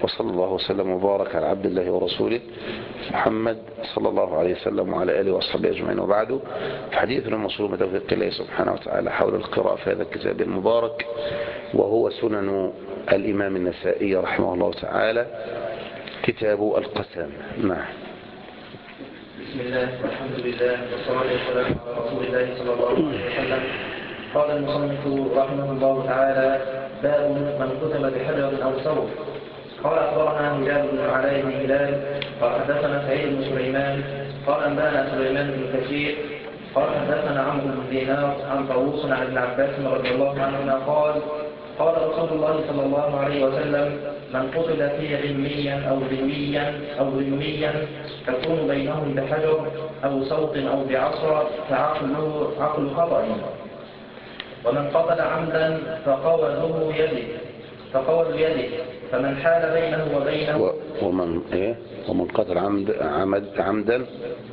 وصلى الله وسلم وبارك على عبد الله ورسوله محمد صلى الله عليه وسلم وعلى آله وأصحابه أجمعين. وبعد، حديثنا موصول بتوفيق الله سبحانه وتعالى حول القراءة في هذا الكتاب المبارك، وهو سنن الإمام النسائي رحمه الله تعالى، كتاب القسم. نعم. بسم الله والحمد لله والصلاة والسلام على رسول الله صلى الله عليه وسلم. قال المصنف رحمه الله تعالى: باب من كتب بحجر أو ثوب. قال أخبرنا هلال بن علاء بن هلال قال حدثنا سعيد بن سليمان قال أنبانا سليمان بن كثير قال حدثنا عمرو بن دينار عن طاووس عن ابن عباس رضي الله عنهما قال: قال رسول الله صلى الله عليه وسلم: من قتل فيه علميا أو ذميا تكون بينهم بحجر أو صوت أو بعصا فعقله عقل خطأ، ومن قتل عمدا فقوله يده فمن حال بينه وبينه ومن قتل عمدا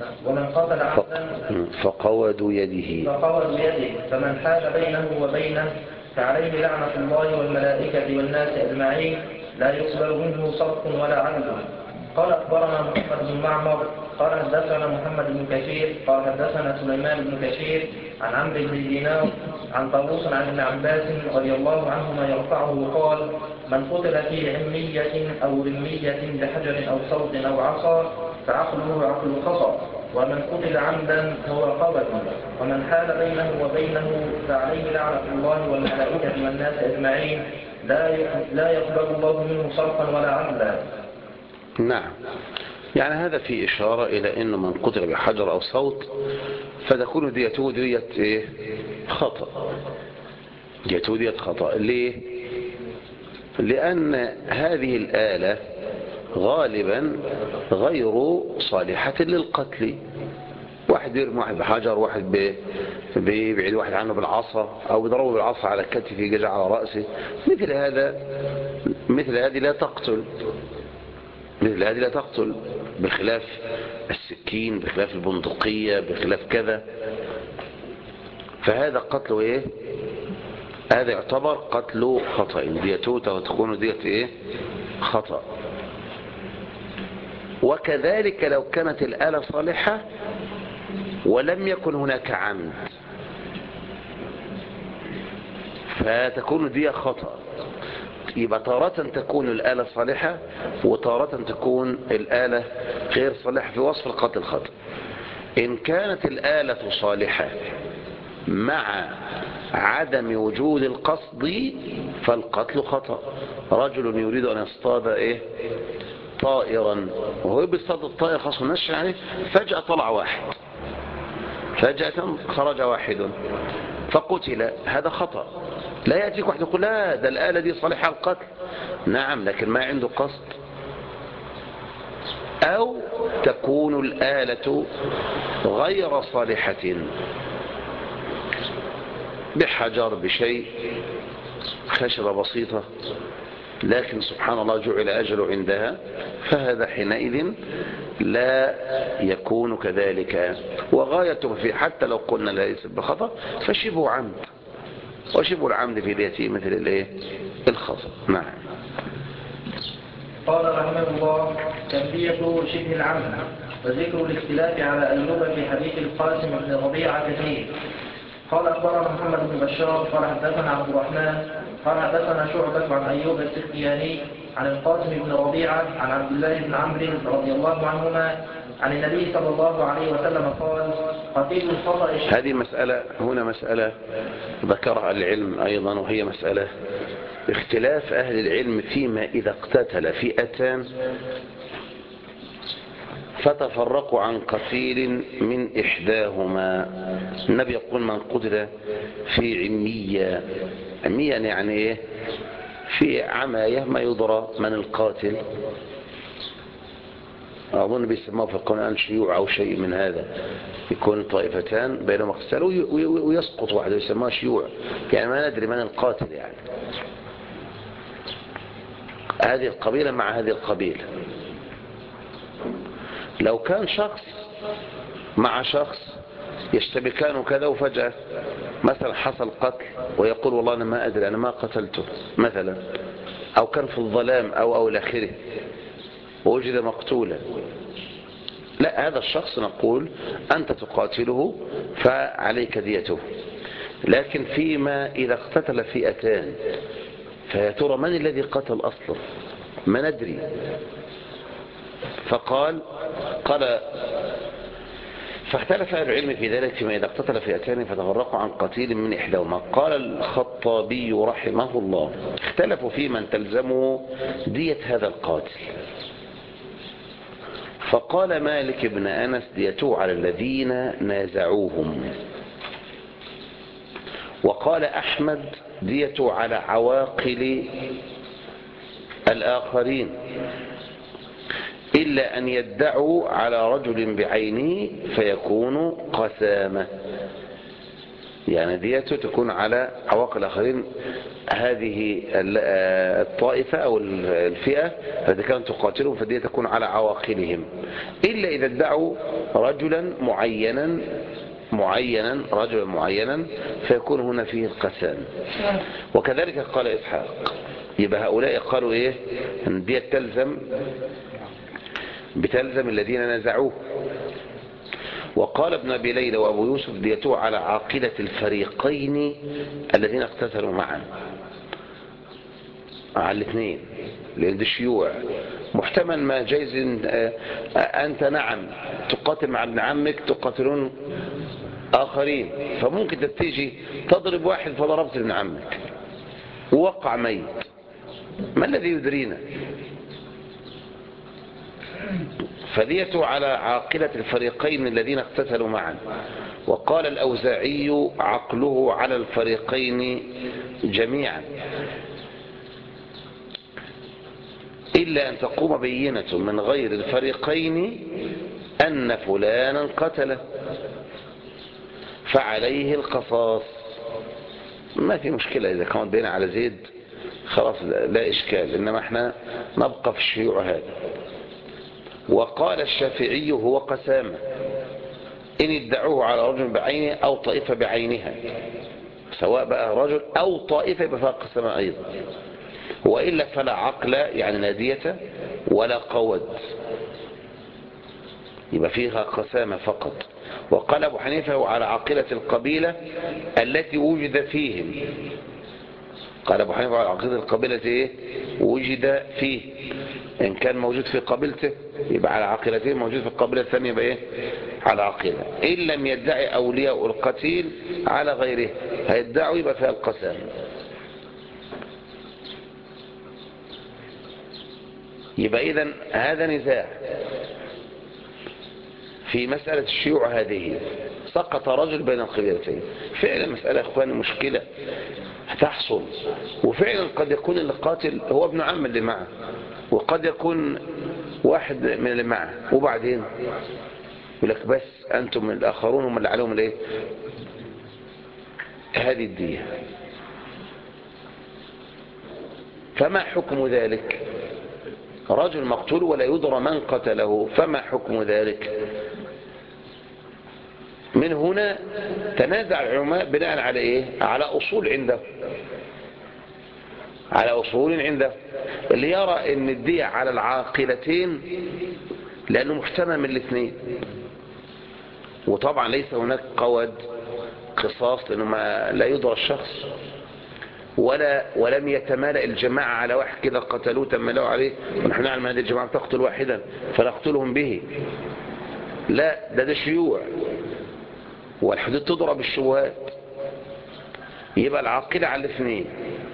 فقود يده فمن حال بينه وبينه فعليه لعنة الله والملائكة والناس أجمعين، لا يقبل منه صرف ولا عدل. قال أخبرنا محمد بن معمر قال حدثنا محمد بن كثير قال حدثنا سليمان بن كثير عن عمرو بن دينار عن طاووس عن ابن عباس رضي الله عنهما يرفعه قال: من قتل في علمية أو ذمية بحجر أو صوت أو عصا فعقله عقل خطأ، ومن قتل عمدا فهو قبل، ومن حال بينه وبينه فعليه لعنة الله والملائكة والناس أجمعين، لا يقبل الله منه صرفا ولا عدلا. نعم. يعني هذا في إشارة إلى أنه من قتل بحجر أو صوت فتكون ديته دية خطأ. ديته دية خطأ. ليه؟ لأن هذه الآلة غالبا غير صالحة للقتل. واحد يرمي واحد بحجر، واحد بيبعد واحد عنه بالعصا، أو بيضربه بالعصا على كتفه يجي على رأسه. مثل هذه لا تقتل، بخلاف السكين، بخلاف البندقية، بخلاف كذا. فهذا قتل هذا يعتبر قتل خطأ، ديته وتكون دية خطأ. وكذلك لو كانت الآلة صالحة ولم يكن هناك عمد فتكون دية خطأ. يبقى تارة تكون الآلة صالحة وتارة تكون الآلة غير صالحة في وصف القتل خطأ. إن كانت الآلة صالحة مع عدم وجود القصد فالقتل خطأ. رجل يريد أن يصطاد طائرا، وهو بيصطاد الطائر خاص ونشر عليه، فجأة طلع واحد، فجأة خرج واحد فقتل. هذا خطأ. لا يأتيك واحد يقول لا ده الآلة دي صالحة القتل. نعم، لكن ما عنده قصد. أو تكون الآلة غير صالحة بحجر، بشيء خشبة بسيطة، لكن سبحان الله جعل أجل عندها، فهذا حينئذ لا يكون كذلك. وغايته في حتى لو قلنا لا ليس بخطأ فشبه عمد، وشبه العمد في ذاته مثل الخطأ. نعم. قال رحمه الله: تنبيه شبه العمد وذكر الاختلاف على أيوب في حديث القاسم بن ربيعة كثير. قال أخبرنا محمد بن بشار قال حدثنا عبد الرحمن قال حدثنا شعبة عن أيوب السختياني عن القاسم بن ربيعة عن عبد الله بن عمرو رضي الله عنهما عن النبي صلى الله عليه وسلم قال: قتيل الخطأ. هذه هنا مسألة ذكرها العلم أيضا، وهي مسألة اختلاف أهل العلم فيما إذا اقتتل فئتان فتفرقوا عن قتيل من إحداهما. النبي يقول: من قتل في عمية يعني في عماية ما يدرى من القاتل. أظن بيسموه في القرآن شيوع أو شيء من هذا، يكون طائفتان بينهم اقتتال ويسقط واحد، يسموه شيوع، يعني ما ندري من القاتل. يعني هذه القبيلة مع هذه القبيلة. لو كان شخص مع شخص يشتبكان وكذا، وفجأة مثلا حصل قتل ويقول والله أنا ما أدري، أنا ما قتلته مثلا، أو كان في الظلام أو إلى آخره ووجد مقتولا، لا، هذا الشخص نقول أنت تقاتله فعليك ديته. لكن فيما إذا اقتتل فئتان، فيا ترى من الذي قتل أصلا؟ ما ندري. قال فاختلف أهل العلم في ذلك فيما إذا اقتتل فئتان فتفرقوا عن قتيل من إحداهما. قال الخطابي رحمه الله اختلفوا في من تلزمه دية هذا القاتل، فقال مالك بن أنس ديته على الذين نازعوهم، وقال أحمد ديته على عواقل الآخرين إلا أن يدعوا على رجل بعينه فيكون قسامة، يعني ديته تكون على عواقل الآخرين، هذه الطائفة أو الفئة التي كانت تقاتلهم فدية تكون على عواقلهم، إلا إذا ادعوا رجلا معينا فيكون هنا فيه القسام. وكذلك قال إسحاق. يبقى هؤلاء قالوا إيه؟ أن دية بتلزم الذين نازعوه. وقال ابن أبي ليلى وأبو يوسف ديته على عاقلة الفريقين الذين اقتتلوا معا، على الاثنين، لأن دي شيوع محتمل ما جايز. أنت نعم تقاتل مع ابن عمك، تقاتلون آخرين، فممكن تتيجي تضرب واحد فضربت ابن عمك ووقع ميت، ما الذي يدرينا؟ فديته على عاقلة الفريقين الذين اقتتلوا معا. وقال الأوزاعي عقله على الفريقين جميعا إلا أن تقوم بينة من غير الفريقين أن فلانا قتله فعليه القصاص. ما في مشكلة إذا كانت بينة على زيد، خلاص لا إشكال، إنما احنا نبقى في الشيوع هذا. وقال الشافعي هو قسامة إن ادعوه على رجل بعينه أو طائفة بعينها، سواء بقى رجل أو طائفة يبقى فيها قسامة أيضا، وإلا فلا عقل، يعني لا دية ولا قود، يبقى فيها قسامة فقط. وقال أبو حنيفة على عاقلة القبيلة التي وجد فيهم. قال أبو حنيفة على عاقلة القبيلة إيه؟ وجد فيه، إن كان موجود في قبيلته يبقى على عاقلته، موجود في القبيلة الثانية يبقى إيه؟ على عاقلة. إن لم يدعي أولياء القتيل على غيره، هيدعوا يبقى فيها القسام. يبقى إذن هذا نزاع في مسألة الشيوع هذه، سقط رجل بين القبيلتين. فعلا مسألة يا اخواني مشكلة هتحصل، وفعلا قد يكون اللي قاتل هو ابن عم اللي معه، وقد يكون واحد من اللي معه، وبعدين يقول لك بس أنتم من الآخرون هم اللي عليهم الايه؟ هذه الدية. فما حكم ذلك؟ رجل مقتول ولا يدرى من قتله، فما حكم ذلك؟ من هنا تنازع العلماء بناء على ايه؟ على اصول عنده، على اصول عنده. اللي يرى ان الدية على العاقلتين لانه محتمل من الاثنين، وطبعا ليس هناك قود قصاص لانه لا يدرى الشخص، ولم يتمالأ الجماعة على واحد كده قتلوه تملأوا عليه ونحن نعلم هذه الجماعة تقتل واحدا فنقتلهم به، لا، ده شيوع، والحدود تضرب الشبهات. يبقى العاقلة على الاثنين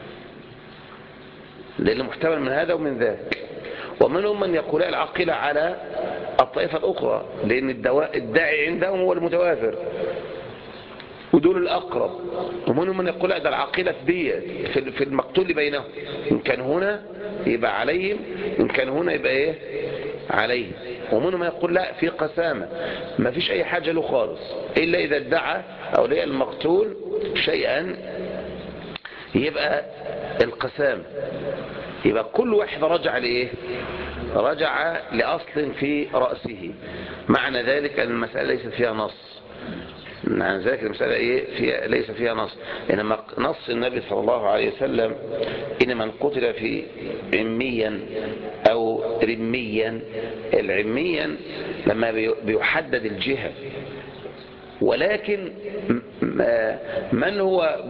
لأنه محتمل من هذا ومن ذاك. ومنهم من يقول العاقلة على الطائفة الأخرى لأن الداعي عندهم هو المتوافر ودول الأقرب. ومنهم من يقول ده العاقلة في المقتول بينهم، إن كان هنا يبقى عليهم، إن كان هنا يبقى إيه؟ عليهم. ومنهم من يقول لا، في قسامة، ما فيش أي حاجة له خالص إلا إذا ادعى أولياء المقتول شيئا يبقى القسامة. يبقى كل واحد رجع لإيه؟ رجع لأصل في رأسه. معنى ذلك أن المسألة ليست فيها نص، عن ذلك المسألة فيها ليس فيها نص، إنما نص النبي صلى الله عليه وسلم إن من قتل في عميا أو رميا. العميا لما بيحدد الجهة، ولكن من هو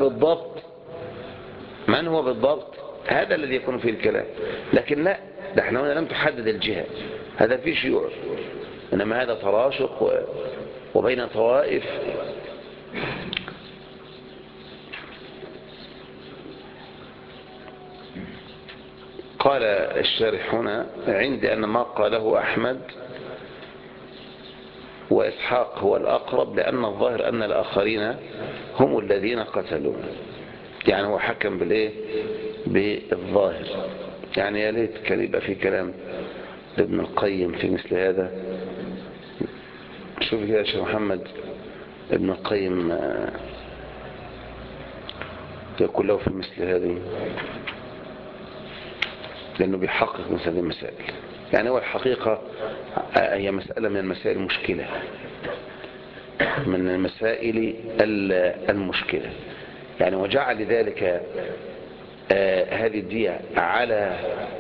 بالضبط هذا الذي يكون فيه الكلام. لكن لا، ده احنا هنا لم تحدد الجهة، هذا فيه شيوع، إنما هذا تراشق وبين طوائف. قال الشارح هنا: عندي أن ما قاله أحمد وإسحاق هو الأقرب، لأن الظاهر أن الآخرين هم الذين قتلوا. يعني هو حكم بالظاهر. يعني يا ليت كان يبقى في كلام لابن القيم في مثل هذا. شوف كده يا شيخ محمد، ابن القيم يقول له في مثل هذه، لأنه بيحقق مثل هذه المسائل. يعني هو الحقيقة هي مسألة من المسائل المشكلة، من المسائل المشكلة. يعني وجعل ذلك هذه الدية على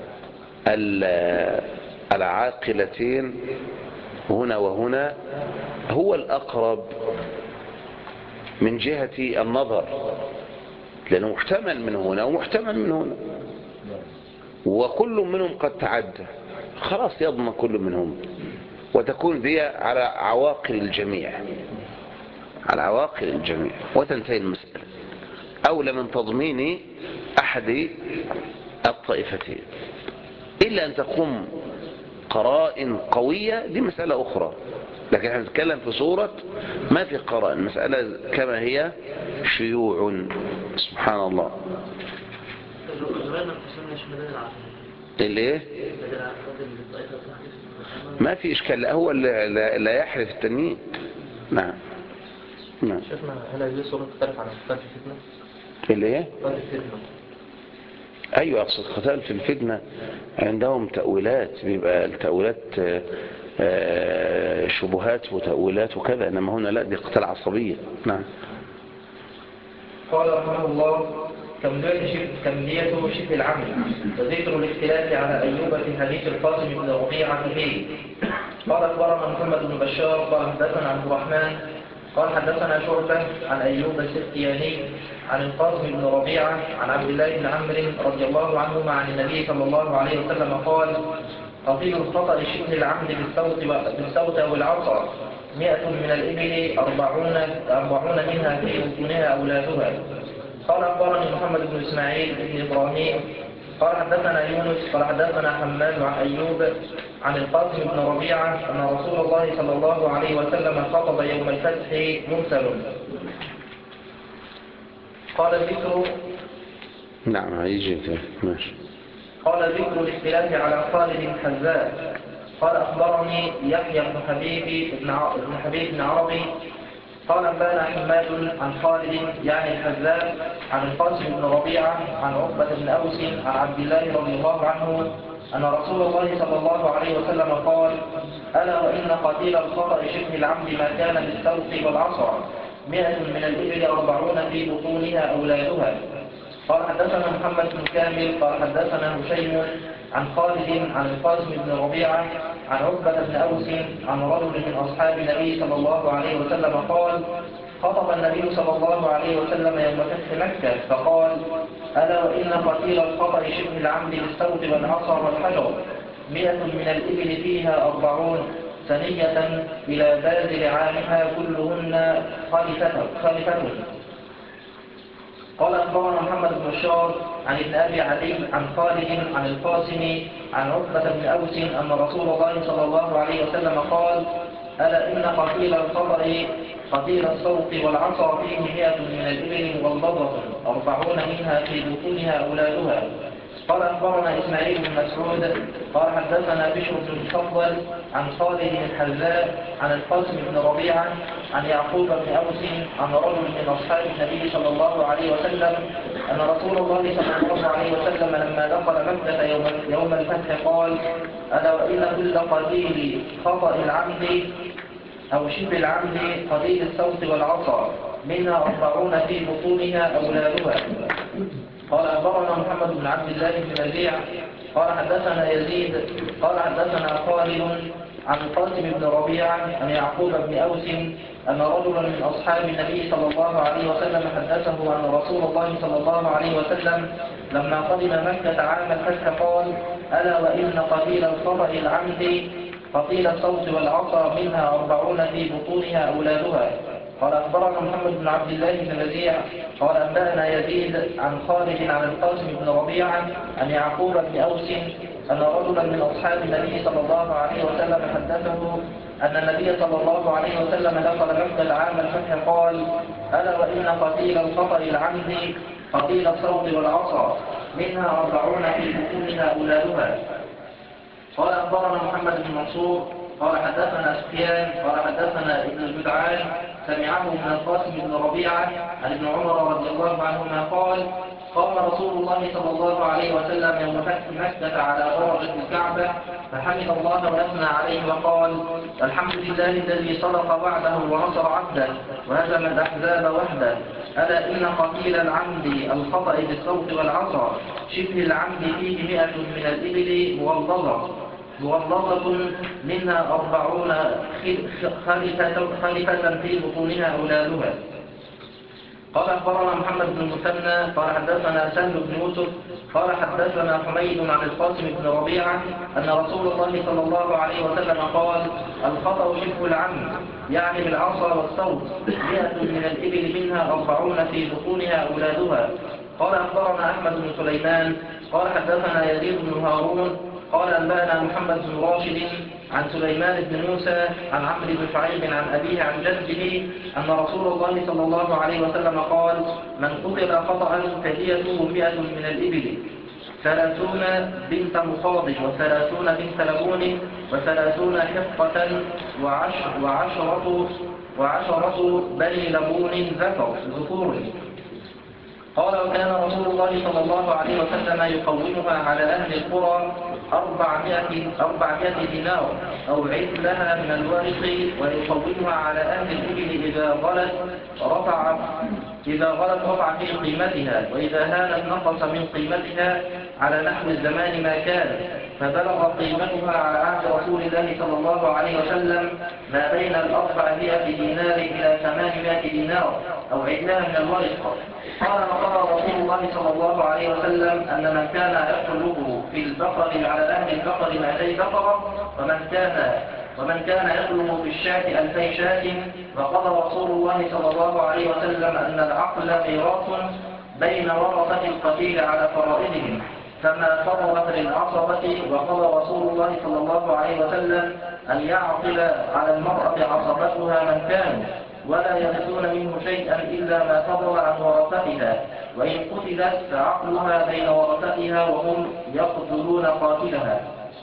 العاقلتين هنا وهنا هو الأقرب من جهة النظر، لأنه محتمل من هنا ومحتمل من هنا، وكل منهم قد تعدى، خلاص يضمن كل منهم، وتكون دي على عواقل الجميع، على عواقل الجميع، وتنتهي المسألة أولى من تضمين أحد الطائفتين، إلا أن تقوم قرائن قوية، دي مسألة أخرى. لكن احنا نتكلم في صورة ما في قرائن، المسألة كما هي شيوع. سبحان الله. الايه؟ ما في اشكال، لا هو لا يحرف التنين. نعم نعم. شيخنا هل هذه الصورة تختلف عن قتال الفتنة؟ الايه؟ قتال الفتنة. ايوه، اقصد قتال في الفتنة عندهم تأويلات، بيبقى التأويلات شبهات وتأويلات وكذا، انما هنا لا، دي قتال عصبية. نعم. قال رحمه الله: كملية شبه العمل، وذكر الاختلاف على أيوب في حديث القاسم بن ربيعة فيه. قال أخبرنا محمد بن بشار قال حدثنا عبد الرحمن قال حدثنا شعبة عن أيوب السختياني عن القاسم بن ربيعة عن عبد الله بن عمرو رضي الله عنهما عن النبي صلى الله عليه وسلم قال: قتيل الخطأ شبه العمد بالصوت أو العصا 100 من الإبل 40 منها في بطونها أولادها. قال أخبرني محمد بن إسماعيل بن إبراهيم قال حدثنا يونس قال حدثنا حماد عن أيوب عن القاسم بن ربيعة أن رسول الله صلى الله عليه وسلم خطب يوم الفتح مرسل. قال الذكر. نعم هيجي ماشي. قال ذكر الاختلاف على خالد الحذاء. قال أخبرني يحيى بن حبيب بن عربي قال أنبانا حماد عن خالد يعني الحذاء عن القاسم بن ربيعة عن عقبة بن أوس عن عبد الله رضي الله عنه أن رسول الله صلى الله عليه وسلم قال: ألا وإن قتيل الخطأ شبه العمد ما كان بالسوق والعصا 100 من الإبل 40 في بطونها أولادها. قال حدثنا محمد بن كامل قال حدثنا هشيم عن خالد عن القاسم بن ربيعة عن عقبة بن أوس عن رجل من أصحاب النبي صلى الله عليه وسلم قال: خطب النبي صلى الله عليه وسلم يوم فتح مكة فقال: ألا وإن قتيل الخطأ شبه العمد بالصوت والعصا والحجر 100 من الإبل فيها 40 ثنية إلى بازل عامها كلهن خلفة. قال أخبرنا محمد بن بشار عن ابن أبي علي عن خالد عن القاسم عن عقبة بن أوس أن رسول الله صلى الله عليه وسلم قال: ألا إن قتيل الخطأ قتيل الصوت والعصا فيه 100 من الإبل مغلظة 40 منها في بطونها أولادها. قال أخبرنا إسماعيل بن مسعود قال حدثنا بشر بن المفضل عن خالد الحذاء عن القاسم بن ربيعة عن يعقوب بن أوس عن رجل من أصحاب النبي صلى الله عليه وسلم أن رسول الله صلى الله عليه وسلم لما دخل مكة يوم الفتح قال: ألا وإن كل قتيل خطأ العمد أو شبه العمد قليل الصوت والعصا منها 40 في بطونها أولادها. قال أخبرنا محمد بن عبد الله بن مريع قال حدثنا يزيد قال حدثنا خالد عن قاسم بن ربيعة عن يعقوب بن أوس أن رجلا من أصحاب النبي صلى الله عليه وسلم حدثه أن رسول الله صلى الله عليه وسلم لما قدم مكة عام الفتح قال: ألا وإن قتيل الخطأ العمد قتيل الصوت والعصا منها 40 في بطونها أولادها. قال أخبرنا محمد بن عبد الله بن ربيع قال أنبأنا يزيد عن خالد عن القاسم بن ربيعة عن يعقوب بن أوس أن رجلا من أصحاب النبي صلى الله عليه وسلم حدثه أن النبي صلى الله عليه وسلم دخل مكة عام الفتح قال: ألا وإن قتيل الخطأ العمد قتيل الصوت والعصا منها 40 في بطونها أولادها. قال أخبرنا محمد بن منصور قال حدثنا سفيان قال حدثنا ابن الجدعان سمعه من القاسم بن ربيعة عن ابن عمر رضي الله عنهما قال: قام رسول الله صلى الله عليه وسلم يوم فتح مكة على درجة الكعبة فحمد الله وأثنى عليه وقال: الحمد لله الذي صدق وعده ونصر عبده وهزم الأحزاب وحده. ألا إن قتيل العمد الخطأ بالصوت والعصا شبه العمد فيه 100 من الإبل مغلظة منها 40 خلفة في بطونها أولادها. قال أخبرنا محمد بن المثنى قال حدثنا سهل بن يوسف قال حدثنا حميد عن القاسم بن ربيعة أن رسول الله صلى الله عليه وسلم قال: الخطأ شبه العمد يعني بالعصا والصوت 100 من الإبل منها 40 في بطونها أولادها. قال أخبرنا أحمد بن سليمان قال حدثنا يزيد بن هارون قال أنبأنا محمد بن راشد عن سليمان بن موسى عن عمرو بن شعيب عن أبيه عن جده أن رسول الله صلى الله عليه وسلم قال: من قتل خطأ فديته 100 من الإبل 30 بنت مخاض 30 بنت لبون 30 حقة وعشرة بني لبون ذكور. قال: وكان رسول الله صلى الله عليه وسلم يقومها على أهل القرى 400 دينار أو عدلها من الورق ويقومها على أهل الإبل إذا غلت رفع في قيمتها وإذا هانت نقص من قيمتها على نحو الزمان ما كان. فبلغ قيمتها على عهد رسول الله صلى الله عليه وسلم ما بين 400 دينار إلى 800 دينار أو عدلها من الورق. قال: وقال رسول الله صلى الله عليه وسلم أن من كان يطلبه في البقر على أهل البقر 200 بقرة ومن كان يطلب في الشاة 2000 شاة. وقضى رسول الله صلى الله عليه وسلم أن العقل ميراث بين ورثة القتيل على فرائضهم فما فرضت للعصبة. وقضى رسول الله صلى الله عليه وسلم أن يعقل على المرأة عصبتها من كانوا ولا يرثون منه شيئا إلا ما فضل عن ورثتها وإن قتلت فعقلها بين ورثتها وهم يقتلون قاتلها.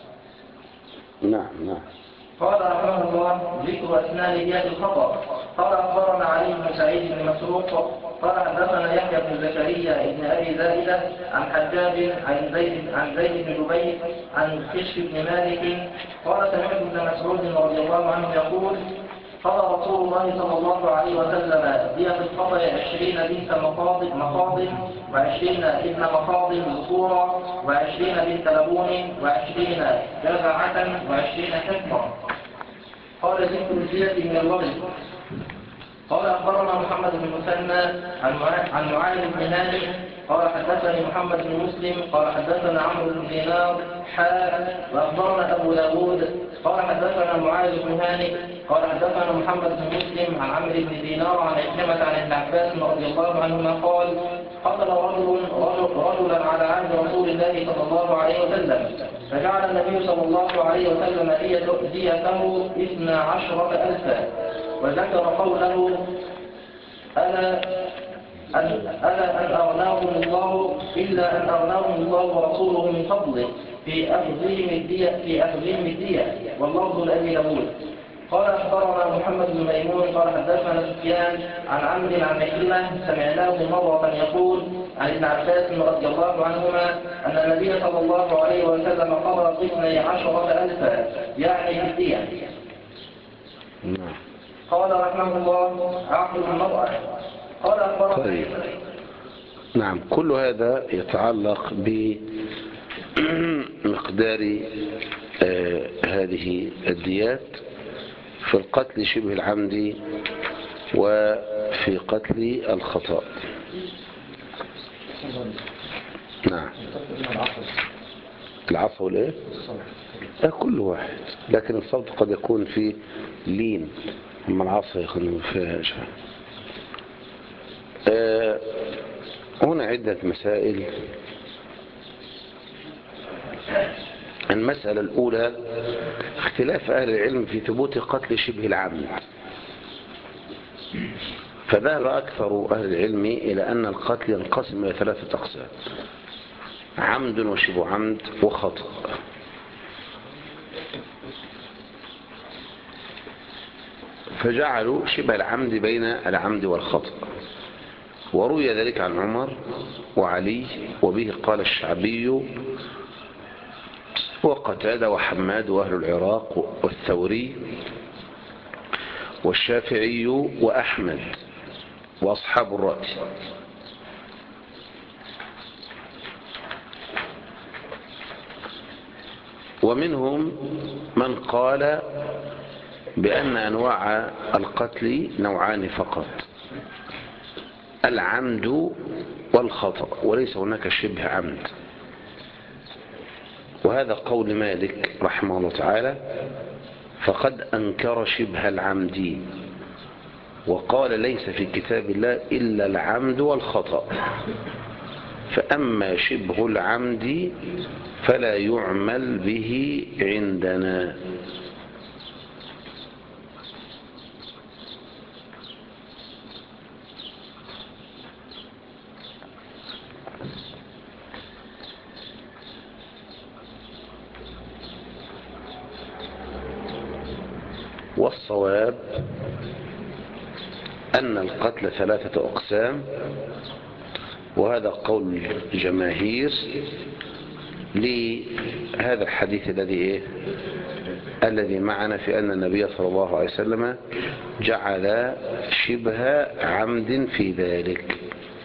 نعم. قال رحمه الله: ذكر أسنان دية الخطأ. قال أخبرنا علي بن سعيد بن مسروق قال حدثنا يحيى بن زكريا بن أبي زائدة عن حجاج عن زيد بن جبير عن خشف بن مالك قال: سمعت ابن مسعود رضي الله عنه يقول: قال رسول الله صلى الله عليه وسلم: دية الخطأ 20 بنت مخاض و20 ابن مخاض ذكورا و20 بنت لبون و20 جذعة و20 حفظا. قال: ذكر الدية من الوغل. قال أخبرنا محمد بن مثنى عن معاذ بن هانئ قال حدثني محمد بن مسلم قال حدثنا عمرو بن دينار وأخبرنا أبو داود قال حدثنا معاذ بن هانئ قال حدثنا محمد بن مسلم عن عمرو بن دينار عن عكرمة عن ابن عباس رضي الله عنهما قال: قتل رجلا على عهد رسول الله صلى الله عليه وسلم فجعل النبي صلى الله عليه وسلم ديته 12,000 وذكر قوله: ألا أن أغناهم الله إلا أن أغناهم الله ورسوله من فضله في أخذهم الدية واللفظ الذي داود. قال أخبرنا محمد بن ميمون قال حدثنا سفيان عن عمرو عن عكرمة سمعناه مرة يقول عن ابن عباس رضي الله عنهما أن النبي صلى الله عليه وسلم قضى 12,000 يعني في الدية. قال رحمه الله: عقل المرأة. قال أخبرنا. طيب. نعم، كل هذا يتعلق بمقدار هذه الديات في القتل شبه العمد وفي قتل الخطأ. نعم. العصا والايه؟ كل واحد، لكن الصوت قد يكون فيه لين، اما العصا يكون فيها شيء. هنا عدة مسائل. المسألة الأولى اختلاف أهل العلم في ثبوت قتل شبه العمد. فذهب أكثر أهل العلم إلى أن القتل ينقسم إلى 3 أقسام: عمد وشبه عمد وخطأ. فجعلوا شبه العمد بين العمد والخطأ، وروي ذلك عن عمر وعلي، وبه قال الشعبي وقتادة وحماد وأهل العراق والثوري والشافعي وأحمد وأصحاب الرأي. ومنهم من قال بأن أنواع القتل نوعان فقط: العمد والخطأ، وليس هناك شبه عمد. وهذا قول مالك رحمه الله تعالى، فقد أنكر شبه العمد وقال ليس في كتاب الله إلا العمد والخطأ، فأما شبه العمد فلا يعمل به عندنا. والصواب أن القتل 3 أقسام، وهذا قول الجماهير لهذا الحديث الذي معنا في أن النبي صلى الله عليه وسلم جعل شبه عمد في ذلك.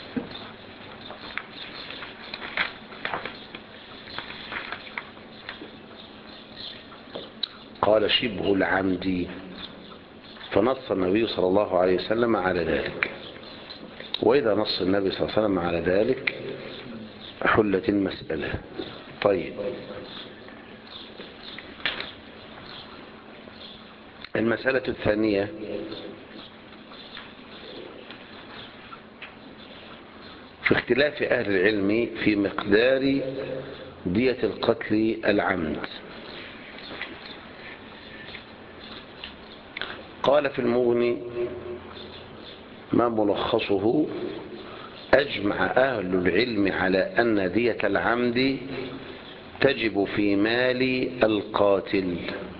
قال شبه العمد، فنص النبي صلى الله عليه وسلم على ذلك. وإذا نص النبي صلى الله عليه وسلم على ذلك حلت المسألة. طيب، المسألة الثانية في اختلاف أهل العلم في مقدار دية القتل العمد. قال في المغني ما ملخصه: أجمع أهل العلم على أن دية العمد تجب في مال القاتل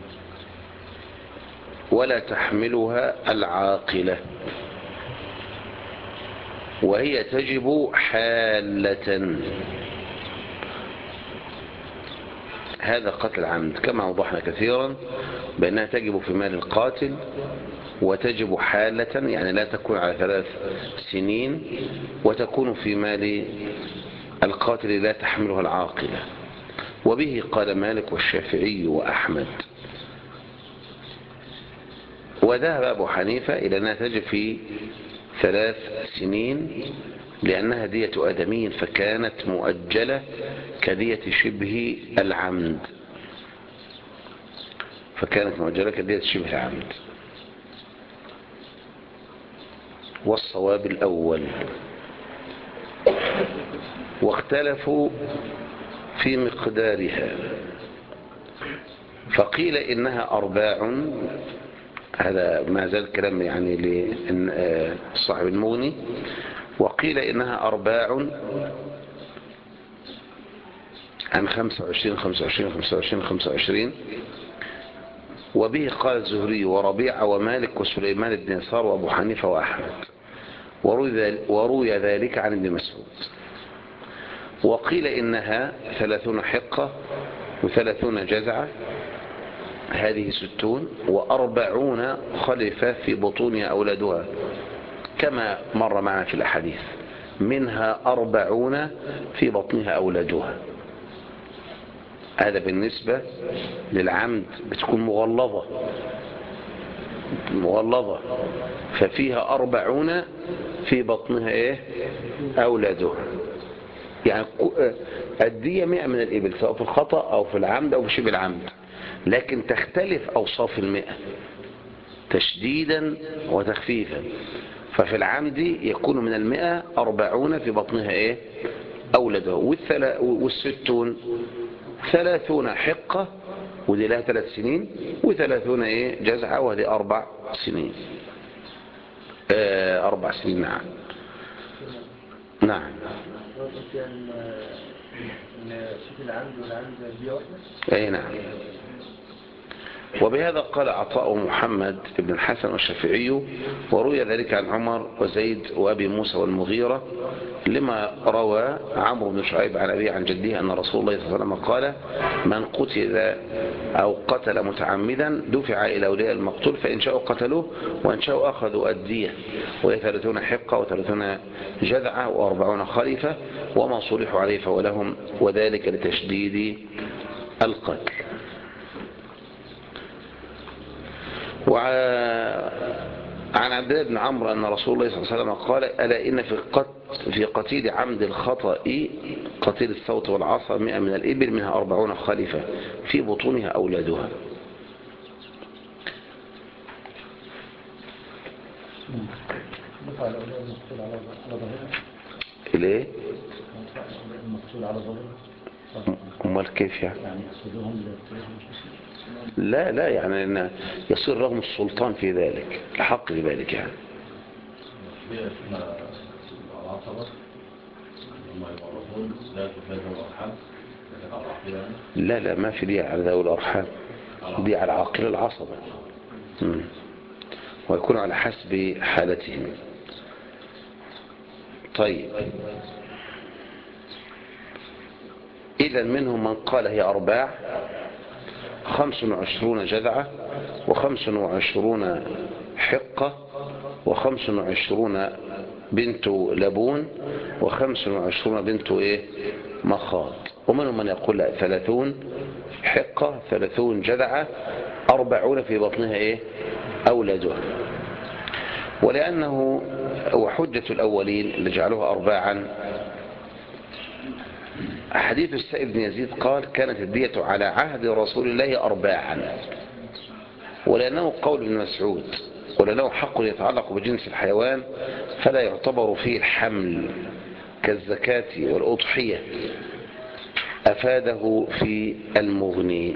ولا تحملها العاقلة، وهي تجب حالة. هذا قتل عمد كما وضحنا كثيرا بأنها تجب في مال القاتل وتجب حالة، يعني لا تكون على 3 سنين، وتكون في مال القاتل لا تحملها العاقلة. وبه قال مالك والشافعي وأحمد. وذهب أبو حنيفة إلى أنها تجب في 3 سنين لأنها دية آدمي، فكانت مؤجلة كدية شبه العمد. والصواب الأول. واختلفوا في مقدارها، فقيل إنها 4. هذا ما زال كلام يعني لصاحب المغني. وقيل إنها 4 عن 25 25 25 25. وبه قال الزهري وربيعة ومالك وسليمان بن يسار وأبو حنيفة وأحمد، وروي ذلك عن ابن مسعود. وقيل إنها 30 حقة و30 جزعة هذه 60 و40 خلفة في بطونها أولادها كما مر معنا في الأحاديث، منها 40 في بطنها أولادها. هذا بالنسبة للعمد بتكون مغلظة، ففيها 40 في بطنها أولادها. يعني الدية 100 من الإبل، سواء في الخطأ أو في العمد أو في شبه العمد، لكن تختلف أوصاف 100 تشديدا وتخفيفا. ففي العمد يكون من 100 40 في بطنها أولادها، 60 30 حقة ودي لها 3 سنين، و30 جزعة وهذه 4 سنين. 4 سنين. نعم. أي نعم. وبهذا قال عطاء محمد بن الحسن والشافعي، وروي ذلك عن عمر وزيد وأبي موسى والمغيرة، لما روى عمرو بن شعيب عن أبيه عن جده أن رسول الله صلى الله عليه وسلم قال: من قتل أو قتل متعمدا دفع إلى أولياء المقتول، فإن شاءوا قتلوه وإن شاءوا أخذوا الدية، وهي 30 حقة و30 جذعة و40 خليفة، وما صلحوا عليه فولهم، وذلك لتشديد القتل. وعن عبد الله بن عمرو أن رسول الله صلى الله عليه وسلم قال: ألا إن في قتيل عمد الخطأ قتيل الصوت والعصا 100 من الإبل، منها 40 خليفة في بطونها أولادها. ليه؟ امال كيف يعني؟ لا يعني إن يصير لهم السلطان في ذلك، الحق في ذلك يعني. لا ما في دي على ذوي الأرحام، دي على عاقل العصبة، ويكون على حسب حالتهم. طيب، إذا منهم من قال هي أرباع، 25 جذعة و25 حقة و25 بنت لبون و25 بنت مخاض. ومنهم من يقول لا، 30 حقة 30 جذعة 40 في بطنها أولادها. ولأنه وحجة الأولين اللي جعلوها أرباعا حديث السائب بن يزيد قال: كانت الدية على عهد رسول الله أرباعا. ولأنه قول ابن مسعود: ولأنه حق يتعلق بجنس الحيوان فلا يعتبر فيه الحمل كالزكاة والأضحية، أفاده في المغني.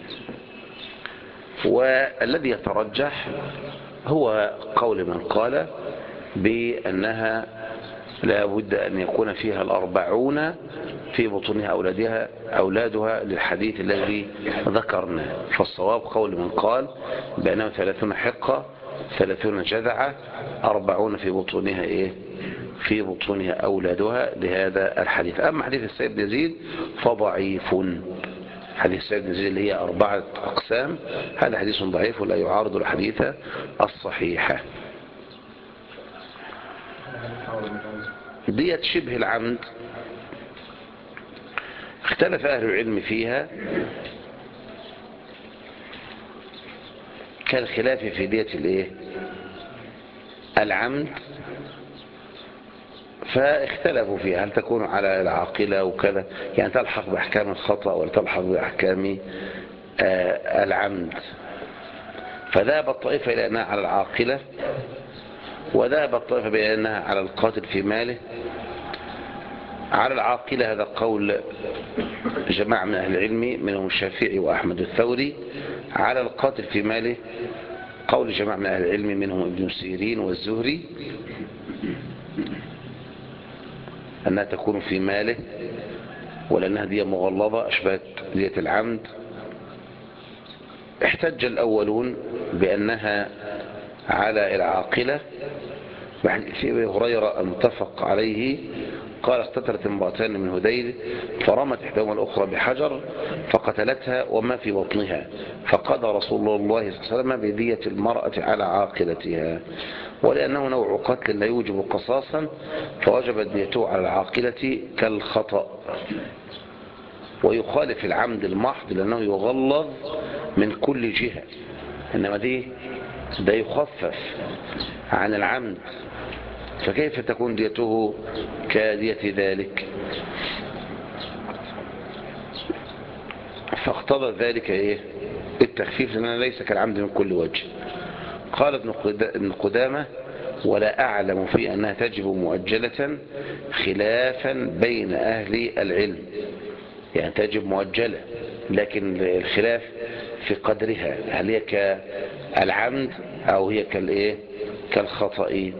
والذي يترجح هو قول من قال بأنها لا بد أن يكون فيها 40 في بطونها أولادها للحديث الذي ذكرناه. فالصواب قول من قال بأنه 30 حقة 30 جذعة 40 في بطونها في بطونها أولادها لهذا الحديث. أما حديث السيد يزيد فضعيف. حديث السيد يزيد اللي هي 4 أقسام، هذا حديث ضعيف ولا يعارض الحديث الصحيحة. دية شبه العمد اختلف أهل العلم فيها كالخلاف في دية العمد، فاختلفوا فيها هل تكون على العاقلة وكذا، يعني تلحق بأحكام الخطأ ولا تلحق بأحكام العمد. فذهب الطائفة إلى أنها على العاقلة، وذهب الطائفة إلى أنها على القاتل في ماله. على العاقلة هذا قول جماعة من أهل العلم منهم الشافعي وأحمد الثوري. على القاتل في ماله قول جماعة من أهل العلم منهم ابن سيرين والزهري أنها تكون في ماله، ولأنها دية مغلظة أشبهت دية العمد. احتج الأولون بأنها على العاقلة بحديث أبي هريرة المتفق عليه قال اقتتلت امرأتان من هذيل فرمت إحداهما الأخرى بحجر فقتلتها وما في بطنها، فقضى رسول الله صلى الله عليه وسلم بدية المرأة على عاقلتها، ولأنه نوع قتل لا يوجب قصاصا فوجبت ديته على العاقلة كالخطأ. ويخالف العمد المحض لأنه يغلظ من كل جهة، إنما ده يخفف عن العمد، فكيف تكون ديته كدية ذلك؟ فاقتضى ذلك التخفيف لأنه ليس كالعمد من كل وجه. قال ابن قدامة ولا أعلم في أنها تجب مؤجلة خلافا بين أهل العلم، يعني تجب مؤجلة لكن الخلاف في قدرها، هل هي كالعمد أو هي كالخطأ.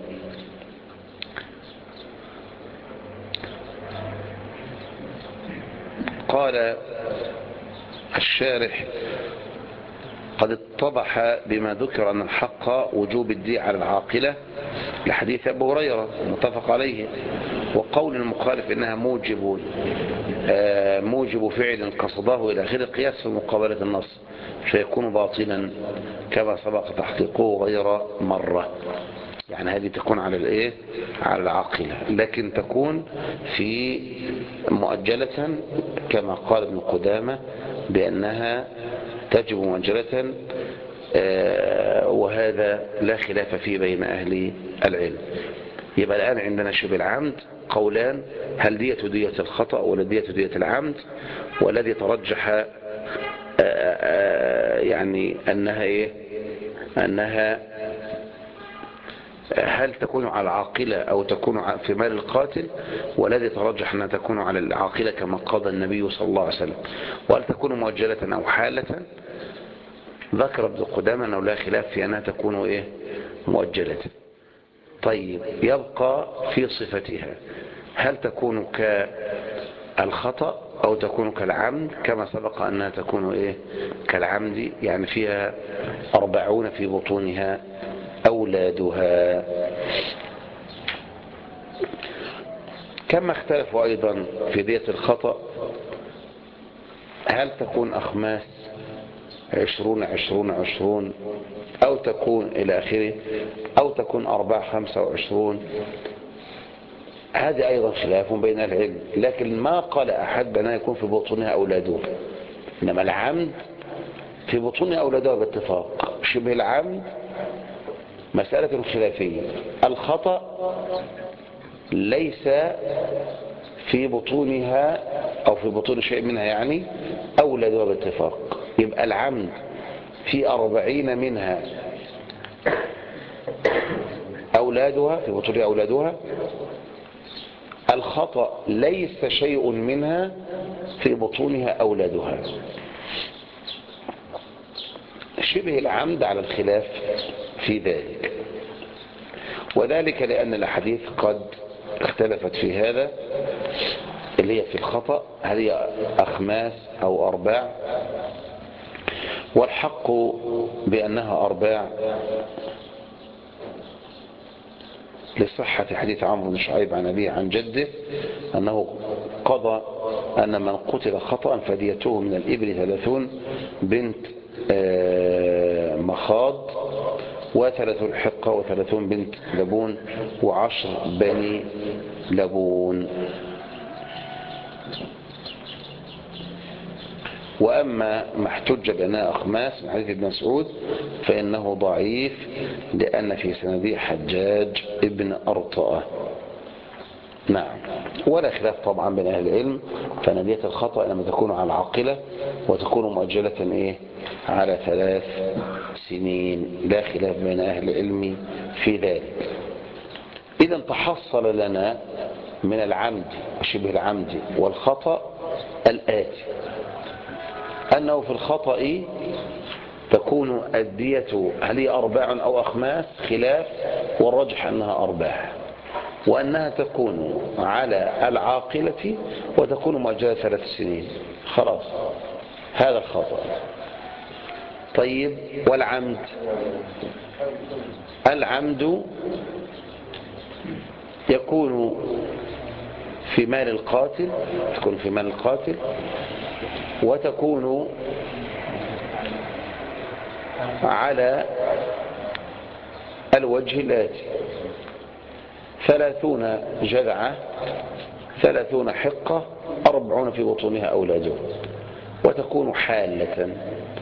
قال الشارح قد اتضح بما ذكر أن الحق وجوب الدية على العاقلة لحديث أبو هريرة متفق عليه، وقول المخالف إنها موجب فعل قصده إلى آخره قياس في مقابلة النص فيكون باطلا كما سبق تحقيقه غير مرة. يعني هذه تكون على على العاقلة، لكن تكون في مؤجلة كما قال ابن قدامة بأنها تجب مؤجلة، وهذا لا خلاف فيه بين أهل العلم. يبقى الآن عندنا شبه العمد قولان، هل دية الخطأ ولا دية العمد؟ والذي ترجح يعني أنها هل تكون على العاقلة أو تكون في مال القاتل، والذي ترجح أنها تكون على العاقلة كما قضى النبي صلى الله عليه وسلم، وهل تكون مؤجلة أو حالة؟ ذكر ابن قدامة أنه لا خلاف في أنها تكون مؤجلة. طيب يبقى في صفتها، هل تكون كالخطأ أو تكون كالعمد؟ كما سبق أنها تكون كالعمد، يعني فيها 40 في بطونها أولادها. كما اختلفوا أيضا في دية الخطأ، هل تكون أخماس 20 أو تكون إلى آخره، أو تكون 25. هذه أيضا خلاف بين العلم، لكن ما قال أحد بأنها يكون في بطونها أولادها، إنما العمد في بطونها أولادها باتفاق. شبه العمد مسألة خلافية، الخطأ ليس في بطونها أو في بطون شيء منها يعني أولادها باتفاق. يبقى العمد في 40 منها أولادها في بطونها أولادها، الخطأ ليس شيء منها في بطونها أولادها. شبه العمد على الخلاف في ذلك، وذلك لأن الأحاديث قد اختلفت في هذا، اللي هي في الخطأ هل هي أخماس أو أرباع، والحق بأنها أرباع لصحة حديث عمرو بن شعيب عن أبيه عن جده أنه قضى أن من قتل خطأ فديته من الإبل 30 بنت مخاض، و30 حقة، و30 بنت لبون، و10 بني لبون. وأما ما احتج بأنها أخماس من حديث ابن مسعود فإنه ضعيف لأن في سنده حجاج ابن أرطأة. نعم، ولا خلاف طبعا بين أهل العلم، فندية الخطأ لما تكون على العاقلة وتكون مؤجلة على 3 سنين، لا خلاف بين أهل العلم في ذلك. إذا تحصل لنا من العمد وشبه العمد والخطأ الآتي: أنه في الخطأ تكون الدية هل هي أرباع أو أخماس، خلاف، والرجح أنها أرباع، وأنها تكون على العاقلة وتكون مؤجلة 3 سنين. خلاص، هذا الخطأ. طيب، والعمد؟ العمد يكون في مال القاتل، تكون في مال القاتل، وتكون على الوجه الآتي: 30 جذعة، 30 حقة، 40 في بطونها أولادهم، وتكون حالة.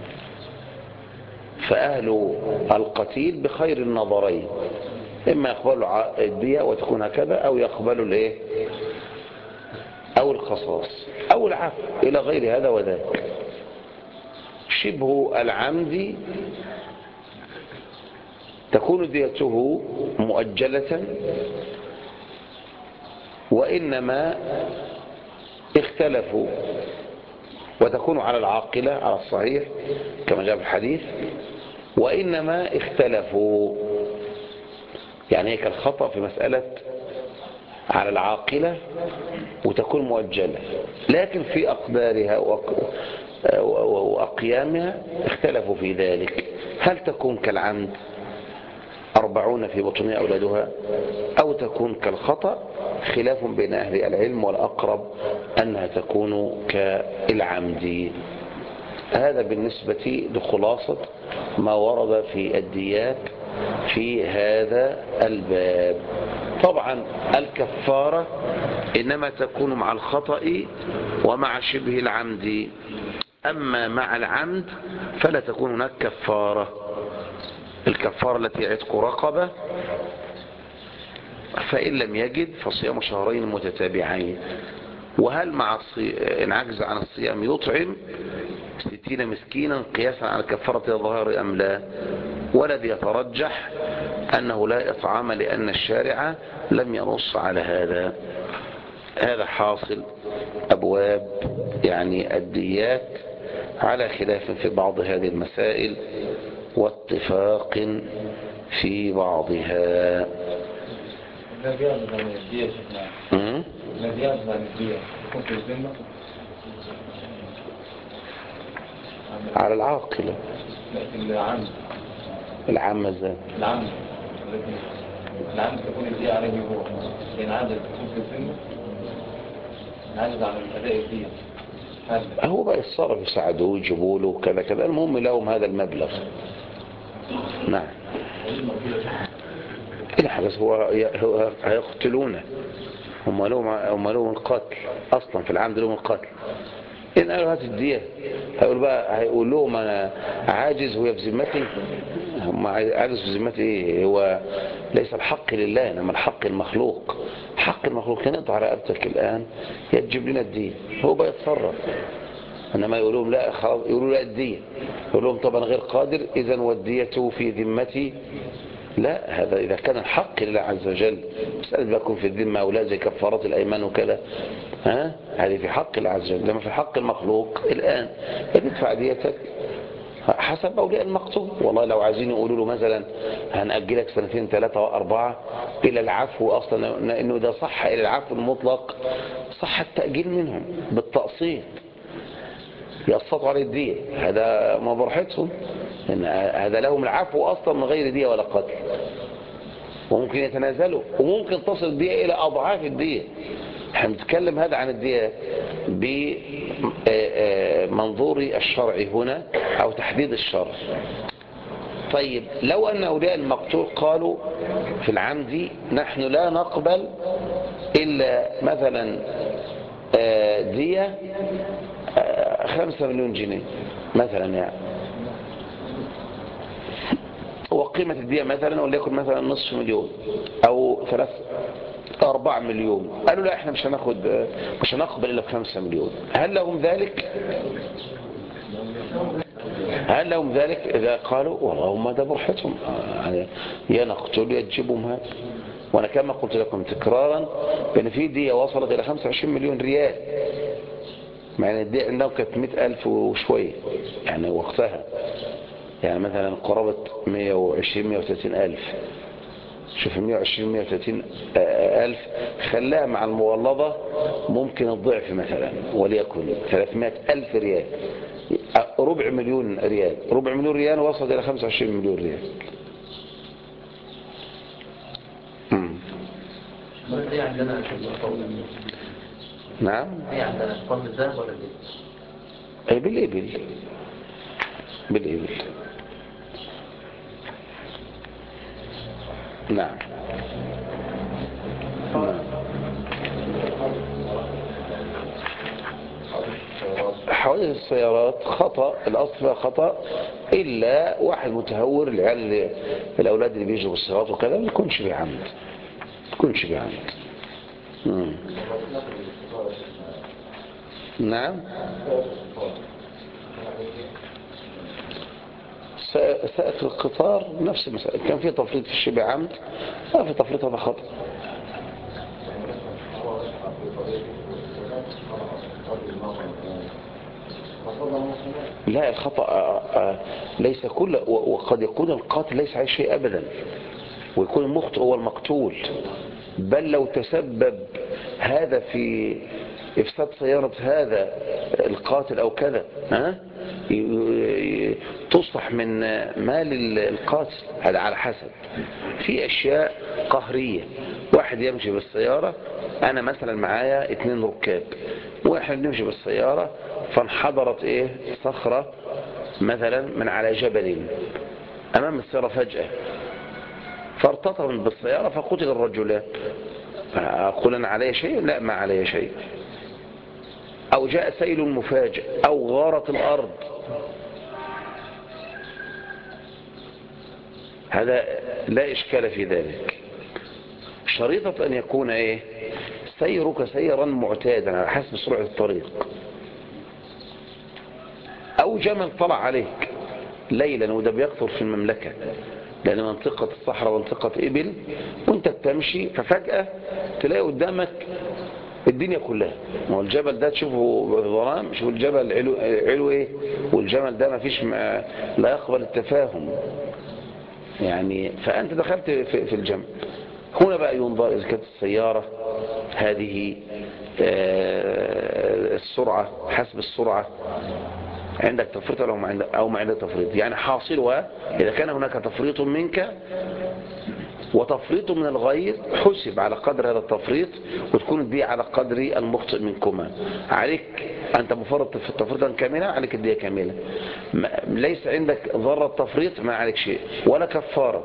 فأهل القتيل بخير النظرين، إما يقبلوا الدية وتكون هكذا، أو يقبلوا الإيه؟ أو القصاص أو العفو إلى غير هذا وذاك. شبه العمد تكون ديته مؤجلة، وإنما اختلفوا، وتكون على العاقلة على الصحيح كما جاء في الحديث، وإنما اختلفوا. يعني هي كالخطأ في مسألة على العاقلة وتكون مؤجلة، لكن في أقدارها وأقيامها اختلفوا في ذلك. هل تكون كالعمد 40 في بطونها أولادها، أو تكون كالخطأ؟ خلاف بين أهل العلم، والأقرب أنها تكون كالعمد. هذا بالنسبة لخلاصة ما ورد في الديات في هذا الباب. طبعا الكفارة إنما تكون مع الخطأ ومع شبه العمد، أما مع العمد فلا تكون هناك كفارة. الكفارة التي عتق رقبة، فإن لم يجد فصيام شهرين متتابعين. وهل مع إن عجز عن الصيام يطعم 60 مسكينا قياسا على كفارة الظهر أم لا؟ والذي يترجح أنه لا إطعام، لأن الشارع لم ينص على هذا. هذا حاصل أبواب يعني الديات، على خلاف في بعض هذه المسائل واتفاق في بعضها. الذي يعزل عن الدية شكلها، الذي يعزل عن الدية يكون في الذمة على العاقلة. لكن العامة ازاي؟ العامة تكون الدية عليه هو، لأن عادل تكون في الذمة، عادل عن الأداء الدية. هو بقى يتصرف، يساعدوه يجيبوا له كذا كذا، المهم لهم هذا المبلغ. نعم. بس هو هيقتلونه، هم لهم القتل اصلا، في العمد لهم القتل. ان قالوا هات الدية، هيقول لهم انا عاجز وهي في ذمتي. هم عاجز في ذمتي ايه؟ هو ليس الحق لله، انما الحق المخلوق. حق المخلوق ينقطع رقبتك الان، يجيب لنا الدية، هو بقى يتصرف. انما يقول لهم لا خلاص، يقولوا لا الدية، يقول لهم طب انا غير قادر، اذا والدية في ذمتي. لا، هذا إذا كان الحق لله عز وجل، مسألة بكون في الذمة أو لا، زي كفارات الأيمان وكذا، هذه في حق الله عز وجل. لما في حق المخلوق الآن تدفع ديتك حسب أولياء المقتول. والله لو عايزين يقولوا له مثلا هنأجلك 2 3 و4 إلى العفو، أصلا إنه إذا صح إلى العفو المطلق صح التأجيل منهم بالتقسيط، يقسطوا على الدية. هذا ما برحتهم، إن هذا لهم العفو أصلا من غير دية ولا قتل، وممكن يتنازلوا، وممكن تصل الدية إلى أضعاف الدية. احنا بنتكلم هذا عن الدية بمنظور الشرع هنا، أو تحديد الشرع. طيب لو أن أولياء المقتول قالوا في العمد نحن لا نقبل إلا مثلا دية 5 مليون جنيه مثلا، يعني وقيمة الدية مثلا وليكن مثلا نصف مليون أو 4 مليون، قالوا لا احنا مش هنقبل إلا ب5 مليون. هل لهم ذلك؟ هل لهم ذلك إذا قالوا والله هم ده برحتهم، يعني يا نقتل يا تجيبهم هذا؟ وأنا كما قلت لكم تكرارا بأن في دية وصلت إلى 25 مليون ريال، يعني الدية عندهم كانت 100,000 وشوية يعني وقتها، يعني مثلا قرابة 120-130 ألف. شوف 120-130 ألف خلاها مع المغلظة ممكن الضعف، مثلا وليكن 300 ألف ريال، 250,000 ريال. 250,000 ريال وصلت إلى 25 مليون ريال. نعم. هي عند قرن الذهب ولا الإبل؟ أي بالإبل. بالإبل. نعم. نعم. حوادث السيارات خطأ، الأصل خطأ، إلا واحد متهور، العيال الأولاد اللي بيجوا بالسيارات وكذا ما يكونش بعمد، ما يكونش بعمد. نعم. سائق القطار نفس المسألة، كان في تفريط في الشبه عمد، ما في تفريط، هذا خطأ. لا، الخطأ ليس كل، وقد يكون القاتل ليس عليه شيء أبدا، ويكون المخطئ هو المقتول. بل لو تسبب هذا في إفساد سيارة هذا القاتل أو كذا، تصلح من مال القاتل، هذا على حسب. في أشياء قهرية، واحد يمشي بالسيارة، أنا مثلا معايا 2 ركاب، واحد يمشي بالسيارة فانحدرت صخرة مثلا من على جبل أمام السيارة فجأة، فارتطم بالسيارة فقتل الرجلان، أقول أنا علي شيء؟ لا، ما علي شيء. أو جاء سيل مفاجئ أو غارت الأرض، هذا لا إشكال في ذلك. شريطة أن يكون سيرك سيرا معتادا على حسب سرعة الطريق. أو جمل طلع عليك ليلا، وده بيكثر في المملكة، لأن منطقة الصحراء منطقة إبل، وانت بتمشي ففجأة تلاقي قدامك الدنيا كلها. ما هو الجبل ده تشوفه بالظلام، شوف الجبل علو والجمل ده ما فيش، لا يقبل التفاهم يعني. فأنت دخلت في الجمل. هنا بقى ينظر إذا كانت السيارة هذه السرعة حسب السرعة، عندك تفريط أو ما عندك تفريط، يعني حاصلها إذا كان هناك تفريط منك وتفريط من الغير حسب على قدر هذا التفريط، وتكون الدية على قدر المخطئ منكما. عليك أنت مفرط في تفريطا كاملا، عليك الدية كاملة. ليس عندك ذرة تفريط، ما عليك شيء ولا كفارة.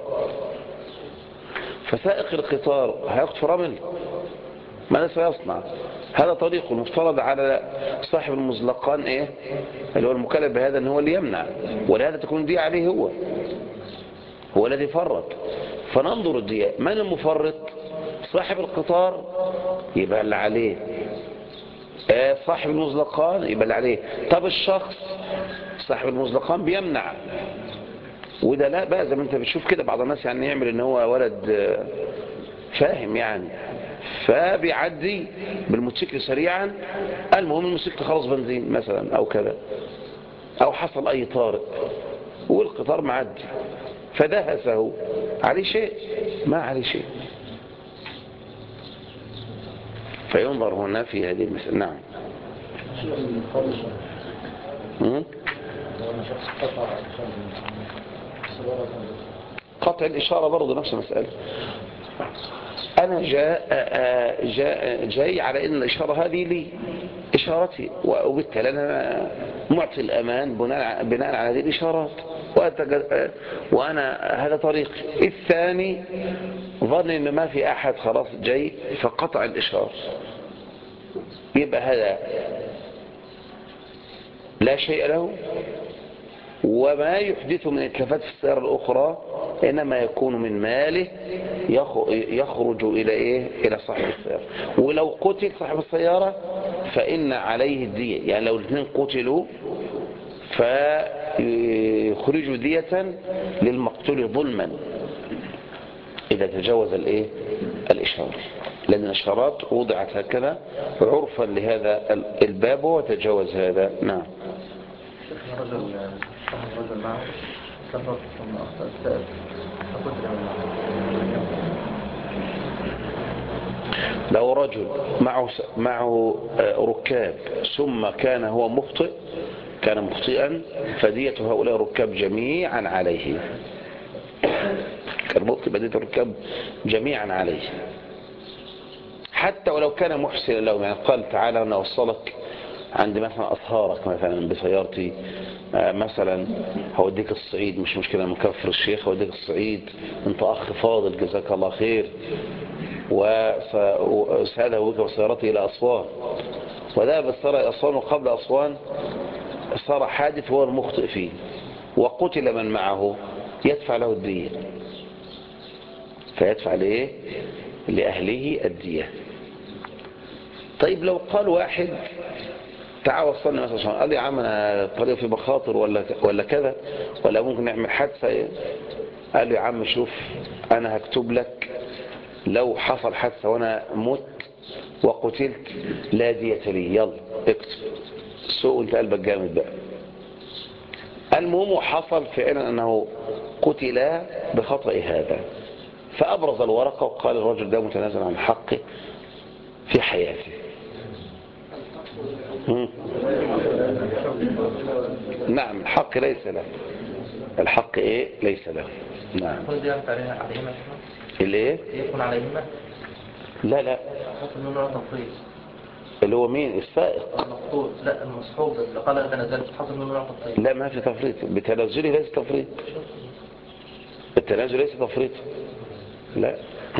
فسائق القطار هيقف رمل، ماذا سيصنع؟ هذا طريق المفترض على صاحب المزلقان اللي هو المكلف بهذا ان هو اللي يمنع، ولهذا تكون دي عليه، هو الذي فرط. فننظر الدية، من المفرط؟ صاحب القطار يبقى اللي عليه، صاحب المزلقان يبقى اللي عليه. طب الشخص صاحب المزلقان بيمنع، وده لا بقى زي ما انت بتشوف كده بعض الناس يعني يعمل ان هو ولد فاهم يعني، فبيعدي بالموتوسيكل سريعا، المهم الموتوسيكل خلص بنزين مثلا او كذا، او حصل اي طارئ والقطار معدي فدهسه، عليه شيء؟ ما عليه شيء. فينظر هنا في هذه المسألة. نعم. قطع الإشارة برضه نفس المسألة. أنا جاي على أن الإشارة هذه لي إشارتي، وبالتالي أنا معطي الأمان بناء على هذه الإشارات، وأنا هذا طريقي. الثاني ظن أن ما في أحد خلاص جاي فقطع الإشارة، يبقى هذا لا شيء له، وما يحدث من إتلافات في السيارة الأخرى إنما يكون من ماله يخرج إلى صاحب السيارة. ولو قتل صاحب السيارة فإن عليه الدية، يعني لو الاثنين قتلوا فيخرجوا دية للمقتول ظلما إذا تجاوز الإشارة، لأن الإشارات وضعت هكذا عرفا لهذا الباب وتجاوز هذا. نعم. رجل معه سفر ثم أخطأ السائق فقتل من لو رجل معه ركاب ثم كان هو مخطئ، كان مخطئا، فدية هؤلاء الركاب جميعا عليه، كان مخطئ، بدية الركاب جميعا عليه حتى ولو كان محسنا له، يعني قال تعالى أنا أوصلك عند مثلا أطهارك مثلا بسيارتي، مثلا هوديك الصعيد مش مشكلة، من كفر الشيخ هوديك الصعيد، انت أخ فاضل جزاك الله خير، وسأذهب بك بسيارتي إلى أسوان، وذهب السارة إلى أسوان، وقبل أسوان صار حادث هو المخطئ فيه وقتل من معه، يدفع له الدية، فيدفع لإيه؟ لأهله الدية. طيب لو قال واحد تعال وصلني مثلا، قال لي يا عم انا الطريق فيه مخاطر ولا كذا، ولا ممكن نعمل حادثه، قال له يا عم شوف انا هكتب لك لو حصل حادثه وانا مت وقتلت لا دية لي، يلا اكتب، سوق انت قلبك جامد بقى. المهم حصل فعلا انه قتل بخطأ هذا، فابرز الورقه وقال الرجل ده متنازل عن حقه في حياته. نعم الحق ليس له، الحق ايه ليس له. نعم الايه يكون عليهما لا اللي هو مين السائق المقصود، لا المصحوب اللي قال تنزلت حصل منه نوع تفريط. لا ما في تفريط، بتنازله ليس تفريط، التنازل ليس تفريط لا.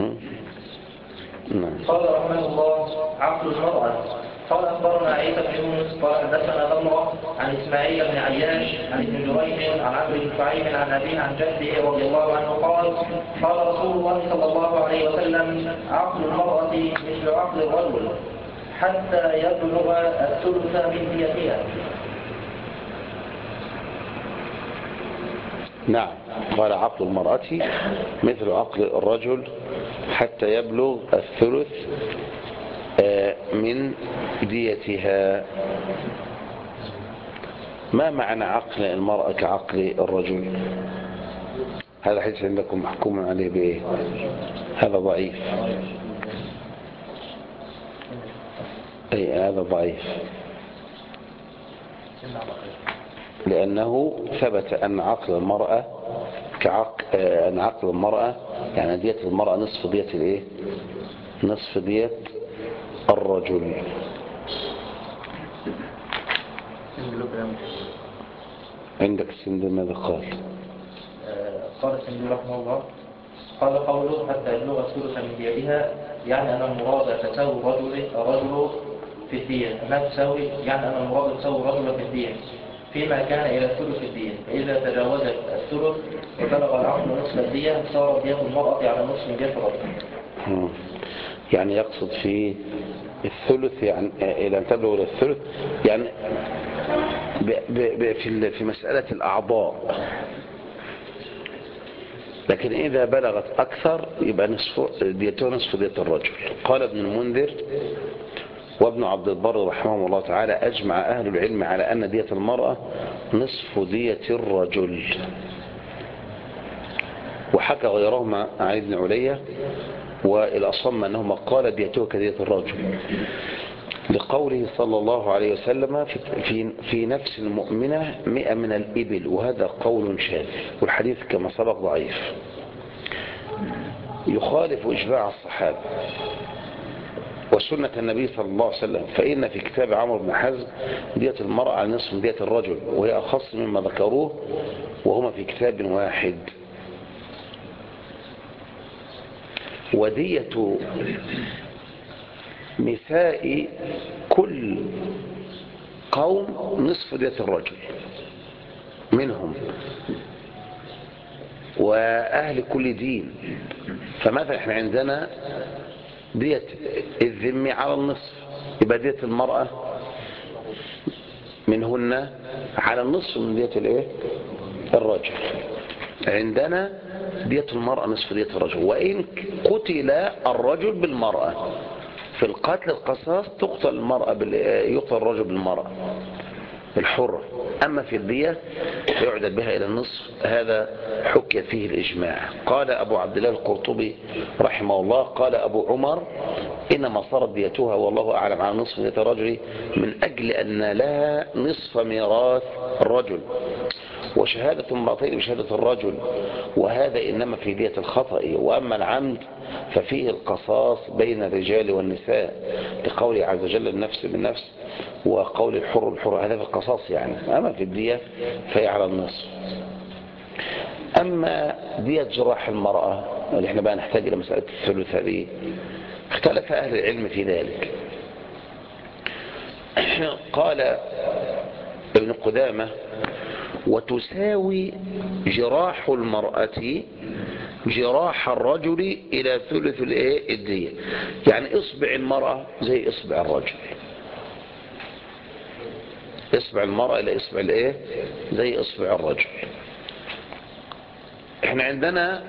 نعم. قال رحمه الله عقل المرأة. قال أخبرنا عيسى بن يونس قال حدثنا ضمرة عن إسماعيل بن عياش عن ابن جريج عن عمرو بن شعيب عن أبيه عن جده رضي الله عنه قال قال رسول الله صلى الله عليه وسلم عقل المرأة مثل عقل الرجل حتى يبلغ الثلث من ديتها. نعم قال عقل المرأة مثل عقل الرجل حتى يبلغ الثلث من ديتها. ما معنى عقل المرأة كعقل الرجل؟ هذا حديث عندكم محكوم عليه بإيه؟ هذا ضعيف، أي هذا ضعيف، لأنه ثبت أن عقل المرأة أن عقل المرأة يعني دية المرأة نصف دية الإيه؟ نصف دية الرجل. عندك السندي ماذا قال؟ قال السندي رحمه الله قال قوله حتى يبلغ الثلث من ديتها يعني أن المراد تساوي الرجل في الدين، ما تساوي يعني أن المراد تساوي الرجل في الدين فيما كان إلى ثلث الدين، فإذا تجاوزت الثلث وبلغ العقل نصف الدية صارت دية المرأة على نصف من دية الرجل. يعني يقصد في الثلث يعني إلى أن تبلغ الثلث يعني في مسألة الأعضاء، لكن إذا بلغت أكثر يبقى ديته نصف دية الرجل. قال ابن المنذر وابن عبد البر رحمه الله تعالى أجمع أهل العلم على أن دية المرأة نصف دية الرجل، وحكى غيرهما عن ابن علية والأصم أنهما قال ديته كدية الرجل لقوله صلى الله عليه وسلم في نفس المؤمنة 100 من الإبل، وهذا قول شاذ، والحديث كما سبق ضعيف يخالف إجماع الصحابة وسنة النبي صلى الله عليه وسلم، فإن في كتاب عمرو بن حزم دية المرأة على نصف دية الرجل، وهي أخص مما ذكروه وهما في كتاب واحد. ودية نساء كل قوم نصف دية الرجل منهم، وأهل كل دين. فمثلا احنا عندنا دية الذمي على النصف، يبقى دية المرأة منهن على النصف من دية الايه الرجل. عندنا دية المرأة نصف دية الرجل، وإن قتل الرجل بالمرأة في القتل القصاص يقتل الرجل بالمرأة الحرة، أما في الدية فيعدل بها إلى النصف. هذا حكي فيه الإجماع. قال أبو عبد الله القرطبي رحمه الله قال أبو عمر إنما صارت ديتها والله أعلم على نصف دية الرجل من أجل أن لها نصف ميراث الرجل، وشهادة امرأتين بشهادة الرجل، وهذا إنما في دية الخطأ. وأما العمد ففيه القصاص بين الرجال والنساء، لقوله عز وجل النفس بالنفس، وقول الحر بالحر، هذا في القصاص يعني. أما في الدية فهي على النصف. أما دية جراح المرأة اللي احنا بقى نحتاج إلى مسألة الثلث هذه، اختلف أهل العلم في ذلك. قال ابن قدامة: وتساوي جراح المرأة جراح الرجل إلى ثلث الدية. يعني إصبع المرأة زي إصبع الرجل، إصبع المرأة إلى إصبع زي إصبع الرجل. احنا عندنا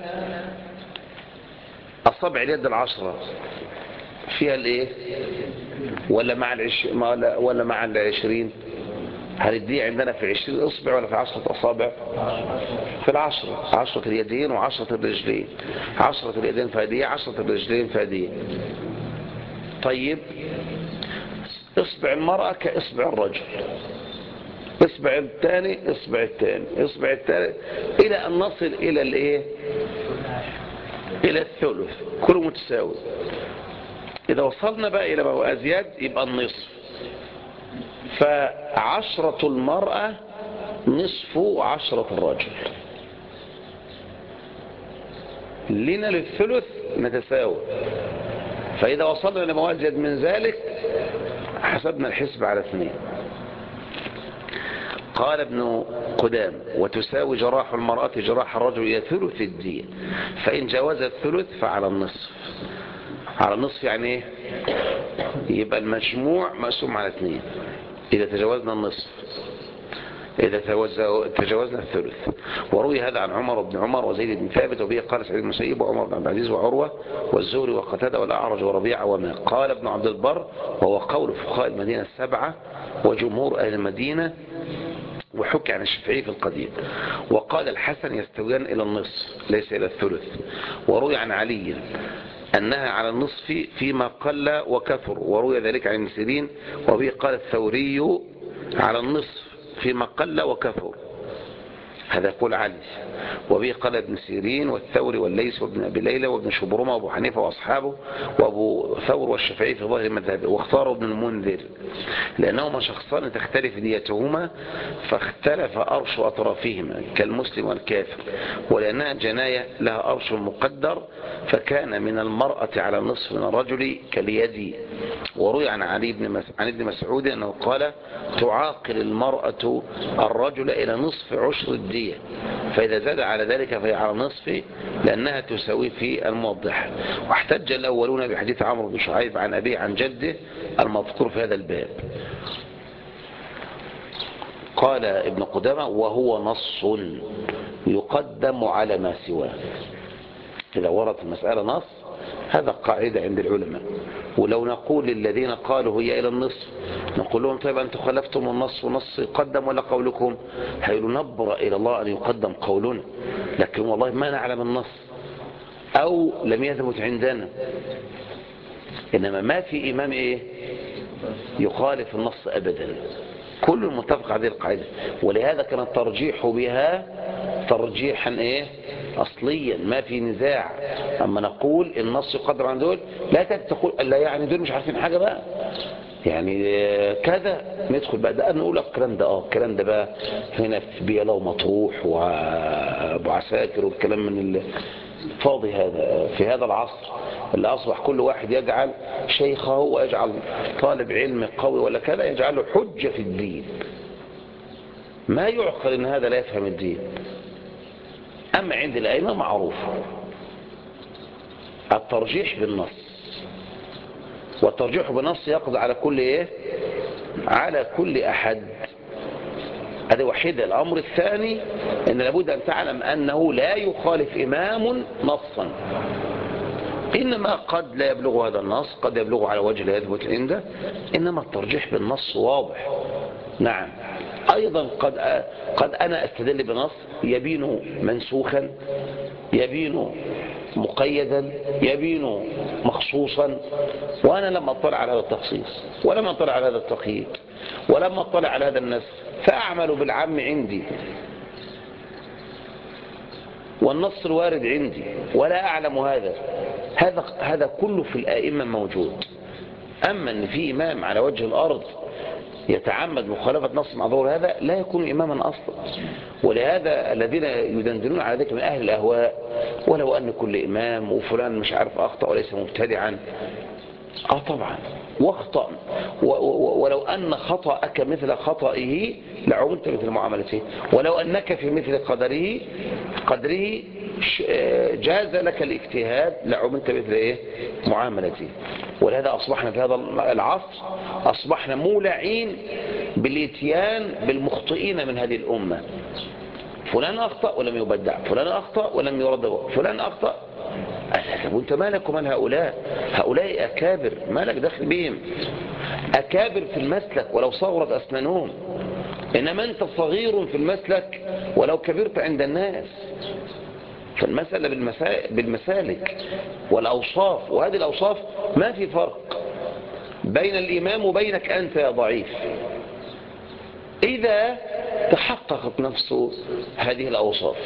أصابع اليد 10 فيها ولا مع 20؟ هل الدية عندنا في 20 إصبع ولا في 10 أصابع؟ في 10 اليدين و10 الرجلين. 10 اليدين فادية، 10 الرجلين فادية. طيب إصبع المرأة كإصبع الرجل، إصبع الثاني إصبع الثاني، إصبع الثالث، إلى أن نصل إلى إلى الثلث، كله متساوي. إذا وصلنا بقى إلى ما هو أزيد يبقى النصف. ف10 المرأة نصف 10 الرجل. لنا للثلث نتساوي. فإذا وصلنا إلى ما أزيد من ذلك حسبنا الحسب على 2. قال ابن قدام: وتساوي جراح المرأة جراح الرجل إلى ثلث الدية، فإن جاوز الثلث فعلى النصف. على النصف يعني ايه؟ يبقى المجموع مقسوم على 2 إذا تجاوزنا النصف، إذا تجاوزنا الثلث. وروي هذا عن عمر بن عمر وزيد بن ثابت، وبه قال سعيد بن المسيب وعمر بن عبد العزيز وعروة والزهري وقتادة والأعرج وربيعة وما. قال ابن عبد البر: وهو قول فقهاء المدينة 7 وجمهور أهل المدينة، وحكي عن الشافعي في القديم. وقال الحسن: يستويان إلى النصف ليس إلى الثلث. وروي عن علي أنها على النصف فيما قل وكثر، وروي ذلك عن ابن سيرين، وبه قال الثوري: على النصف فيما قل وكثر. هذا يقول علي. وبه قال ابن سيرين والثوري والليث وابن أبي ليلى وابن شبرمة وابو حنيفة وأصحابه وابو ثور والشافعي في ظاهر مذهبه. واختار ابن المنذر لأنهما شخصان تختلف ديتهما، فاختلف أرش أطرافهما كالمسلم والكافر، ولأنها جناية لها أرش مقدر، فكان من المرأة على النصف من الرجل كاليد. وروي عن عن ابن مسعود أنه قال: تعاقل المرأة الرجل إلى نصف عشر الدية، فإذا زاد على ذلك فهي على النصف، لأنها تساوي في الموضح. واحتج الأولون بحديث عمرو بن شعيب عن أبيه عن جده المذكور في هذا الباب. قال ابن قدامة: وهو نص يقدم على ما سواه. إذا ورد المسألة نص هذا قاعدة عند العلماء. ولو نقول للذين قالوا هي إلى النصف نقول لهم: طيب أنتم خلفتم النص ونص يقدم ولا قولكم؟ هيقولوا: نبرأ إلى الله أن يقدم قولنا، لكن والله ما نعلم النص أو لم يثبت عندنا. إنما ما في إمام يخالف النص أبدا، كل متفق على هذه القاعدة. ولهذا كان الترجيح بها ترجيحا أصليا ما في نزاع. أما نقول النص يقدر عن دول لا تقول لا، يعني دول مش عارفين حاجة بقى، يعني كذا ندخل بقى ده نقول الكلام ده الكلام ده بقى هنا في بيلا ومطروح وابو عساكر والكلام من الفاضي هذا في هذا العصر اللي أصبح كل واحد يجعل شيخه ويجعل طالب علم قوي ولا كذا يجعله حجة في الدين. ما يعقل ان هذا لا يفهم الدين. أما عند الأئمة معروف الترجيح بالنص، والترجيح بالنص يقضي على كل على كل أحد. هذا وحيد. الأمر الثاني أن لابد أن تعلم أنه لا يخالف إمام نصا، إنما قد لا يبلغ هذا النص، قد يبلغ على وجه لا يثبت عنده، إنما الترجيح بالنص واضح. نعم. أيضا قد أنا أستدل بنص يبين منسوخا، يبين مقيدا، يبين مخصوصا، وأنا لم أطلع على هذا التخصيص ولم أطلع على هذا التقييد ولم أطلع على هذا النسخ، فأعمل بالعام عندي والنص الوارد عندي ولا أعلم هذا كله في الآئمة موجود. أما أن في إمام على وجه الأرض يتعمد مخالفة نص معذور، هذا لا يكون إماما أصلا. ولهذا الذين يدندنون على ذلك من أهل الأهواء، ولو أن كل إمام وفلان مش عارف أخطأ وليس مبتدعا، طبعا واخطأ، ولو أن خطأك مثل خطئه لعملت مثل معاملته، ولو أنك في مثل قدره جاز لك الاجتهاد لعملت مثل معاملته. ولهذا أصبحنا في هذا العصر أصبحنا مولعين بالاتيان بالمخطئين من هذه الأمة. فلان أخطأ ولم يبدع، فلان أخطأ ولم يرد، فلان أخطأ. وانت مالك ومال هؤلاء أكابر، مالك دخل بهم، أكابر في المسلك ولو صغرت أسنانهم، إنما أنت صغير في المسلك ولو كبرت عند الناس. فالمسألة بالمسالك والأوصاف، وهذه الأوصاف ما في فرق بين الإمام وبينك أنت يا ضعيف إذا تحققت نفس هذه الأوصاف.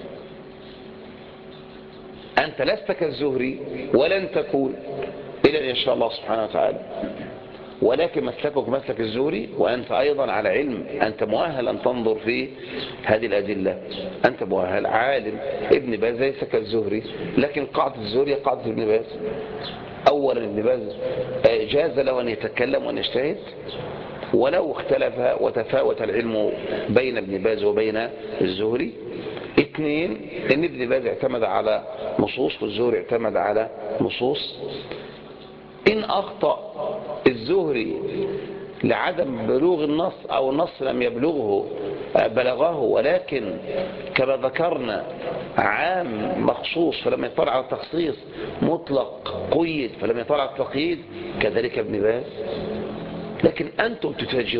أنت لست كالزهري ولن تكون إلا إن شاء الله سبحانه وتعالى، ولكن مسلكك مسلك الزهري، وأنت أيضا على علم، أنت مؤهل أن تنظر في هذه الأدلة، أنت مؤهل عالم. ابن باز ليس كالزهري، لكن قاعدة الزهري قاعدة ابن باز. أولا ابن باز جاز له أن يتكلم وأن يجتهد ولو اختلف وتفاوت العلم بين ابن باز وبين الزهري. اثنين، ان ابن باز اعتمد على نصوص والزهري اعتمد على نصوص. ان اخطأ الزهري لعدم بلوغ النص او النص لم بلغه، ولكن كما ذكرنا عام مخصوص فلم يطلع على التخصيص، مطلق قيد فلم يطلع على التقييد، كذلك ابن باز. لكن أنتم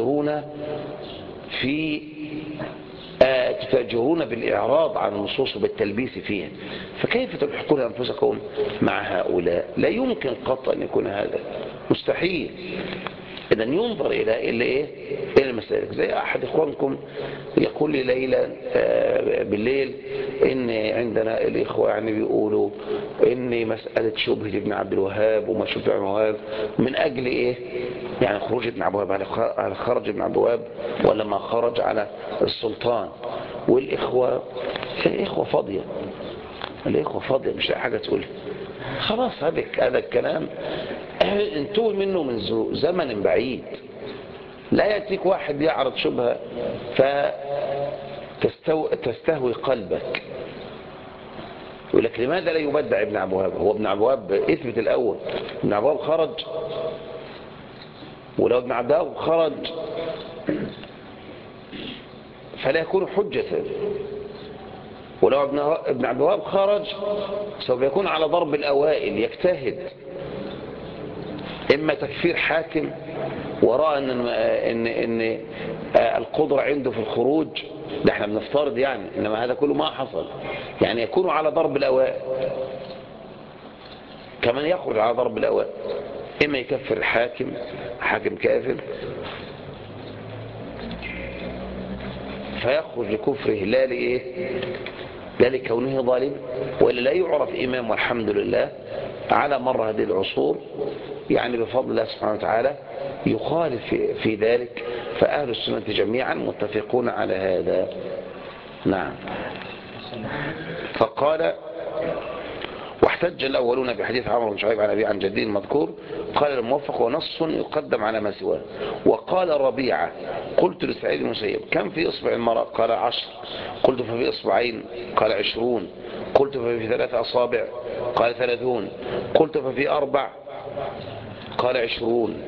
تتاجرون بالإعراض عن النصوص وبالتلبيس فيها، فكيف تلحقون أنفسكم مع هؤلاء؟ لا يمكن قط أن يكون هذا، مستحيل. إذن ينظر إلى المسالك. زي أحد إخوانكم يقول لي ليلة بالليل إن عندنا الإخوة يعني بيقولوا إن مسألة شبهة ابن عبد الوهاب وما شبه ابن الوهاب من أجل يعني خروج ابن عبد الوهاب، على خرج ابن عبد الوهاب ولا ما خرج على السلطان. والإخوة فاضية، الإخوة فاضية مش حاجة تقول خلاص. هذا الكلام انتوه منه من زمن بعيد. لا يأتيك واحد يعرض شبهة فتستهوي قلبك يقول لك لماذا لا يبدع ابن عبد الوهاب؟ هو ابن عبد الوهاب اثبت الأول ابن عبد الوهاب خرج، ولو ابن عبد الوهاب خرج فلا يكون حجة، ولو ابن عبد الوهاب خرج سوف يكون على ضرب الأوائل، يجتهد إما تكفير حاكم ورأى إن القدرة عنده في الخروج، ده احنا بنفترض يعني، إنما هذا كله ما حصل، يعني يكون على ضرب الأوائل كمان يخرج على ضرب الأوائل، إما يكفر الحاكم حاكم كافر فيخرج لكفره لا لكونه ظالم، ولا لا يعرف إمام. والحمد لله على مر هذه العصور يعني بفضل الله سبحانه وتعالى يخالف في ذلك، فأهل السنة جميعا متفقون على هذا. نعم. فقال واحتج الأولون بحديث عمرو بن شعيب عن أبي عن جدي المذكور، قال الموفق ونص يقدم على ما سواه. وقال ربيعة قلت لسعيد بن المسيب كم في إصبع المرأة؟ قال 10. قلت ففي إصبعين؟ قال 20. قلت ففي 3 أصابع؟ قال 30. قلت ففي 4؟ قال 20.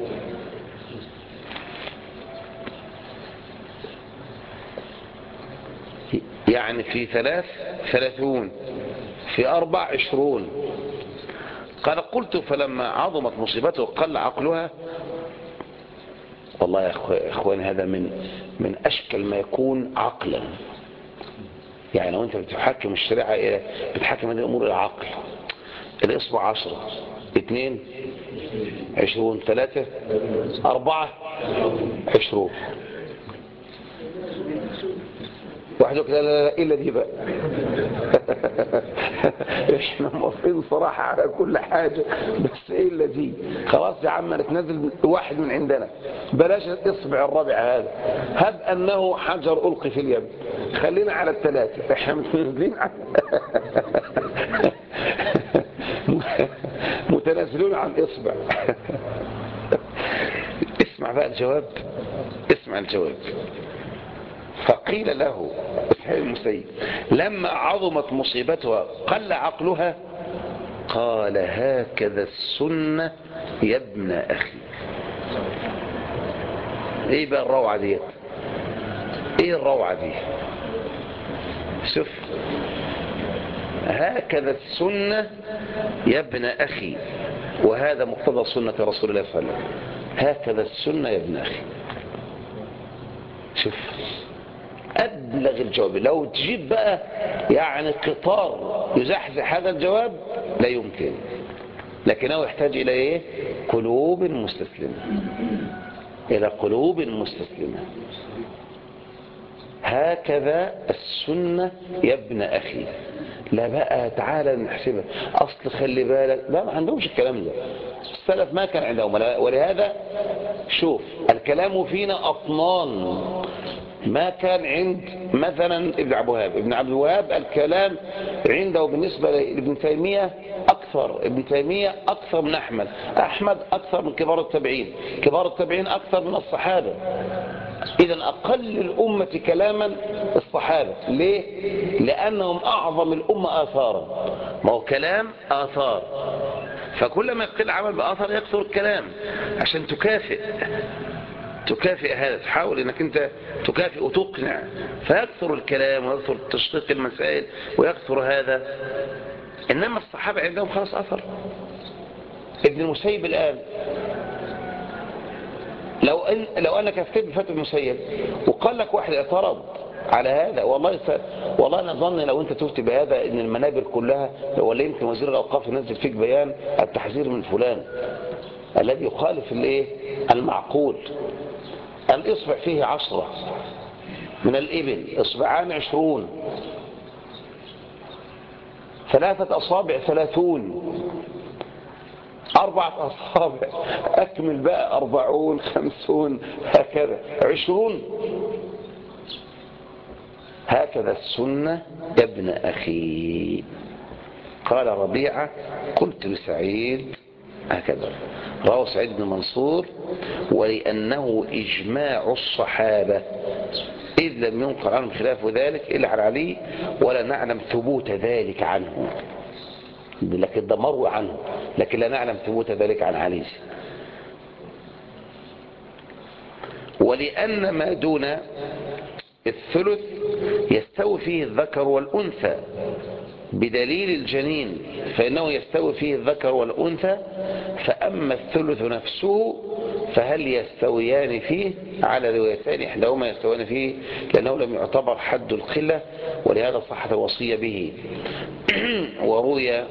يعني في 3 30، في 4 20. قال قلت فلما عظمت مصيبته قل عقلها. والله يا اخواني هذا من اشكل ما يكون عقلا. يعني لو انت بتحكم الشريعه بتحكم هذه الامور العقل. الاصبع 10، 2 20، 3 4 20. واحد يقول لا الا دي بقى احنا موافقين صراحة على كل حاجة، بس ايه اللي دي؟ خلاص يا عم نتنزل واحد من عندنا، بلاش اصبع الرابع هذا، هب انه حجر القي في اليم، خلينا على الثلاثة، احنا متنازلين متنازلون عن اصبع. اسمع بقى الجواب، اسمع الجواب. فقيل له سعيد المسيب لما عظمت مصيبتها قل عقلها؟ قال هكذا السنة يا ابن أخي. ايه بقى الروعة دي؟ ايه الروعة دي؟ شوف، هكذا السنة يا ابن أخي، وهذا مقتضى سنة رسول الله صلى الله عليه وسلم. هكذا السنة يا ابن أخي. شوف أبلغ الجواب. لو تجيب بقى يعني قطار يزحزح هذا الجواب لا يمكن، لكنه يحتاج إلى إيه؟ قلوب مستسلمة، إلى قلوب مستسلمة. هكذا السنة يا ابن أخي. لا بقى تعالى نحسبها، أصل خلي بالك، لا ما عندهمش الكلام ده، السلف ما كان عندهم. ولهذا شوف الكلام فينا أطنان، ما كان عند مثلا ابن عبد الوهاب. ابن عبد الوهاب الكلام عنده بالنسبة لابن تيمية أكثر، ابن تيمية أكثر من أحمد، أحمد أكثر من كبار التابعين، كبار التابعين أكثر من الصحابة. إذن أقل الأمة كلاما الصحابة. ليه؟ لأنهم أعظم الأمة آثارا. ما هو كلام آثار، فكلما يقل عمل بآثار يكثر الكلام، عشان تكافئ هذا، تحاول انك انت تكافئ وتقنع، فيكثر الكلام ويكثر تشقيق المسائل ويكثر هذا. انما الصحابة عندهم خلاص اثر. ابن المسيب الان لو انك افتيت بفتوى ابن المسيب وقال لك واحد اعترض على هذا، والله انا ظن لو انت تفتي بهذا ان المنابر كلها، ولا يمكن وزير الاوقاف ينزل فيك بيان التحذير من فلان الذي يخالف الايه المعقول. الإصبع فيه 10 من الإبل، إصبعان 20، 3 أصابع 30، 4 أصابع أكمل بقى 40 50 هكذا 20. هكذا السنة يا ابن أخي. قال ربيعة قلت لسعيد هكذا. رواه سعيد بن منصور ولأنه إجماع الصحابة إذ لم ينقل عنهم خلاف ذلك إلا عن علي ولا نعلم ثبوت ذلك عنه، لكن ده مروي عنه لكن لا نعلم ثبوت ذلك عن علي. ولأن ما دون الثلث يستوي فيه الذكر والأنثى بدليل الجنين، فإنه يستوي فيه الذكر والأنثى. فأما الثلث نفسه فهل يستويان فيه؟ على روايتان إحداهما يستويان فيه لأنه لم يعتبر حد القلة ولهذا صحت الوصية به، وروي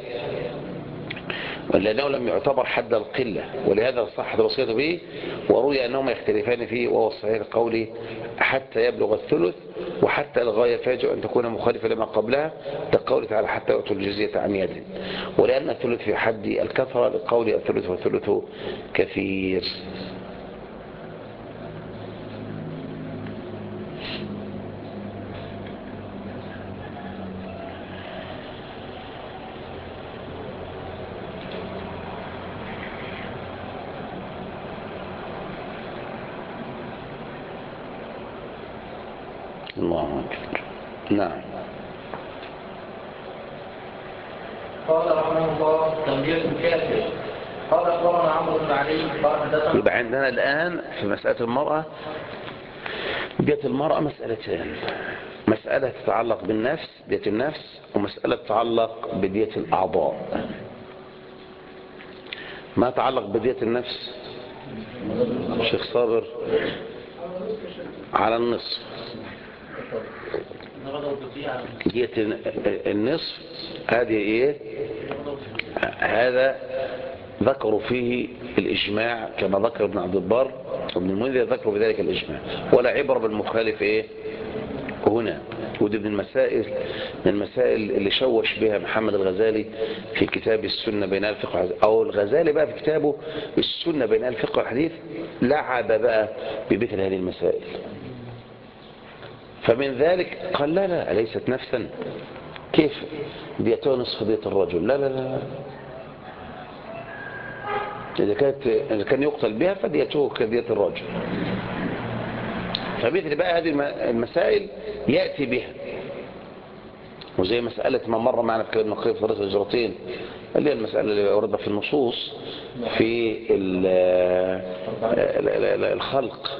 لأنه لم يعتبر حد القلة ولهذا صحت الوصية به، وروي أنهما يختلفان فيه، وهو الصحيح القولي حتى يبلغ الثلث، وحتى الغاية فاجئ أن تكون مخالفة لما قبلها، كقوله تعالى حتى يؤتوا الجزية عن يد. ولأن الثلث في حد الكثرة لقول الثلث والثلث كثير. الله أكبر. نعم. قال رحمه الله تنبيه الكافر. قال أخبرنا عمرو بن علي قال حدثنا. يبقى عندنا الآن في مسألة المرأة، دية المرأة مسألتين، مسألة تتعلق بالنفس دية النفس، ومسألة تتعلق بدية الأعضاء. ما يتعلق بدية النفس شيخ صابر على النصف، دية النصف هذه ايه؟ هذا ذكروا فيه الإجماع كما ذكر ابن عبد البر وابن المنذر، ذكروا بذلك الإجماع ولا عبر بالمخالف ايه هنا. ودي من المسائل اللي شوش بها محمد الغزالي في كتاب السنة بين الفقه والحديث، أو الغزالي بقى في كتابه السنة بين الفقه والحديث لعب بقى بمثل هذه المسائل. فمن ذلك قال لا ليست نفسا، كيف ديتها نصف دية الرجل؟ لا إذا كان يقتل بها فديته كدية الرجل. فمثل بقى هذه المسائل يأتي بها، وزي مسألة ما مر معنا في كلام نقيب فرص الهجرتين، اللي هي المسألة اللي وردت في النصوص في الخلق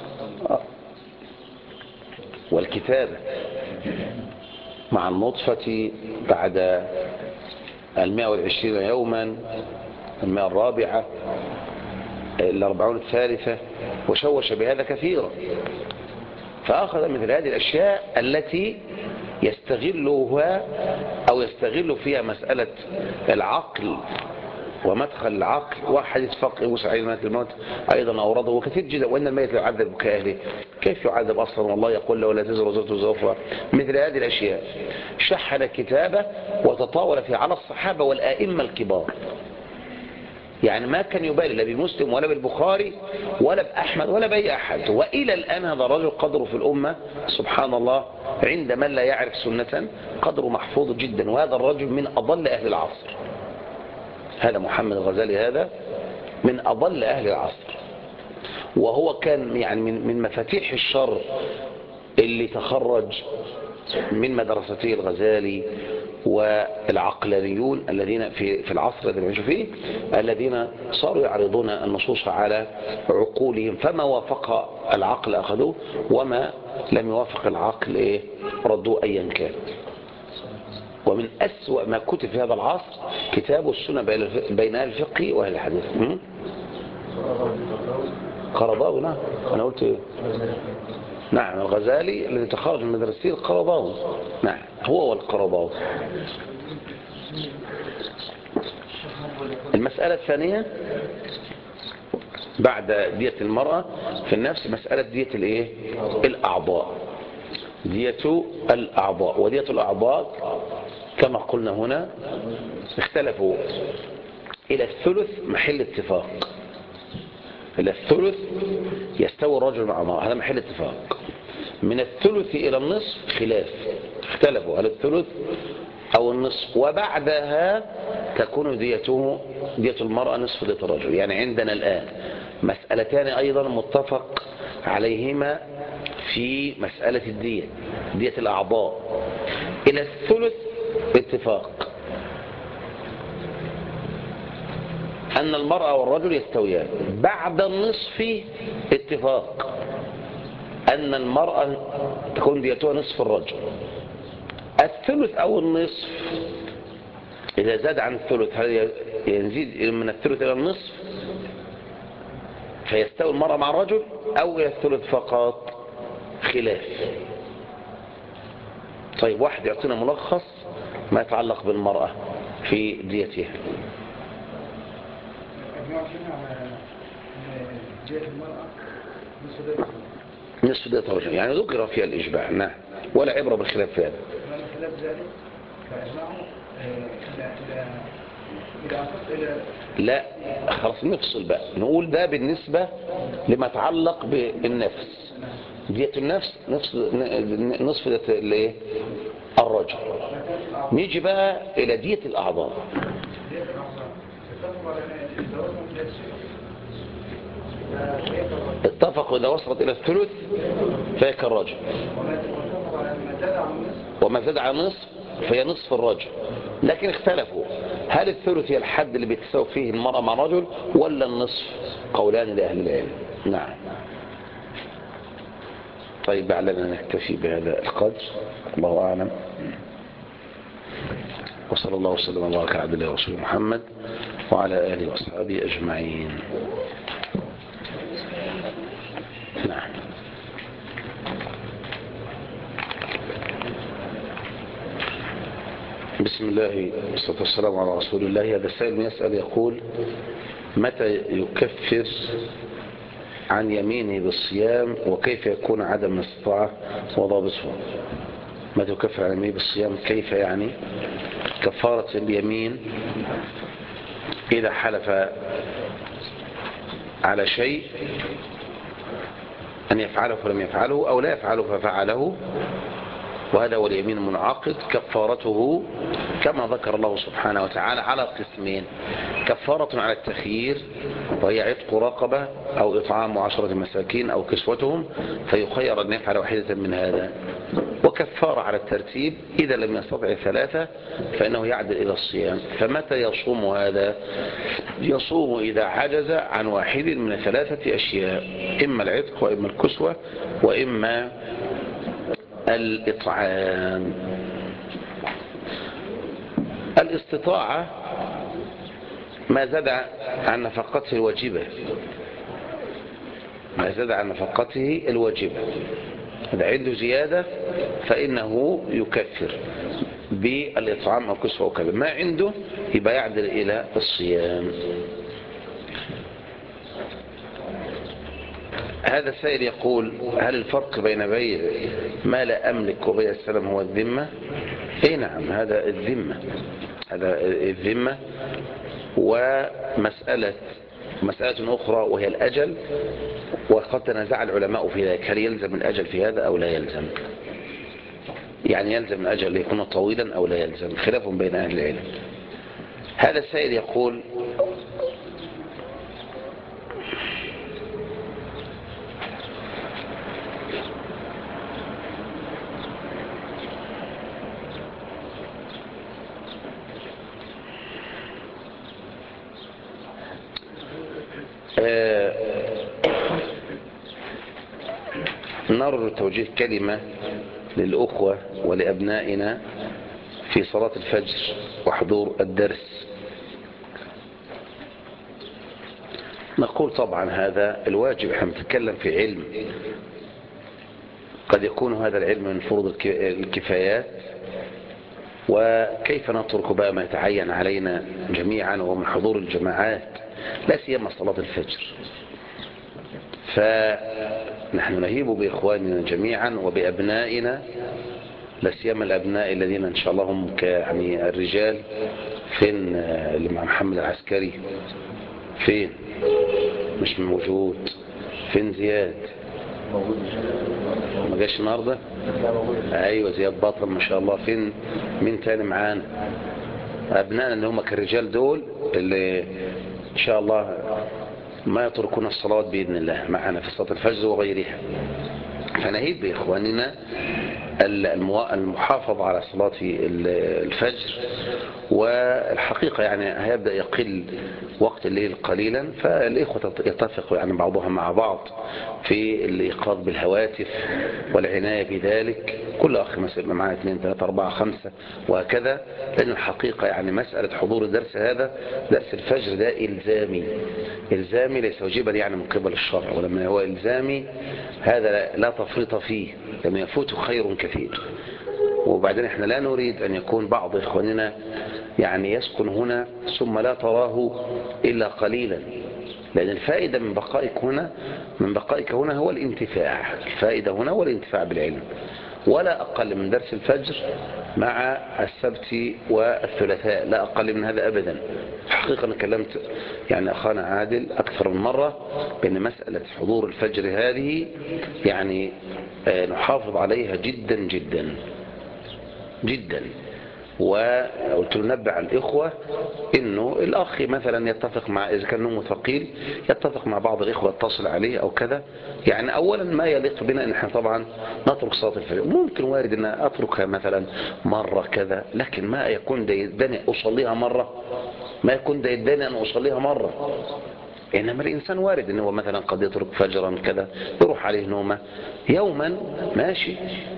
والكتابة مع النطفة بعد 120 يوما، 104 40 الثالثة، وشوش بهذا كثيرا. فأخذ مثل هذه الأشياء التي يستغلها أو يستغل فيها مسألة العقل ومدخل العقل، وحديث فقه وسعي المات الموت أيضا أورده وكثير جدا، وإن الميت لا يعذب بكأهله، كيف يعذب أصلا والله يقول له ولا تزر وزرة وزر أخرى. مثل هذه الأشياء شحن كتابه وتطاول فيه على الصحابة والآئمة الكبار، يعني ما كان يبالي لا بمسلم ولا بالبخاري ولا بأحمد ولا بأي أحد. وإلى الآن هذا الرجل قدره في الأمة سبحان الله عند من لا يعرف سنة قدره محفوظ جدا، وهذا الرجل من أضل أهل العصر. هذا محمد الغزالي هذا من أضل أهل العصر، وهو كان يعني من مفاتيح الشر اللي تخرج من مدرسته الغزالي والعقلانيون الذين في العصر الذي نعيش فيه، الذين صاروا يعرضون النصوص على عقولهم، فما وافق العقل أخذوه وما لم يوافق العقل ردوه أيا كان. ومن أسوأ ما كتب في هذا العصر كتاب السنة بين الفقه وأهل الحديث. قرضاوي، نعم أنا قلت إيه؟ نعم الغزالي الذي تخرج من مدرسته القرضاوي، نعم هو والقرضاوي. المسألة الثانية بعد دية المرأة في النفس مسألة دية الأعضاء. دية الأعضاء ودية الأعضاء كما قلنا هنا اختلفوا إلى الثلث محل اتفاق. إلى الثلث يستوي الرجل مع المرأة، هذا محل اتفاق. من الثلث إلى النصف خلاف، اختلفوا هل الثلث أو النصف. وبعدها تكون دية المرأة نصف دية الرجل. يعني عندنا الآن مسألتان أيضا متفق عليهما في مسألة دية الأعضاء. إلى الثلث اتفاق أن المرأة والرجل يستويان. بعد النصف اتفاق أن المرأة تكون ديتها نصف الرجل. الثلث أو النصف إذا زاد عن الثلث هل يزيد من الثلث إلى النصف فيستوي المرأة مع الرجل، أو إلى الثلث فقط؟ خلاف. طيب واحد يعطينا ملخص ما يتعلق بالمرأة في ديتها. نصف دية الرجل، يعني ذكر فيها الإجماع، نعم، ولا عبرة بالخلاف في هذا. لا خلاص نفصل بقى، نقول ده بالنسبة لما يتعلق بالنفس. دية النفس نصف دية الرجل. نيجي بقى إلى دية الأعضاء. اتفقوا إذا وصلت إلى الثلث فهي كالرجل، وما زاد عن نصف فهي نصف الرجل. لكن اختلفوا هل الثلث هي الحد اللي بتساوي فيه المرأة مع الرجل ولا النصف؟ قولان لأهل العلم. نعم. طيب لعلنا نكتفي بهذا القدر، الله أعلم. وصلى الله وسلم وبارك على عبد الله ورسوله محمد وعلى آله وأصحابه أجمعين. نعم. بسم الله والصلاة والسلام على رسول الله. هذا السائل يسأل يقول: متى يكفر عن يمينه بالصيام، وكيف يكون عدم الاستطاعة وضابطه؟ ما تكفر عن اليمين بالصيام كيف يعني؟ كفارة اليمين إذا حلف على شيء أن يفعله فلم يفعله أو لا يفعله ففعله، وهذا هو اليمين المنعقد. كفارته كما ذكر الله سبحانه وتعالى على قسمين: كفارة على التخيير وهي عتق رقبة أو إطعام 10 مساكين أو كسوتهم فيخير أن يفعل واحدة من هذا، وكفارة على الترتيب إذا لم يستطع 3 فإنه يعدل إلى الصيام. فمتى يصوم هذا؟ يصوم إذا عجز عن واحد من 3 أشياء: إما العتق وإما الكسوة وإما الإطعام. الاستطاعة ما زاد عن نفقته الواجبة، ما زاد عن نفقته الواجبة، إذا عنده زيادة فإنه يكفر بالإطعام أو كسوة أو كذا، ما عنده يبقى يعدل إلى الصيام. هذا السائل يقول: هل الفرق بين بيع ما لا أملك وبيع السلم هو الذمة؟ اي نعم، هذا الذمة، هذا الذمة. ومسألة أخرى وهي الأجل، وقد تنازع العلماء في ذلك: هل يلزم الأجل في هذا أو لا يلزم؟ يعني يلزم الأجل يكون طويلا أو لا يلزم، خلاف بين أهل العلم. هذا السائل يقول: نرجو توجيه كلمة للأخوة ولأبنائنا في صلاة الفجر وحضور الدرس. نقول طبعا هذا الواجب، احنا بنتكلم في علم، قد يكون هذا العلم من فروض الكفايات، وكيف نترك بقى ما يتعين علينا جميعا ومن حضور الجماعات لا سيما صلاة الفجر. فنحن نهيب بإخواننا جميعا وبأبنائنا، لا سيما الأبناء الذين إن شاء الله هم يعني الرجال. فين اللي مع محمد العسكري؟ فين؟ مش موجود. فين زياد؟ ما جاش النهارده؟ ايوه زياد بطل ما شاء الله. فين مين تاني معانا؟ ابنائنا اللي هم كالرجال دول اللي ان شاء الله ما يتركون الصلاة بإذن الله معنا في صلاة الفجر وغيرها. فنهيب بإخواننا المحافظة على صلاة الفجر، والحقيقة يعني هيبدأ يقل وقت الليل قليلا، فالإخوة يتفقوا يعني بعضهم مع بعض في الإيقاظ بالهواتف والعناية بذلك. كل أخ مثلا معنا 2 3 4 5 وهكذا، لأن الحقيقة يعني مسألة حضور الدرس هذا، درس الفجر ده إلزامي ليس واجبا يعني من قبل الشرع، ولما هو إلزامي هذا لا تفريط فيه، لم يفوت خير كثير. وبعدين احنا لا نريد أن يكون بعض إخواننا يعني يسكن هنا ثم لا تراه إلا قليلا، لأن الفائدة من بقائك هنا هو الانتفاع. الفائدة هنا هو الانتفاع بالعلم، ولا أقل من درس الفجر مع السبت والثلاثاء، لا أقل من هذا أبدا. حقيقة أنا كلمت يعني أخانا عادل أكثر من مرة بأن مسألة حضور الفجر هذه يعني نحافظ عليها جدا جدا جدا. وقلت له نبع الإخوة إنه الأخ مثلا يتفق مع، إذا كان نومه ثقيل يتفق مع بعض الإخوة يتصل عليه أو كذا. يعني أولا ما يليق بنا إن احنا طبعا نترك صلاة الفجر، ممكن وارد إن أتركها مثلا مرة كذا، لكن ما يكون دايداني أصليها مرة، ما يكون دايداني أن أصليها مرة. إنما الإنسان وارد إنه مثلا قد يترك فجرا كذا يروح عليه نومه يوما ماشي،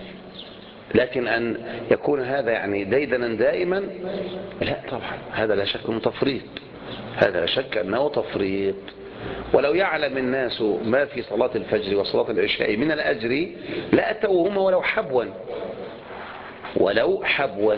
لكن أن يكون هذا يعني ديدنا دائما لا طبعا، هذا لا شك أنه تفريط، هذا لا شك أنه تفريط. ولو يعلم الناس ما في صلاة الفجر وصلاة العشاء من الأجر لأتوهما ولو حبوا.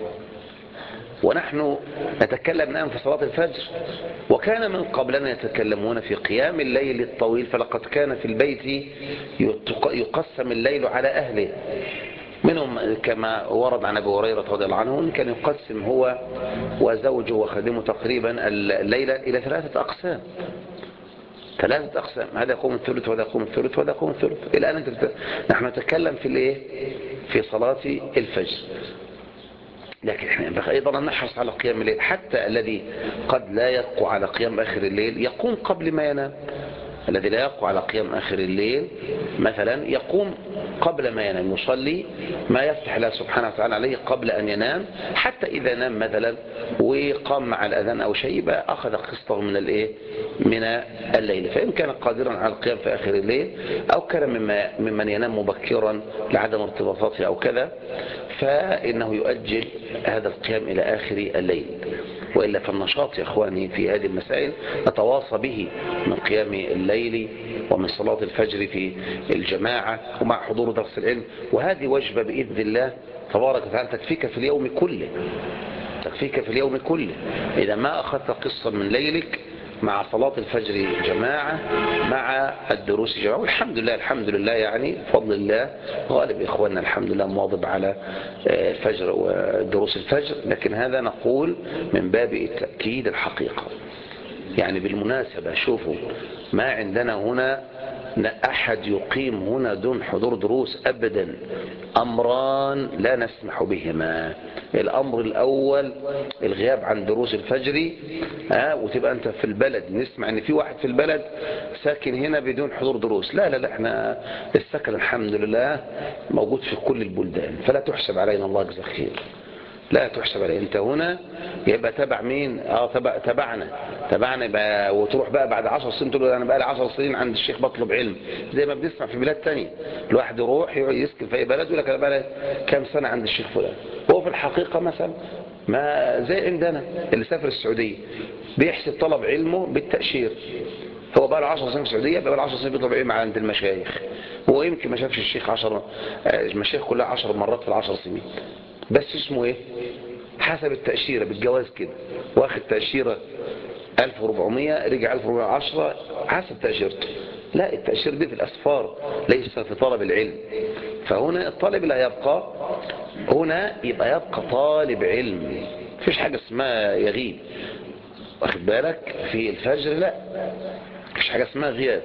ونحن نتكلم الآن في صلاة الفجر، وكان من قبلنا يتكلمون في قيام الليل الطويل، فلقد كان في البيت يقسم الليل على أهله، منهم كما ورد عن أبي هريرة رضي الله عنه إن كان يقسم هو وزوجه وخادمه تقريبا الليلة إلى 3 أقسام. 3 أقسام، هذا يقوم الثلث وهذا يقوم الثلث وهذا يقوم الثلث. الآن نحن نتكلم في الايه؟ في صلاة الفجر. لكن احنا ينبغي أيضا أن نحرص على قيام الليل، حتى الذي قد لا يقوى على قيام آخر الليل يقوم قبل ما ينام. الذي لا يقوى على قيام آخر الليل مثلا يقوم قبل ما ينام، يصلي ما يفتح الله سبحانه وتعالى عليه قبل أن ينام، حتى إذا نام مثلا وقام مع الأذان أو شيء بقى أخذ قسطه من الايه؟ من الليل. فإن كان قادرا على القيام في آخر الليل أو كان ممن ينام مبكرا لعدم ارتباطاته أو كذا، فإنه يؤجل هذا القيام إلى آخر الليل. وإلا فالنشاط يا إخواني في هذه المسائل نتواصى به من قيام الليل ومن صلاة الفجر في الجماعة ومع حضور درس العلم، وهذه وجبة بإذن الله تبارك وتعالى تكفيك في اليوم كله، تكفيك في اليوم كله إذا ما أخذت قصة من ليلك مع صلاة الفجر جماعة مع الدروس جماعة. والحمد لله الحمد لله يعني بفضل الله غالب إخواننا الحمد لله مواظب على الفجر ودروس الفجر، لكن هذا نقول من باب التأكيد الحقيقة. يعني بالمناسبة شوفوا ما عندنا هنا أحد يقيم هنا دون حضور دروس أبدا. أمران لا نسمح بهما. الأمر الأول الغياب عن دروس الفجر، وتبقى أنت في البلد نسمع أن في واحد في البلد ساكن هنا بدون حضور دروس. لا لا لا، احنا السكن الحمد لله موجود في كل البلدان، فلا تحسب علينا الله جزاك خير، لا تحسب عليه. انت هنا يبقى تبع مين؟ تبعنا يبقى. وتروح بقى بعد 10 سنين تقول انا بقى لي 10 سنين عند الشيخ بطلب علم، زي ما بنسمع في بلاد تانية. الواحد يروح يسكن في اي بلد يقول لك انا بقى لي كام سنه عند الشيخ فلان. هو في الحقيقه مثلا ما زي عندنا اللي سافر السعوديه بيحسب طلب علمه بالتاشير. هو بقى له 10 سنين في السعوديه، بقى له 10 سنين بيطلب علم عند المشايخ، هو يمكن ما شافش الشيخ 10 المشايخ كلها 10 مرات في ال10 سنين، بس اسمه ايه؟ حسب التأشيرة بالجواز كده، واخد تأشيرة 1400 رجع 1410 حسب تأشيرته. لا، التأشير دي في الأسفار ليس في طلب العلم. فهنا الطالب لا يبقى هنا، يبقى طالب علم، مفيش حاجة اسمها يغيب، واخد بالك؟ في الفجر لا، مفيش حاجة اسمها غياب.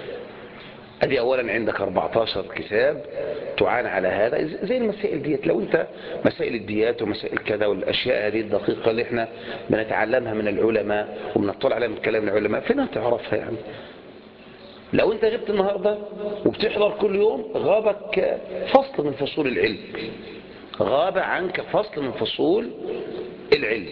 ادي اولا عندك 14 كتاب تعان على هذا، زي المسائل ديت. لو انت مسائل الديات ومسائل كذا والاشياء هذه الدقيقه اللي احنا بنتعلمها من العلماء وبنطلع عليها من كلام العلماء، فين تعرفها يعني؟ لو انت غبت النهارده وبتحضر كل يوم، غابك فصل من فصول العلم، غاب عنك فصل من فصول العلم،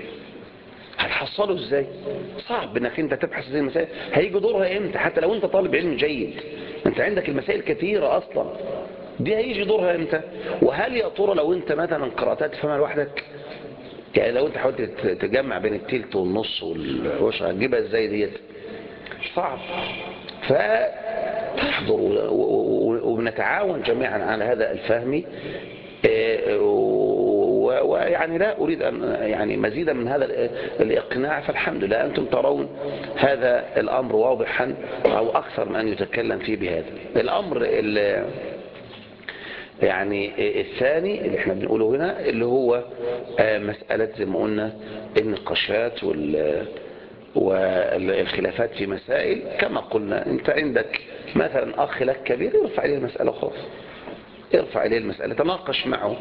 هتحصله ازاي؟ صعب انك انت تبحث زي المسائل. هيجي دورها امتى؟ حتى لو انت طالب علم جيد، انت عندك المسائل كثيرة اصلا، دي هيجي دورها امتى؟ وهل يا ترى لو انت مثلا قرأتها تفهمها لوحدك؟ يعني لو انت حاولت تجمع بين التلت والنص والعشرة هتجيبها ازاي ديت؟ صعب. فتحضر وبنتعاون جميعا على هذا الفهم. ويعني لا أريد أن يعني مزيدا من هذا الإقناع، فالحمد لله أنتم ترون هذا الأمر واضحا أو أكثر من أن يتكلم فيه بهذا الأمر. يعني الثاني اللي احنا بنقوله هنا اللي هو مسألة زي ما قلنا النقاشات والخلافات في مسائل. كما قلنا انت عندك مثلا أخ لك كبير، يرفع إليه المسألة خلاص، ارفع إليه المسألة، تناقش معه،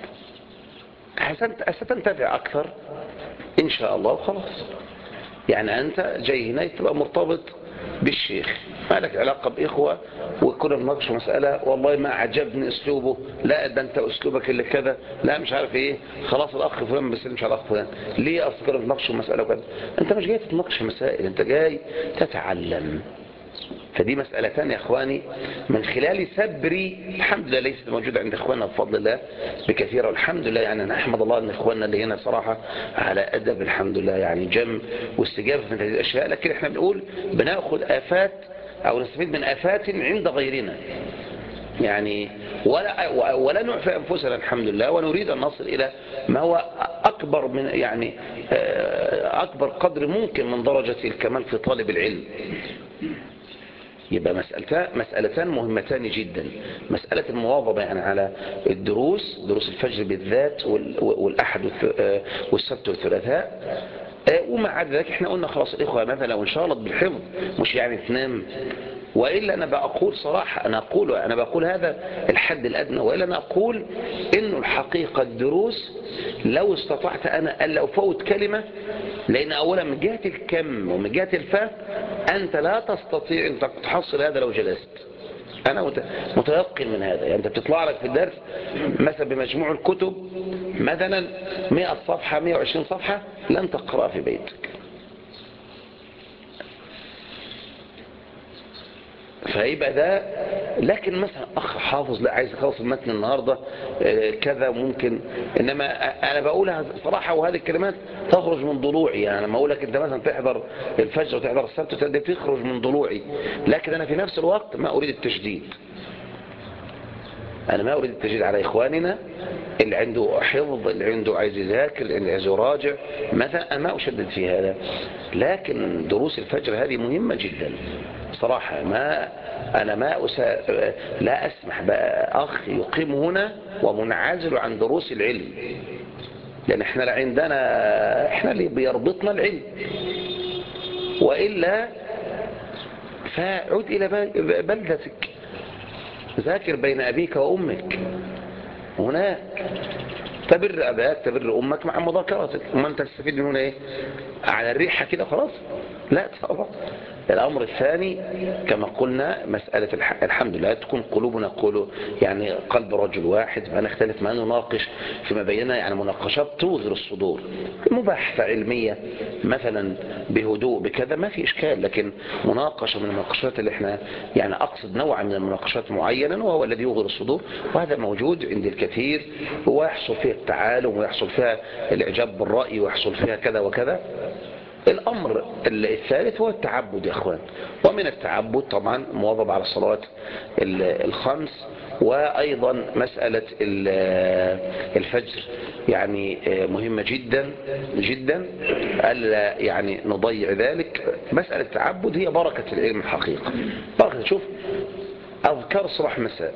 ستنتفع أكثر إن شاء الله وخلاص. يعني أنت جاي هنا تبقى مرتبط بالشيخ، ما لك علاقة بإخوة وكنا بنناقش مسألة والله ما عجبني أسلوبه، لا ده أنت أسلوبك اللي كذا، لا مش عارف إيه، خلاص الأخ فلان ما بيسلمش على الأخ فلان ليه؟ أصل كنا بنناقش مسألة وكذا. أنت مش جاي تتناقش مسائل، أنت جاي تتعلم. فدي مسألة ثانية يا إخواني من خلال سبري الحمد لله ليست موجودة عند إخواننا بفضل الله بكثير، والحمد لله يعني أنا أحمد الله أن إخواننا اللي هنا صراحة على أدب الحمد لله، يعني جم واستجابة من هذه الأشياء. لكن إحنا بنقول بنأخذ آفات أو نستفيد من آفات عند غيرنا يعني، ولا نعفي أنفسنا الحمد لله، ونريد أن نصل إلى ما هو أكبر من يعني أكبر قدر ممكن من درجة الكمال في طالب العلم. يبقى مسألتان مهمتان جدا. مسألة المواظبة يعني على دروس الفجر بالذات والأحد والسبت والثلاثاء. ومع ذلك احنا قلنا خلاص الإخوة مثلا لو انشغلت بالحفظ مش يعني تنام، وإلا أنا بقول صراحة أنا بقول هذا الحد الأدنى، وإلا أنا أقول إنه الحقيقة الدروس لو استطعت أنا ألا أفوت كلمة، لأن أولا من جهة الكم ومن جهة الفهم أنت لا تستطيع أن تحصل هذا لو جلست. أنا متيقن من هذا. يعني أنت بتطلع لك في الدرس مثلا بمجموع الكتب مثلا 100 صفحة 120 صفحة لن تقرأ في بيتك. فيبقى ده. لكن مثلا أخ حافظ لا عايز أخلص المتن النهاردة كذا ممكن، إنما أنا بقولها صراحة وهذه الكلمات تخرج من ضلوعي. يعني لما أقول لك أنت مثلا تحضر الفجر وتحضر السبت تخرج من ضلوعي، لكن أنا في نفس الوقت ما أريد التشديد. أنا ما أريد التشديد على إخواننا اللي عنده حفظ، اللي عنده عايز يذاكر، اللي عايز يراجع مثلا، أنا ما أشدد في هذا. لكن دروس الفجر هذه مهمة جدا صراحة. لا أسمح بقى أخ يقيم هنا ومنعزل عن دروس العلم، لأن احنا احنا اللي بيربطنا العلم، وإلا فعد إلى بلدتك، ذاكر بين أبيك وأمك هناك، تبر أباك تبر أمك مع مذاكرتك. وما أنت تستفيد من هنا إيه؟ على الريحة كده خلاص؟ لا طبعا. الأمر الثاني كما قلنا مسألة الحمد لله تكون قلوبنا يعني قلب رجل واحد، ما نختلف ما نناقش فيما بيننا، يعني مناقشات توغر الصدور، مباحثة علمية مثلا بهدوء بكذا ما في إشكال، لكن مناقشة من المناقشات اللي احنا يعني أقصد نوعا من المناقشات معينا وهو الذي يوغر الصدور، وهذا موجود عند الكثير، ويحصل فيها التعالم ويحصل فيها الإعجاب بالرأي ويحصل فيها كذا وكذا. الأمر الثالث هو التعبد يا أخوان، ومن التعبد طبعا مواظبة على الصلوات الخمس، وأيضا مسألة الفجر يعني مهمة جدا جدا، ألا يعني نضيع ذلك. مسألة التعبد هي بركة العلم الحقيقة. بركة، شوف أذكار صباح مساء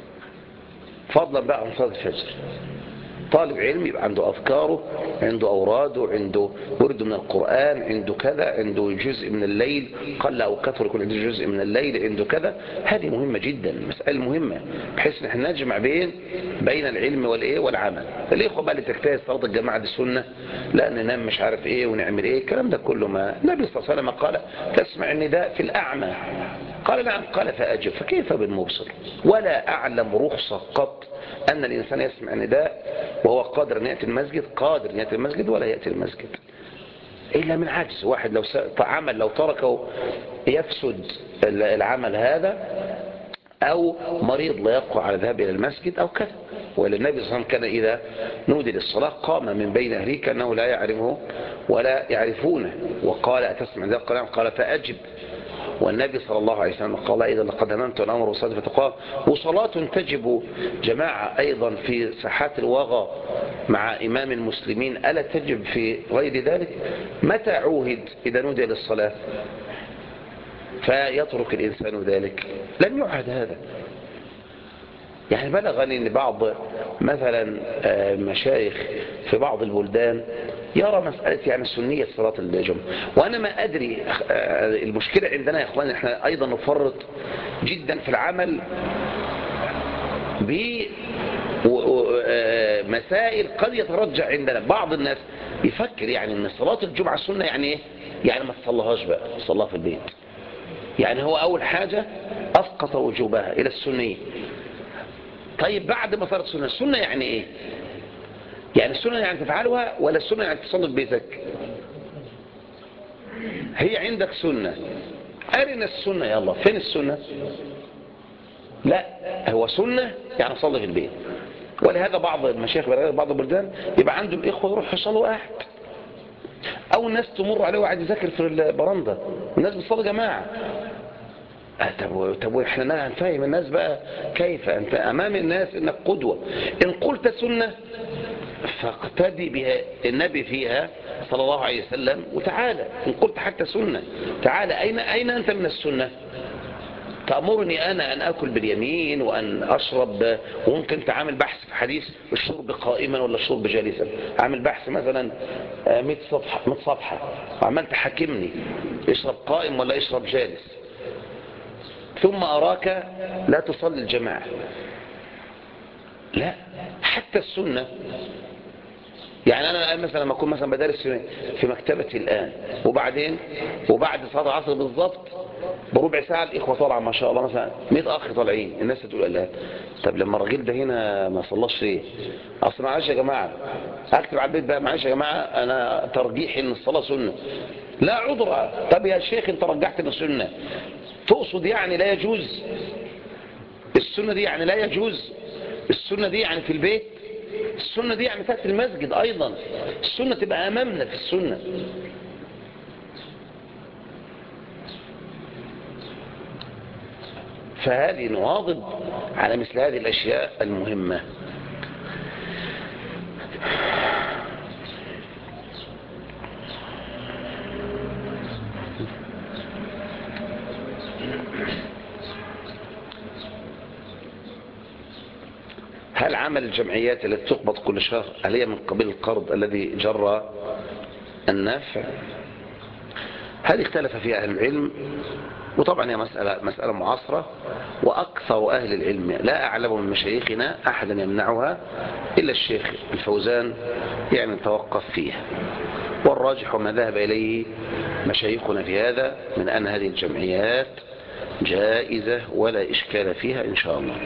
فضلا بقى عن صلاة الفجر. طالب علم يبقى عنده أفكاره، عنده أوراده، عنده ورد من القرآن، عنده كذا، عنده جزء من الليل قل أو كثر يكون عنده جزء من الليل، عنده كذا. هذه مهمة جدا، مسألة مهمة، بحيث نحن نجمع بين العلم والعمل. الإخوة بقى اللي تجتهد صلاة الجماعة دي السنة، لا ننام مش عارف إيه ونعمل إيه، الكلام ده كله ما النبي صلى الله عليه وسلم قال تسمع النداء في الأعمى، قال نعم، قال فأجب، فكيف بالمبصر؟ ولا أعلم رخصة قط أن الإنسان يسمع النداء وهو قادر أن يأتي المسجد ولا يأتي المسجد إلا من عجز. واحد لو عمل لو تركه يفسد العمل هذا، أو مريض لا يقوى على الذهاب إلى المسجد أو كذا. وللنبي صلى الله عليه وسلم كان إذا نودي للصلاة قام من بين أهله كأنه لا يعرفه ولا يعرفونه، وقال أتسمع ذلك؟ قال فأجب. والنبي صلى الله عليه وسلم قال إذا لقد هممت الأمر وصلاة فتقام. وصلاة تجب جماعة أيضا في ساحات الوغى مع إمام المسلمين، ألا تجب في غير ذلك؟ متى عوهد إذا نودي للصلاة فيترك الإنسان ذلك؟ لم يعهد هذا. يعني بلغني أن بعض مثلا مشايخ في بعض البلدان يرى مسألة يعني سنية صلاة الجمعة، وأنا ما أدري. المشكلة عندنا يا أخوان إحنا أيضا نفرط جدا في العمل بمسائل قد يترجع عندنا. بعض الناس يفكر يعني أن صلاة الجمعة سنة يعني إيه؟ يعني ما تصلىهاش بقى، صلاها في البيت. يعني هو أول حاجة أسقط وجوبها إلى السنية. طيب بعد ما صارت السنة يعني إيه؟ يعني السنة يعني تفعلها ولا السنة يعني تصلي في بيتك؟ هي عندك سنة، أرنا السنة، يلا فين السنة؟ لا، هو سنة يعني صلي في البيت. ولهذا بعض المشايخ بعض البلدان يبقى عنده الإخوة يروح يصلوا قاعد، أو الناس تمر عليه وقاعد يذاكر في البرندة والناس بتصلي جماعة. طب احنا هنفهم الناس بقى كيف انت امام الناس انك قدوة. ان قلت سنة فاقتدي بها النبي فيها صلى الله عليه وسلم وتعالى. ان قلت حتى سنة تعالى، اين انت من السنة؟ تأمرني أنا أن أكل باليمين وأن أشرب، وممكن تعمل بحث في حديث الشرب قائما ولا الشرب جالسا، عامل بحث مثلا 100 صفحة وعمال تحكمني اشرب قائم ولا اشرب جالس، ثم أراك لا تصلي الجماعة. لا، حتى السنة. يعني أنا الآن مثلا لما أكون مثلا بدرس في مكتبتي الآن، وبعد صلاة العصر بالضبط بربع ساعة الإخوة طالعة ما شاء الله مثلا 100 أخ طالعين، الناس تقول لا طب لما الراجل ده هنا ما صلاش ليه؟ أصل معلش يا جماعة أكتب على البيت بقى، معلش يا جماعة أنا ترجيحي إن الصلاة سنة. لا عذر. طب يا شيخ أنت رجحت السنة، تقصد يعني لا يجوز؟ السنة دي يعني لا يجوز؟ السنة دي يعني في البيت؟ السنة دي يعني في المسجد أيضا، السنة تبقى أمامنا في السنة. فهذه نواظب على مثل هذه الأشياء المهمة. هل عمل الجمعيات التي تقبض كل شهر هل هي من قبيل القرض الذي جرى النافع؟ هذه اختلف فيها أهل العلم، وطبعا هي مسألة معاصرة، وأكثر أهل العلم لا أعلم من مشايخنا أحدا يمنعها إلا الشيخ الفوزان، يعني توقف فيها. والراجح وما ذهب إليه مشايخنا في هذا من أن هذه الجمعيات جائزة ولا إشكال فيها إن شاء الله.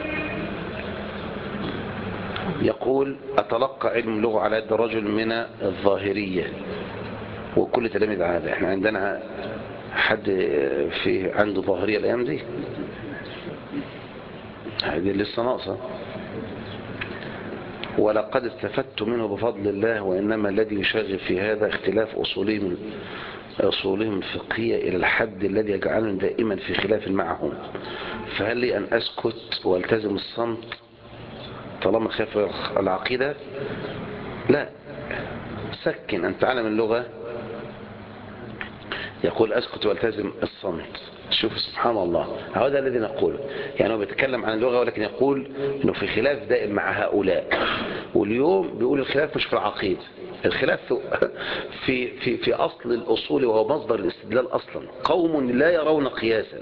يقول أتلقى علم اللغة على يد رجل من الظاهرية وكل تلاميذ هذا. احنا عندنا حد في عنده ظاهرية الأيام دي؟ هذه لسه ناقصة. ولقد استفدت منه بفضل الله، وإنما الذي يشغل في هذا اختلاف أصولهم الفقهية إلى الحد الذي يجعلني دائما في خلاف معهم. فهل لي أن أسكت والتزم الصمت طالما خاف العقيدة؟ لا، سكن أن تعلم اللغة. يقول أسكت والتزم الصمت. شوف سبحان الله، هذا الذي نقوله. يعني هو بيتكلم عن اللغة ولكن يقول أنه في خلاف دائم مع هؤلاء. واليوم بيقول الخلاف مش في العقيدة، الخلاف في أصل الأصول، وهو مصدر الاستدلال أصلا. قوم لا يرون قياسا،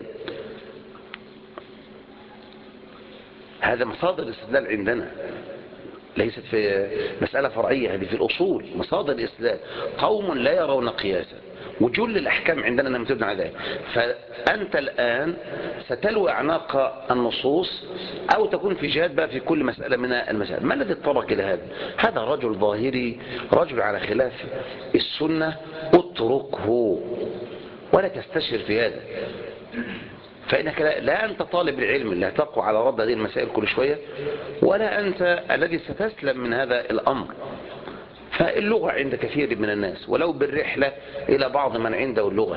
هذا مصادر الاستدلال عندنا، ليست في مسألة فرعية، هذه في الأصول مصادر الاستدلال. قوم لا يرون قياسا، وجل الأحكام عندنا لم تبنى على ذلك. فأنت الآن ستلوي أعناق النصوص أو تكون في جهاد بقى في كل مسألة من المسائل. ما الذي اضطرك إلى هذا؟ هذا رجل ظاهري، رجل على خلاف السنة، اتركه ولا تستشر في هذا. فإنك لا أنت طالب العلم اللي هتقوى على رد هذه المسائل كل شوية، ولا أنت الذي ستسلم من هذا الأمر. فاللغة عند كثير من الناس ولو بالرحلة إلى بعض من عنده اللغة.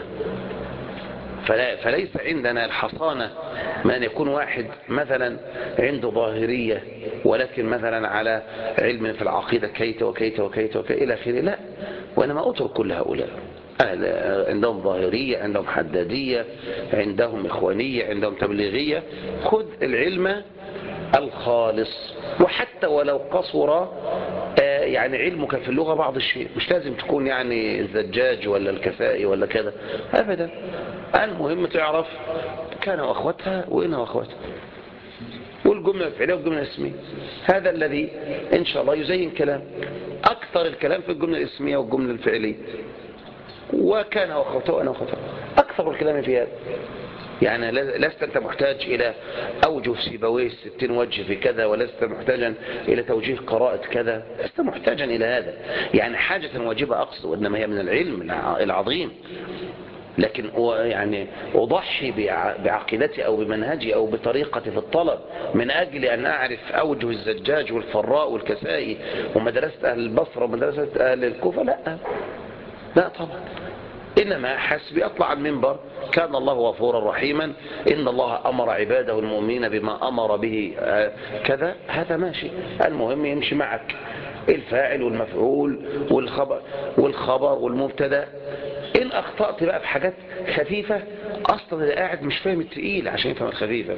فليس عندنا الحصانة من أن يكون واحد مثلا عنده ظاهرية ولكن مثلا على علم في العقيدة كيت وكيت وكيت وكيت إلى آخره. لا، وإنما أترك كل هؤلاء. عندهم ظاهرية، عندهم حدادية، عندهم إخوانية، عندهم تبليغية. خذ العلم الخالص، وحتى ولو قصر يعني علمك في اللغة بعض الشيء، مش لازم تكون يعني الزجاج ولا الكفائي ولا كذا أبدا. المهم تعرف كان وأخوتها وإنها وأخوتها، والجملة الفعلية والجملة الاسمية. هذا الذي إن شاء الله يزين كلام. أكثر الكلام في الجملة الاسمية والجملة الفعلية، وكان وأخوته وأنا وأخوته، أكثر الكلام في هذا. يعني لست أنت محتاج إلى أوجه سيبويه 60 وجه في كذا، ولست محتاجا إلى توجيه قراءة كذا، لست محتاجا إلى هذا. يعني حاجة واجبة أقصد، وإنما هي من العلم العظيم. لكن يعني أضحي بعقيدتي أو بمنهجي أو بطريقتي في الطلب من أجل أن أعرف أوجه الزجاج والفراء والكسائي ومدرسة أهل البصرة ومدرسة أهل الكوفة؟ لا طبعا. إنما حسبي أطلع المنبر كان الله غفورا رحيما، إن الله أمر عباده المؤمنين بما أمر به كذا، هذا ماشي. المهم يمشي معك الفاعل والمفعول والخبر والمبتدا. إن وإن أخطأت بقى في حاجات خفيفة أصلا اللي قاعد مش فاهم التقيل عشان يفهم الخفيفة،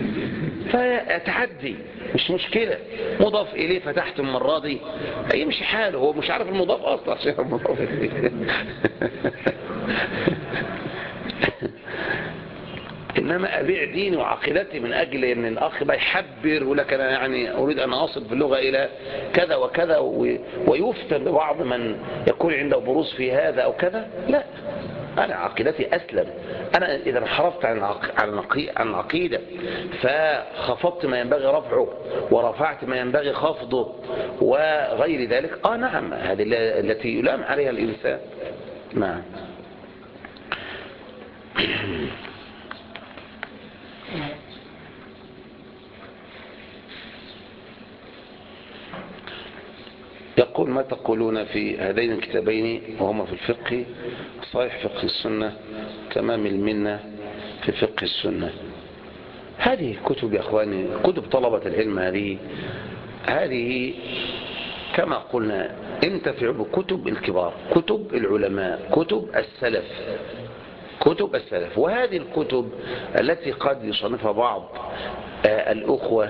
فتعدي مش مشكلة. مضاف إليه فتحت المرة دي يمشي حاله، هو مش عارف المضاف أصلا عشان المضاف إليه. إنما أبيع ديني وعقيدتي من أجل أن الأخ بقى يحبر ولك أنا يعني أريد أن أصل في اللغة إلى كذا وكذا ويفتن بعض من يكون عنده بروز في هذا أو كذا. لا، أنا عقيدتي أسلم. أنا إذا انحرفت عن العقيدة فخفضت ما ينبغي رفعه ورفعت ما ينبغي خفضه وغير ذلك، نعم، هذه التي يلام عليها الإنسان. نعم. يقول: ما تقولون في هذين الكتابين وهما في الفقه صحيح فقه السنة، تمام المنة في فقه السنة؟ هذه كتب يا أخواني، كتب طلبة العلم، هذه كما قلنا انتفع بكتب الكبار، كتب العلماء، كتب السلف. وهذه الكتب التي قد يصنفها بعض الأخوة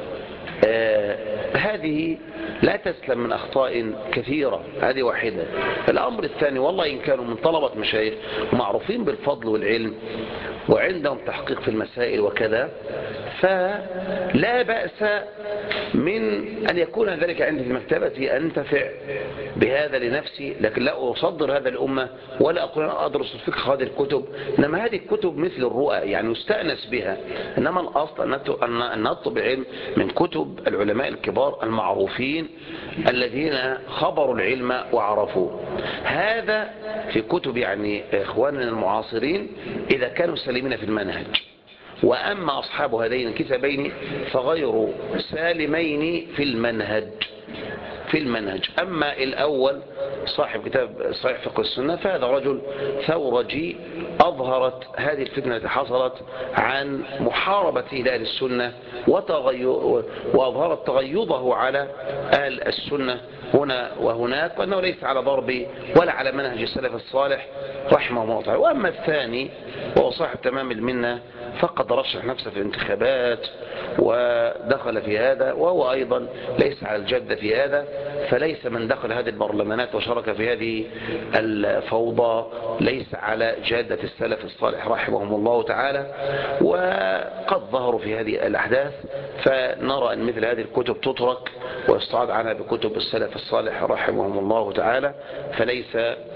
هذه لا تسلم من أخطاء كثيرة. هذه واحدة. الأمر الثاني، والله إن كانوا من طلبة مشايخ معروفين بالفضل والعلم وعندهم تحقيق في المسائل وكذا، فلا بأس من أن يكون ذلك عندي في مكتبتي أنتفع بهذا لنفسي، لكن لا أصدر هذا الأمة ولا أقول أنا أدرس الفقه هذه الكتب. إنما هذه الكتب مثل الرؤى، يعني يستأنس بها. إنما الأصل أن نطلب علم من كتب العلماء الكبار المعروفين الذين خبروا العلم وعرفوه. هذا في كتب يعني إخواننا المعاصرين إذا كانوا سالمين في المنهج. وأما أصحاب هذين الكتابين فغير سالمين في المنهج. أما الأول صاحب كتاب صحيح فقه السنة فهذا رجل ثورجي أظهرت هذه الفتنة التي حصلت عن محاربة أهل السنة وأظهرت تغيظه على أهل السنة هنا وهناك، وأنه ليس على ضرب ولا على منهج السلف الصالح رحمه الله تعالى. وأما الثاني وهو صاحب تمام المنة فقد رشح نفسه في الانتخابات ودخل في هذا، وهو أيضا ليس على الجد في هذا، فليس من دخل هذه البرلمانات وشارك في هذه الفوضى ليس على جادة السلف الصالح رحمهم الله تعالى. وقد ظهروا في هذه الأحداث، فنرى أن مثل هذه الكتب تترك ويستعاض عنها بكتب السلف الصالح رحمهم الله تعالى، فليس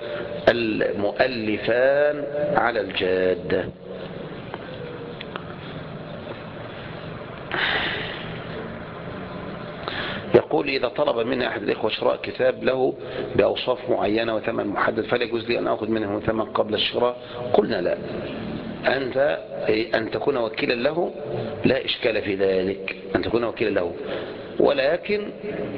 المؤلفان على الجادة. يقول: إذا طلب مني أحد الإخوة شراء كتاب له بأوصاف معينة وثمن محدد فلا يجوز لي أن أخذ منه ثمن قبل الشراء؟ قلنا لا. أنت أن تكون وكيلا له لا إشكال في ذلك، أن تكون وكيلا له، ولكن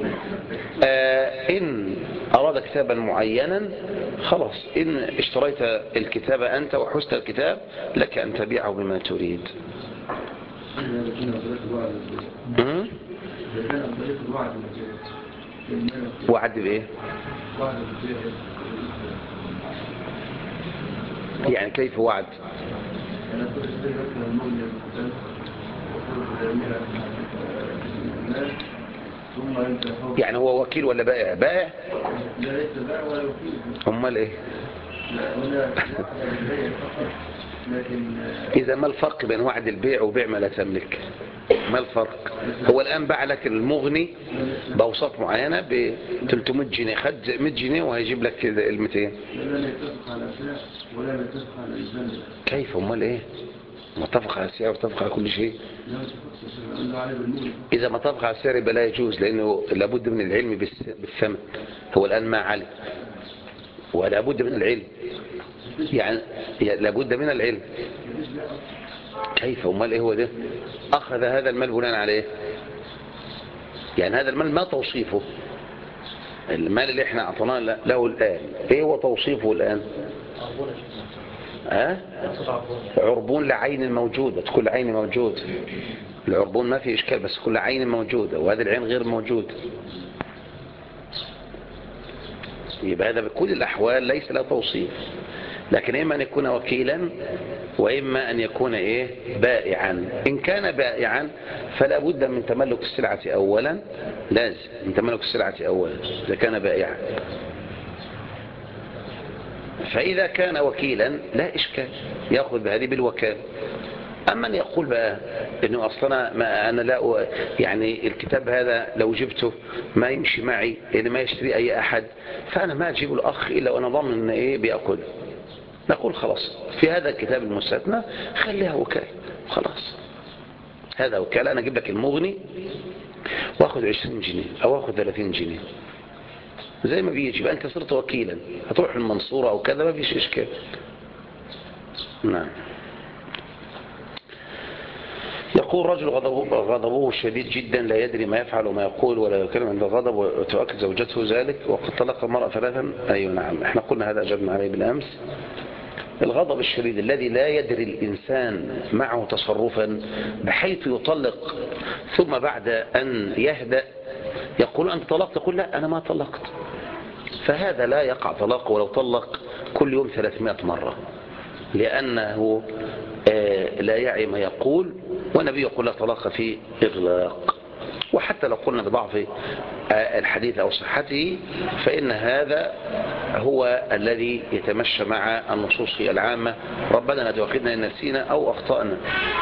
إن أراد كتابا معينا خلاص، إن اشتريت الكتاب أنت وحست الكتاب لك أن تبيعه بما تريد. وعد بإيه؟ يعني كيف وعد؟ يعني هو وكيل ولا بائع؟ بائع؟ امال ايه؟ إذا ما الفرق بين وعد البيع وبيع ما لا تملك؟ ما الفرق؟ هو الآن باع لك المغني بأوصاف معينة ب 300 جنيه، خد 100 جنيه وهيجيب لك ال 200. كيف؟ امال ايه؟ متفق على السعر واتفق على كل شيء. إذا ما اتفق على السعر يبقى لا يجوز، لأنه لابد من العلم بالثمن. هو الآن ما علم ولابد من العلم، يعني لابد من العلم. كيف؟ امال ايه هو ده؟ أخذ هذا المال بناء عليه، يعني هذا المال ما توصيفه؟ المال اللي احنا اعطيناه له الآن ايه هو توصيفه الآن؟ عربون لعين موجودة، كل عين موجود. العربون ما في إشكال، بس كل عين موجودة وهذه العين غير موجودة، يبقى هذا بكل الأحوال ليس له توصيف. لكن إما أن يكون وكيلا وإما أن يكون بائعا. إن كان بائعا فلا بد من تملك السلعة أولا، لازم من تملك السلعة أولا إذا كان بائعا. فإذا كان وكيلا لا إشكال، يأخذ بهذه بالوكالة. أما أن يقول بقى إنه أصلا ما أنا لا يعني الكتاب هذا لو جبته ما يمشي معي، إن ما يشتري أي أحد، فأنا ما أجيب الأخ إلا وأنا ضامن إن بيأكل. نقول خلاص في هذا الكتاب المستثنى خليها وكالة خلاص، هذا وكالة. أنا أجيب لك المغني وأخذ 20 جنيه أو أخذ 30 جنيه زي ما بيجي بقى، أنت صرت وكيلا، هتروح المنصورة أو كذا ما فيش إشكال. نعم. يقول رجل غضبه شديد جدا لا يدري ما يفعل وما يقول ولا يتكلم عند الغضب، وتؤكد زوجته ذلك وقد طلق المرأة 3. أيوة نعم، احنا قلنا هذا أجبنا عليه بالأمس. الغضب الشديد الذي لا يدري الإنسان معه تصرفا بحيث يطلق ثم بعد أن يهدأ يقول أنت طلقت، تقول لا أنا ما طلقت، فهذا لا يقع طلاق ولو طلق كل يوم 300 مرة، لأنه لا يعي ما يقول. والنبي يقول لا طلاق في إغلاق. وحتى لو قلنا بضعف الحديث أو صحته فإن هذا هو الذي يتمشى مع النصوص العامة. ربنا لا تؤاخذنا إن نسينا أو أخطأنا.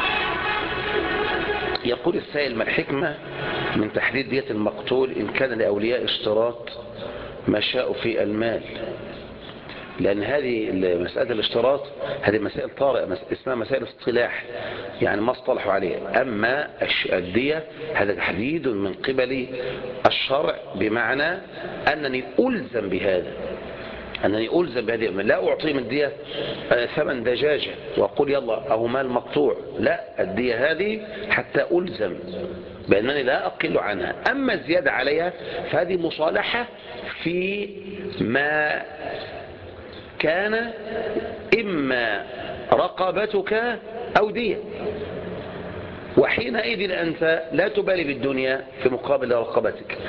يقول السائل ما الحكمة من تحديد دية المقتول إن كان لأولياء اشتراط ما شاءوا في المال؟ لأن هذه مسألة الاشتراط هذه مسائل طارئة اسمها مسائل اصطلاح، يعني ما اصطلحوا عليها. أما الدية هذا تحديد من قبل الشرع، بمعنى أنني ألزم بهذا، أنني ألزم بهذه. لا أعطي من الدية ثمن دجاجة وأقول يلا أو مال مقطوع، لا، الدية هذه حتى ألزم بأنني لا أقل عنها. أما الزيادة عليها فهذه مصالحة في ما كان إما رقبتك أو دية، وحينئذ أنت لا تبالي بالدنيا في مقابل رقبتك.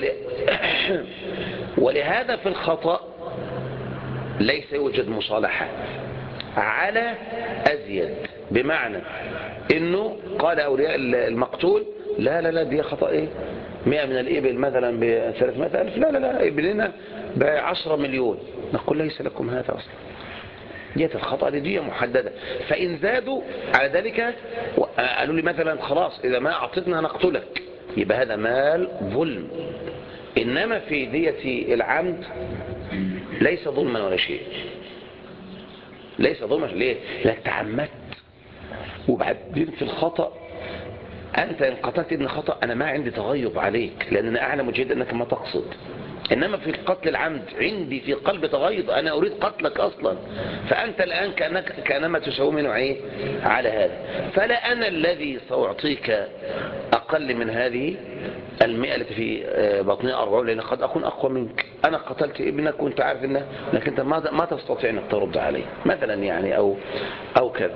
ولهذا في الخطأ ليس يوجد مصالحة على أزيد، بمعنى إنه قال أولياء المقتول لا لا لا دي خطأ 100 من الإبل مثلا ب300,000، لا لا لا ابننا ب10 مليون، نقول ليس لكم هذا أصلا، دية الخطأ دي محددة. فإن زادوا على ذلك قالوا لي مثلا خلاص إذا ما أعطيتنا نقتلك، يبقى هذا مال ظلم. إنما في دية العمد ليس ظلما ولا شيء، ليس ظلما. ليه؟ لأنك تعمدت. وبعدين في الخطأ أنت إن قتلت ابن خطأ أنا ما عندي تغيب عليك، لأن أنا أعلم جدا أنك ما تقصد. إنما في القتل العمد عندي في قلب تغيظ، أنا أريد قتلك أصلا، فأنت الآن كأنما تساومني على هذا. فلا أنا الذي سأعطيك أقل من هذه 100 التي في بطنها 40، لأن قد أكون أقوى منك. أنا قتلت ابنك وأنت عارف إنه، لكن أنت ما تستطيع أنك ترد عليه مثلا يعني أو كذا.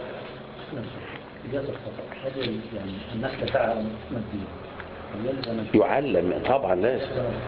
يعني الناس تفعل مادية يعلم طبعا، لازم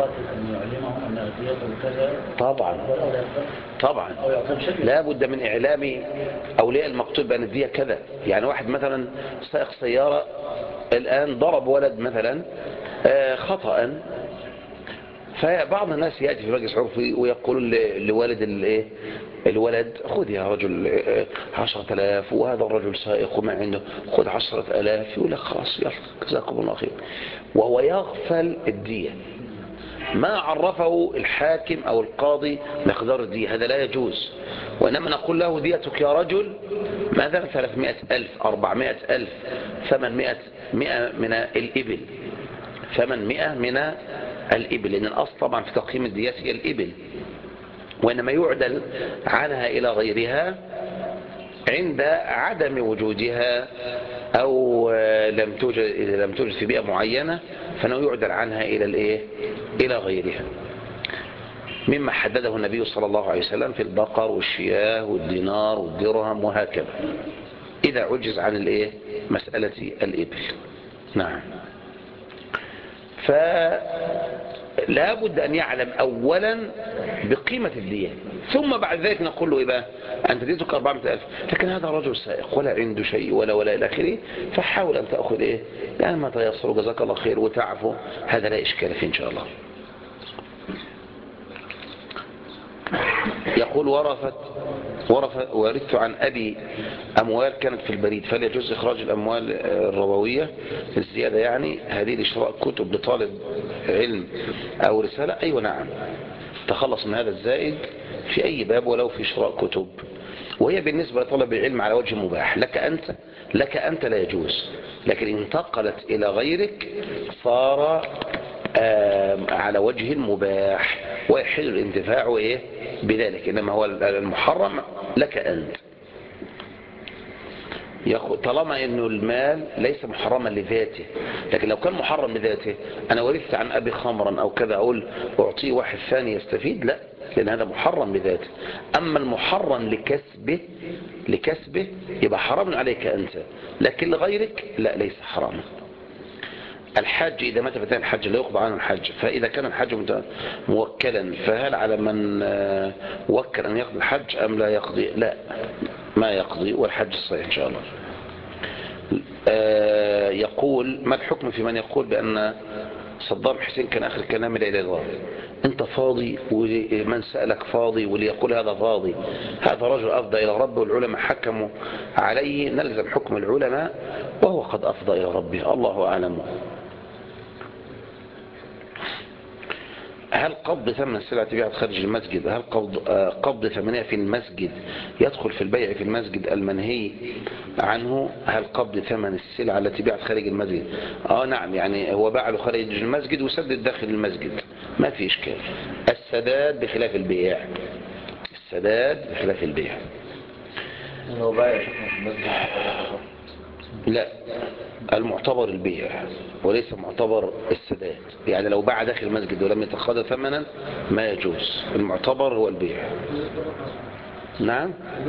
طبعا لا بد من إعلام أولياء المقتول بأن الدية كذا. يعني واحد مثلا سائق سيارة الآن ضرب ولد مثلا خطأ، فبعض الناس يأتي في مجلس عرفي ويقول لوالد الولد خذ يا رجل 10,000 وهذا الرجل سائق وما عنده، خذ 10,000. يقول لك خلاص يلا جزاكم الله خير، وهو يغفل الدية. ما عرفه الحاكم أو القاضي مقدار الدية، هذا لا يجوز. وإنما نقول له ديتك يا رجل مثلا 300,000 400,000 800 من الإبل، 800 من الإبل، لأن الأصل طبعا في تقييم الديات هي الإبل، وإنما يعدل عنها إلى غيرها عند عدم وجودها أو لم توجد في بيئة معينة، فإنه يعدل عنها إلى غيرها، مما حدده النبي صلى الله عليه وسلم في البقر والشياه والدينار والدرهم وهكذا، إذا عجز عن مسألة الإبل. نعم. لابد أن يعلم أولا بقيمة الدية، ثم بعد ذلك نقول له إيه بقى؟ أنت ديتك 400,000، لكن هذا رجل سائق ولا عنده شيء ولا إلى آخره، فحاول أن تأخذ إيه يعني ما تيسر، جزاك الله خير وتعفو، هذا لا إشكال فيه إن شاء الله. يقول ورثت عن أبي أموال كانت في البريد، فهل يجوز إخراج الأموال الربوية الزيادة يعني هذه لشراء كتب لطالب علم أو رسالة؟ أيوة نعم، تخلص من هذا الزائد في أي باب ولو في شراء كتب، وهي بالنسبة لطلب العلم على وجه مباح لك أنت لا يجوز، لكن إن انتقلت إلى غيرك صار على وجه المباح ويحل الانتفاع إيه بذلك، إنما هو المحرم لك أنت. طالما انه المال ليس محرما لذاته، لكن لو كان محرم لذاته، انا ورثت عن ابي خمرا او كذا اقول اعطيه واحد ثاني يستفيد؟ لا، لان هذا محرم لذاته. اما المحرم لكسبه يبقى حرام عليك انت، لكن لغيرك لا، ليس حراما. الحج إذا مات فتاة الحج لا يقضى عنه الحج، فإذا كان الحج موكلا فهل على من وكل أن يقضي الحج أم لا يقضي؟ لا، ما يقضي، والحج الصحيح إن شاء الله. يقول ما الحكم في من يقول بأن صدام حسين كان آخر كلام لا إله إلا الله؟ أنت فاضي ومن سألك فاضي، واللي يقول هذا فاضي هذا رجل أفضى إلى ربه، والعلماء حكموا عليه، نلزم حكم العلماء وهو قد أفضى إلى ربه، الله أعلم. هل قبض ثمن السلعة تبيعت خارج المسجد، هل قبض ثمنها في المسجد يدخل في البيع في المسجد المنهي عنه؟ هل قبض ثمن السلعة التي بيعت خارج المسجد؟ نعم، يعني هو باع له خارج المسجد وسدد داخل المسجد، ما في إشكال. السداد بخلاف البيع، السداد بخلاف البيع. لو بايع شيخنا في المسجد لا، المعتبر البيع وليس معتبر السداد، يعني لو باع داخل المسجد ولم يتقاضى ثمنا ما يجوز، المعتبر هو البيع. نعم،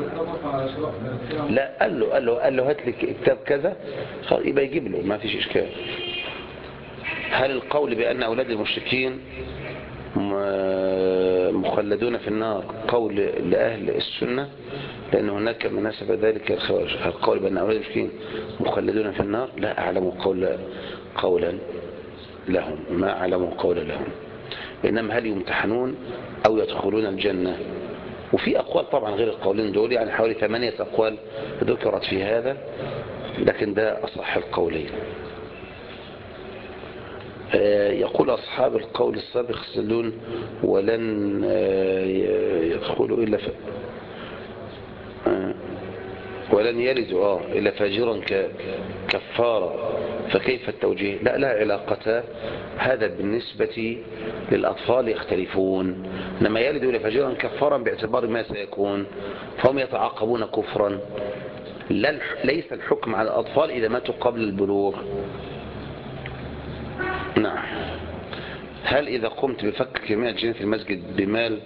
لا، قال له هات لي كتاب كذا، يبقى يجيب له، ما فيش إشكال. هل القول بأن أولاد المشركين مخلدون في النار قول لأهل السنة لأن هناك من نسب ذلك الخوارج؟ القول بأن أولاد المشركين مخلدون في النار لا أعلم قولا لهم، ما أعلم قولا لهم، إنما هل يمتحنون أو يدخلون الجنة؟ وفي أقوال طبعا غير القولين دول، يعني حوالي 8 أقوال ذكرت في هذا، لكن ده أصح القولين. يقول أصحاب القول السابق يخلدون ولن يدخلوا إلا ولن يلدوا إلا فاجرا كفارا، فكيف التوجيه؟ لا علاقة، هذا بالنسبة للأطفال يختلفون، لما يلدوا إلا فاجرا كفارا باعتبار ما سيكون، فهم يتعاقبون كفرا، ليس الحكم على الأطفال إذا ماتوا قبل البلوغ. نعم. هل إذا قمت بفك كمية جنيه في المسجد بمال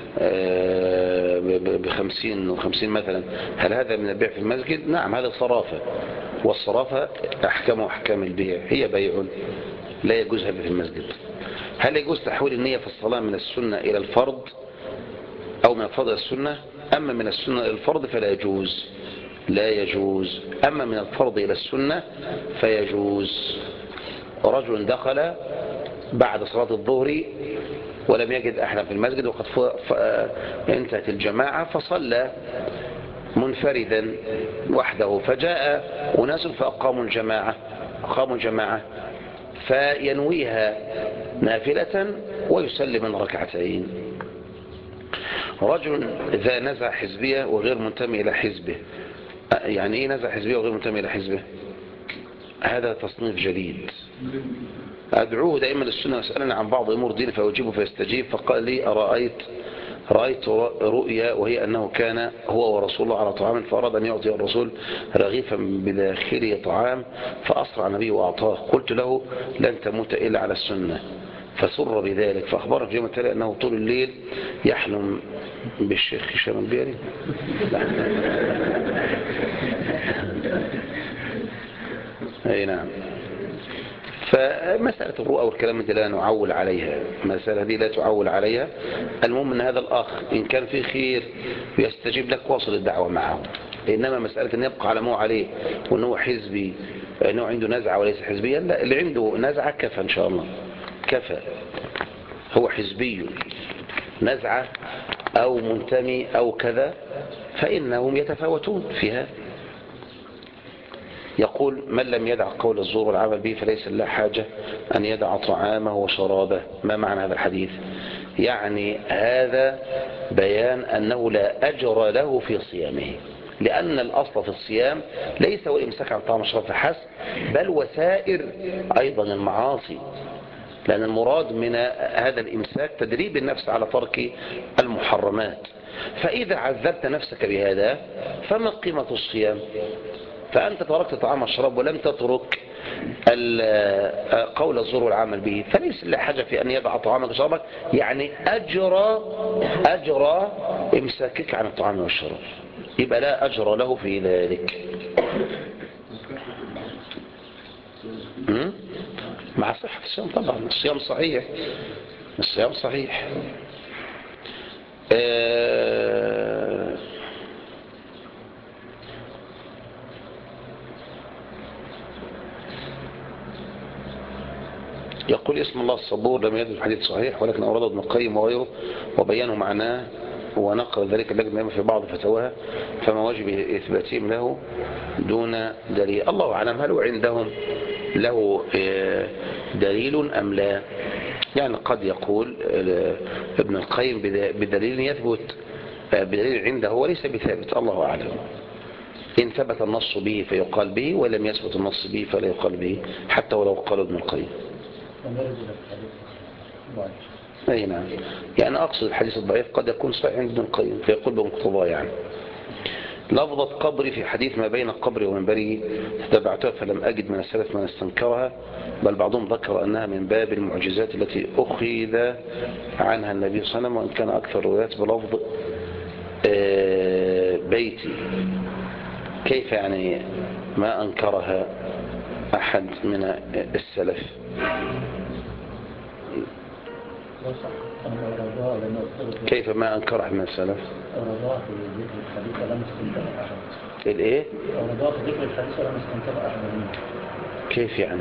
ب50 و50 مثلا، هل هذا من البيع في المسجد؟ نعم، هذا صرافة، والصرافة أحكام أحكام البيع، هي بيع لا يجوز هذا في المسجد. هل يجوز تحويل النية في الصلاة من السنة إلى الفرض أو من الفرض إلى السنة؟ أما من السنة إلى الفرض فلا يجوز، لا يجوز، أما من الفرض إلى السنة فيجوز. رجل دخل بعد صلاة الظهر ولم يجد أحدا في المسجد وقد انتهت الجماعة، فصلى منفردا وحده، فجاء أناس فأقاموا الجماعة فينويها نافلة ويسلم من ركعتين. رجل ذا نزع حزبية وغير منتمي إلى حزبه، يعني إيه نزع حزبية وغير منتمي إلى حزبه؟ هذا تصنيف جديد. أدعوه دائما للسنة وأسألني عن بعض أمور دين فأجيبه فيستجيب، فقال لي رأيت رؤيا وهي أنه كان هو ورسول الله على طعام، فأراد أن يعطي الرسول رغيفا بداخله طعام، فأسرع النبي وأعطاه، قلت له لن تموت إلا على السنة، فسر بذلك، فأخبره في يوم التالي أنه طول الليل يحلم بالشيخ هشام البيري. أي نعم. فمسألة الرؤى والكلام ده لا نعول عليها، المسألة دي لا تعول عليها. المهم ان هذا الأخ إن كان في خير يستجيب لك واصل الدعوة معه. إنما مسألة أن يبقى على مو عليه وأنه حزبي، أنه عنده نزعة وليس حزبيا، لا، اللي عنده نزعة كفى إن شاء الله، كفى. هو حزبي نزعة أو منتمي أو كذا فإنهم يتفاوتون فيها. يقول من لم يدع قول الزور والعمل به فليس له حاجة أن يدع طعامه وشرابه. ما معنى هذا الحديث؟ يعني هذا بيان أنه لا أجر له في صيامه، لأن الأصل في الصيام ليس هو الإمساك عن طعام الشراب فحسب، بل وسائر أيضا المعاصي، لأن المراد من هذا الإمساك تدريب النفس على ترك المحرمات. فإذا عذبت نفسك بهذا فما قيمة الصيام؟ فأنت تركت طعام الشراب ولم تترك قول الزور والعمل به، فليس له حاجة في أن يدع طعامك وشرابك، يعني أجر إمساكك عن الطعام والشراب، يبقى لا أجر له في ذلك. مع صحة الصيام طبعا، الصيام صحيح، الصيام صحيح. يقول اسم الله الصبور لم يدل الحديث صحيح، ولكن أورده ابن القيم وغيره وبيانوا معناه ونقل ذلك اللجنة في بعض فتواها، فما واجب إثباتهم له دون دليل. الله أعلم هل عندهم له دليل أم لا؟ يعني قد يقول ابن القيم بدليل يثبت، بدليل عنده وليس بثابت، الله أعلم. إن ثبت النص به فيقال به، ولم يثبت النص به فلا يقال به، حتى ولو قال ابن القيم. أي نعم، يعني أقصد الحديث الضعيف قد يكون صحيح عند ابن القيم فيقول بمقتضاه. يعني لفظة قبري في حديث ما بين قبري ومنبري تتبعتها فلم أجد من السلف من استنكرها، بل بعضهم ذكر أنها من باب المعجزات التي أخذ عنها النبي صلى الله عليه وسلم، وإن كان أكثر الروايات بلفظ بيتي. كيف يعني ما أنكرها أحد من السلف؟ كيف ما أنكرها من السلف؟ الإيه؟ كيف يعني؟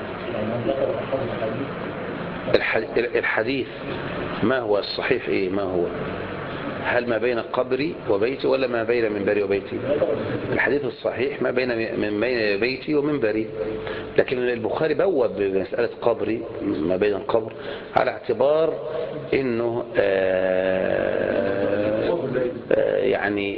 الحديث ما هو الصحيح؟ إيه ما هو؟ هل ما بين قبري وبيتي ولا ما بين منبري وبيتي؟ الحديث الصحيح ما بين بيتي ومنبري، لكن البخاري بوب بمسألة قبري ما بين القبر على اعتبار انه يعني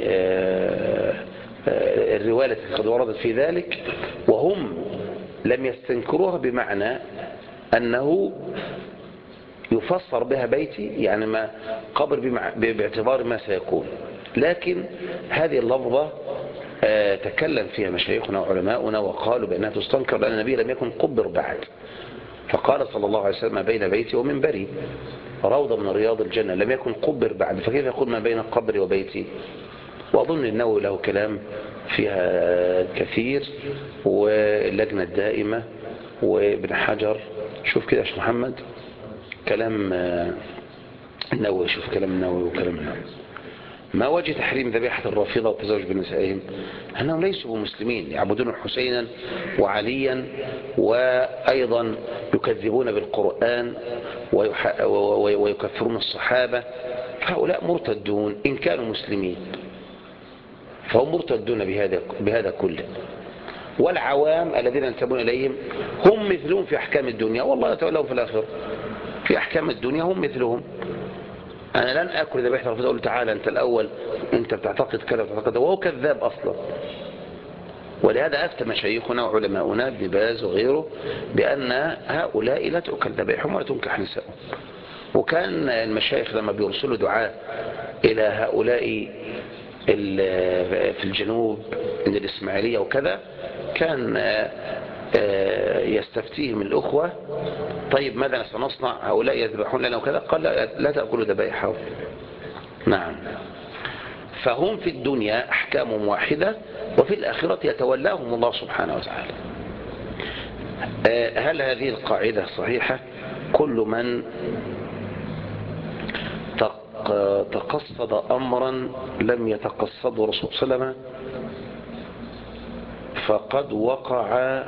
الرواية التي قد وردت في ذلك وهم لم يستنكروها، بمعنى انه يفسر بها بيتي يعني ما قبر باعتبار ما سيكون. لكن هذه اللفظة تكلم فيها مشايخنا وعلماؤنا وقالوا بأنها تستنكر، لأن النبي لم يكن قبر بعد، فقال صلى الله عليه وسلم ما بين بيتي ومنبري روضة من رياض الجنة، لم يكن قبر بعد، فكيف يقول ما بين قبري وبيتي؟ وأظن النووي له كلام فيها كثير، واللجنة الدائمة وابن حجر. شوف كده يا شيخ محمد كلام النووي، شوف كلام النووي وكلام النووي. ما وجه تحريم ذبيحة الرافضة والتزوج بنسائهم؟ أنهم ليسوا مسلمين، يعبدون حسينا وعليا، وأيضا يكذبون بالقرآن ويكفرون الصحابة. هؤلاء مرتدون إن كانوا مسلمين، فهم مرتدون بهذا كله. والعوام الذين ينتمون إليهم هم مثلهم في أحكام الدنيا، والله يتولهم في الآخرة. في أحكام الدنيا هم مثلهم. أنا لن أكل ذبيحة الرافضة أقول له تعالى أنت الأول، أنت بتعتقد كذا وبتعتقد، وهو كذاب أصلا. ولهذا أفتى مشايخنا وعلماؤنا ابن باز وغيره بأن هؤلاء لا تؤكل ذبائحهم ولا تنكح نسائهم. وكان المشايخ لما بيرسلوا دعاء إلى هؤلاء في الجنوب من الإسماعيلية وكذا، كان يستفتيهم الأخوة طيب ماذا سنصنع، هؤلاء يذبحون لنا وكذا، قال لا تأكلوا ذبائحهم. نعم، فهم في الدنيا أحكامهم واحدة، وفي الآخرة يتولاهم الله سبحانه وتعالى. هل هذه القاعدة صحيحة؟ كل من تقصد أمرا لم يتقصده الرسول صلى الله عليه وسلم فقد وقع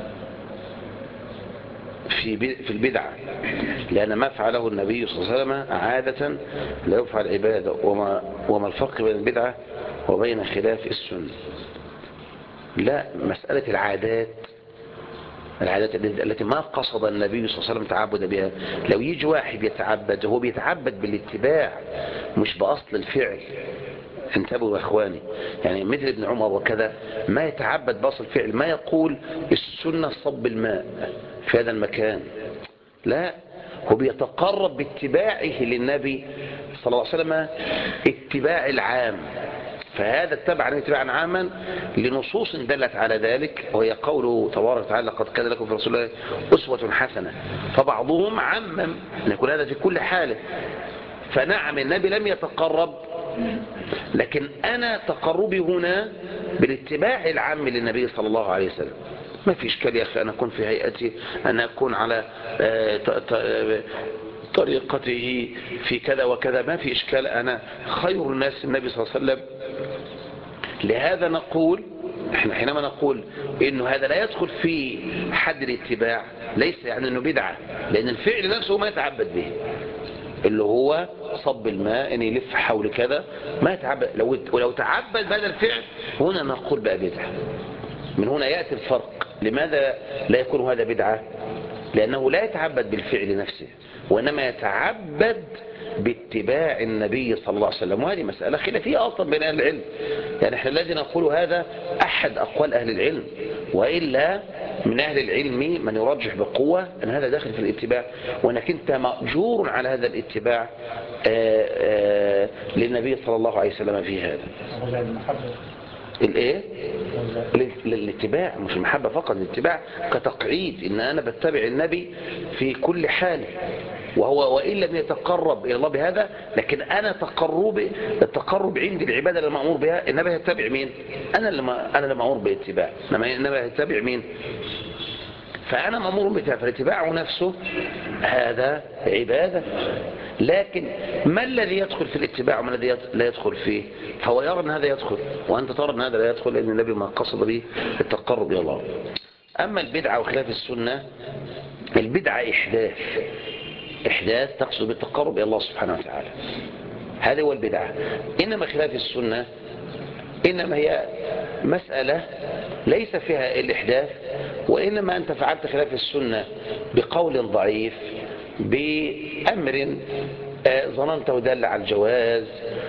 في البدعة، لأن ما فعله النبي صلى الله عليه وسلم عادة لا يفعل عبادة. وما الفرق بين البدعة وبين خلاف السنة؟ لا، مسألة العادات التي ما قصد النبي صلى الله عليه وسلم تعبد بها. لو يجي واحد يتعبد، هو بيتعبد بالاتباع مش بأصل الفعل. انتبهوا يا اخواني، يعني مثل ابن عمر وكذا ما يتعبد بأصل الفعل، ما يقول السنة صب الماء في هذا المكان، لا، هو بيتقرب باتباعه للنبي صلى الله عليه وسلم اتباع العام. فهذا اتبع اتباعا عاما لنصوص دلت على ذلك، وهي قوله تبارك وتعالى لقد كان لكم في رسول الله أسوة حسنة. فبعضهم عمم أن يكون هذا في كل حالة. فنعم النبي لم يتقرب، لكن أنا تقربي هنا بالاتباع العام للنبي صلى الله عليه وسلم. ما في إشكال يا أخي أن أكون في هيئتي، أن أكون على طريقته في كذا وكذا، ما في إشكال، أنا خير الناس النبي صلى الله عليه وسلم. لهذا نقول احنا حينما نقول انه هذا لا يدخل في حد الاتباع، ليس يعني انه بدعة، لان الفعل نفسه ما يتعبد به، اللي هو صب الماء ان يلف حول كذا، ما يتعبد. ولو تعبد بهذا الفعل هنا نقول بقى بدعة. من هنا يأتي الفرق. لماذا لا يكون هذا بدعة؟ لأنه لا يتعبد بالفعل نفسه، وإنما يتعبد باتباع النبي صلى الله عليه وسلم. وهذه مسألة خلافية أصلا بين أهل العلم، يعني احنا الذي نقول هذا أحد أقوال أهل العلم، وإلا من أهل العلم من يرجح بقوة أن هذا داخل في الاتباع، وأنك أنت مأجور على هذا الاتباع للنبي صلى الله عليه وسلم في هذا. الايه؟ الاتباع، مش المحبة فقط، الاتباع كتقعيد، ان انا بتبع النبي في كل حال، وهو وإن لم يتقرب إلى الله بهذا، لكن أنا التقرب عندي العبادة اللي مأمور بها. النبي يتبع مين؟ أنا اللي مأمور باتباع، النبي يتبع مين؟ فأنا مأمور باتباع، فالاتباع نفسه هذا عبادة. لكن ما الذي يدخل في الاتباع وما الذي لا يدخل فيه؟ فهو يرى أن هذا يدخل، وأنت ترى أن هذا لا يدخل، لأن النبي ما قصد به التقرب إلى الله. أما البدعة وخلاف السنة، البدعة إحداث تقصد بالتقرب إلى الله سبحانه وتعالى، هذا هو البدعة. إنما خلاف السنة إنما هي مسألة ليس فيها الإحداث، وإنما أنت فعلت خلاف السنة بقول ضعيف، بأمر ظننته دل على الجواز،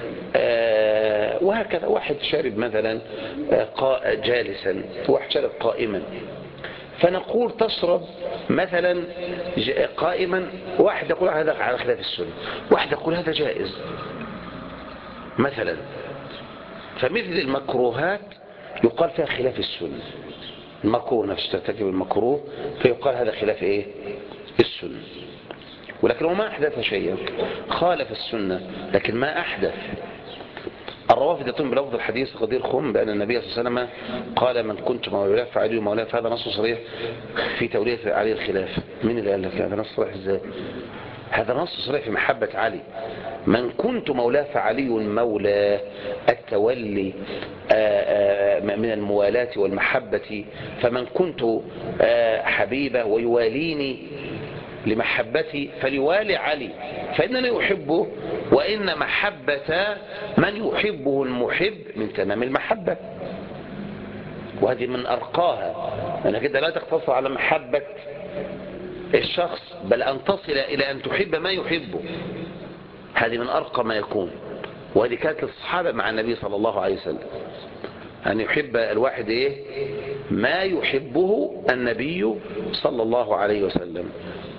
وهكذا. واحد شارب مثلا جالسا، واحد شارب قائما، فنقول تشرب مثلا قائما، واحد يقول هذا على خلاف السنة، واحد يقول هذا جائز مثلا. فمثل المكروهات يقال فيها خلاف السنة، المكروه نفسه ترتكب المكروه فيقال هذا خلاف ايه؟ السنة. ولكن هو ما أحدث شيئا، خالف السنة لكن ما أحدث. الروافد يطن بلفظ الحديث غدير خم بأن النبي صلى الله عليه وسلم قال من كنت مولاه فعلي مولاه، فهذا نص صريح في تولية علي الخلاف. مين اللي قال لك هذا نص صريح ازاي؟ هذا نص صريح في محبة علي. من كنت مولاه فعلي مولاه، التولي من الموالاة والمحبة. فمن كنت حبيبه ويواليني لمحبتي فليوالي علي، فإنني أحبه، وإن محبة من يحبه المحب من تمام المحبة. وهذه من أرقاها، أنا كده لا تقتصر على محبة الشخص، بل أن تصل إلى أن تحب ما يحبه. هذه من أرقى ما يكون، وهذه كانت للصحابة مع النبي صلى الله عليه وسلم، أن يحب الواحد إيه؟ ما يحبه النبي صلى الله عليه وسلم.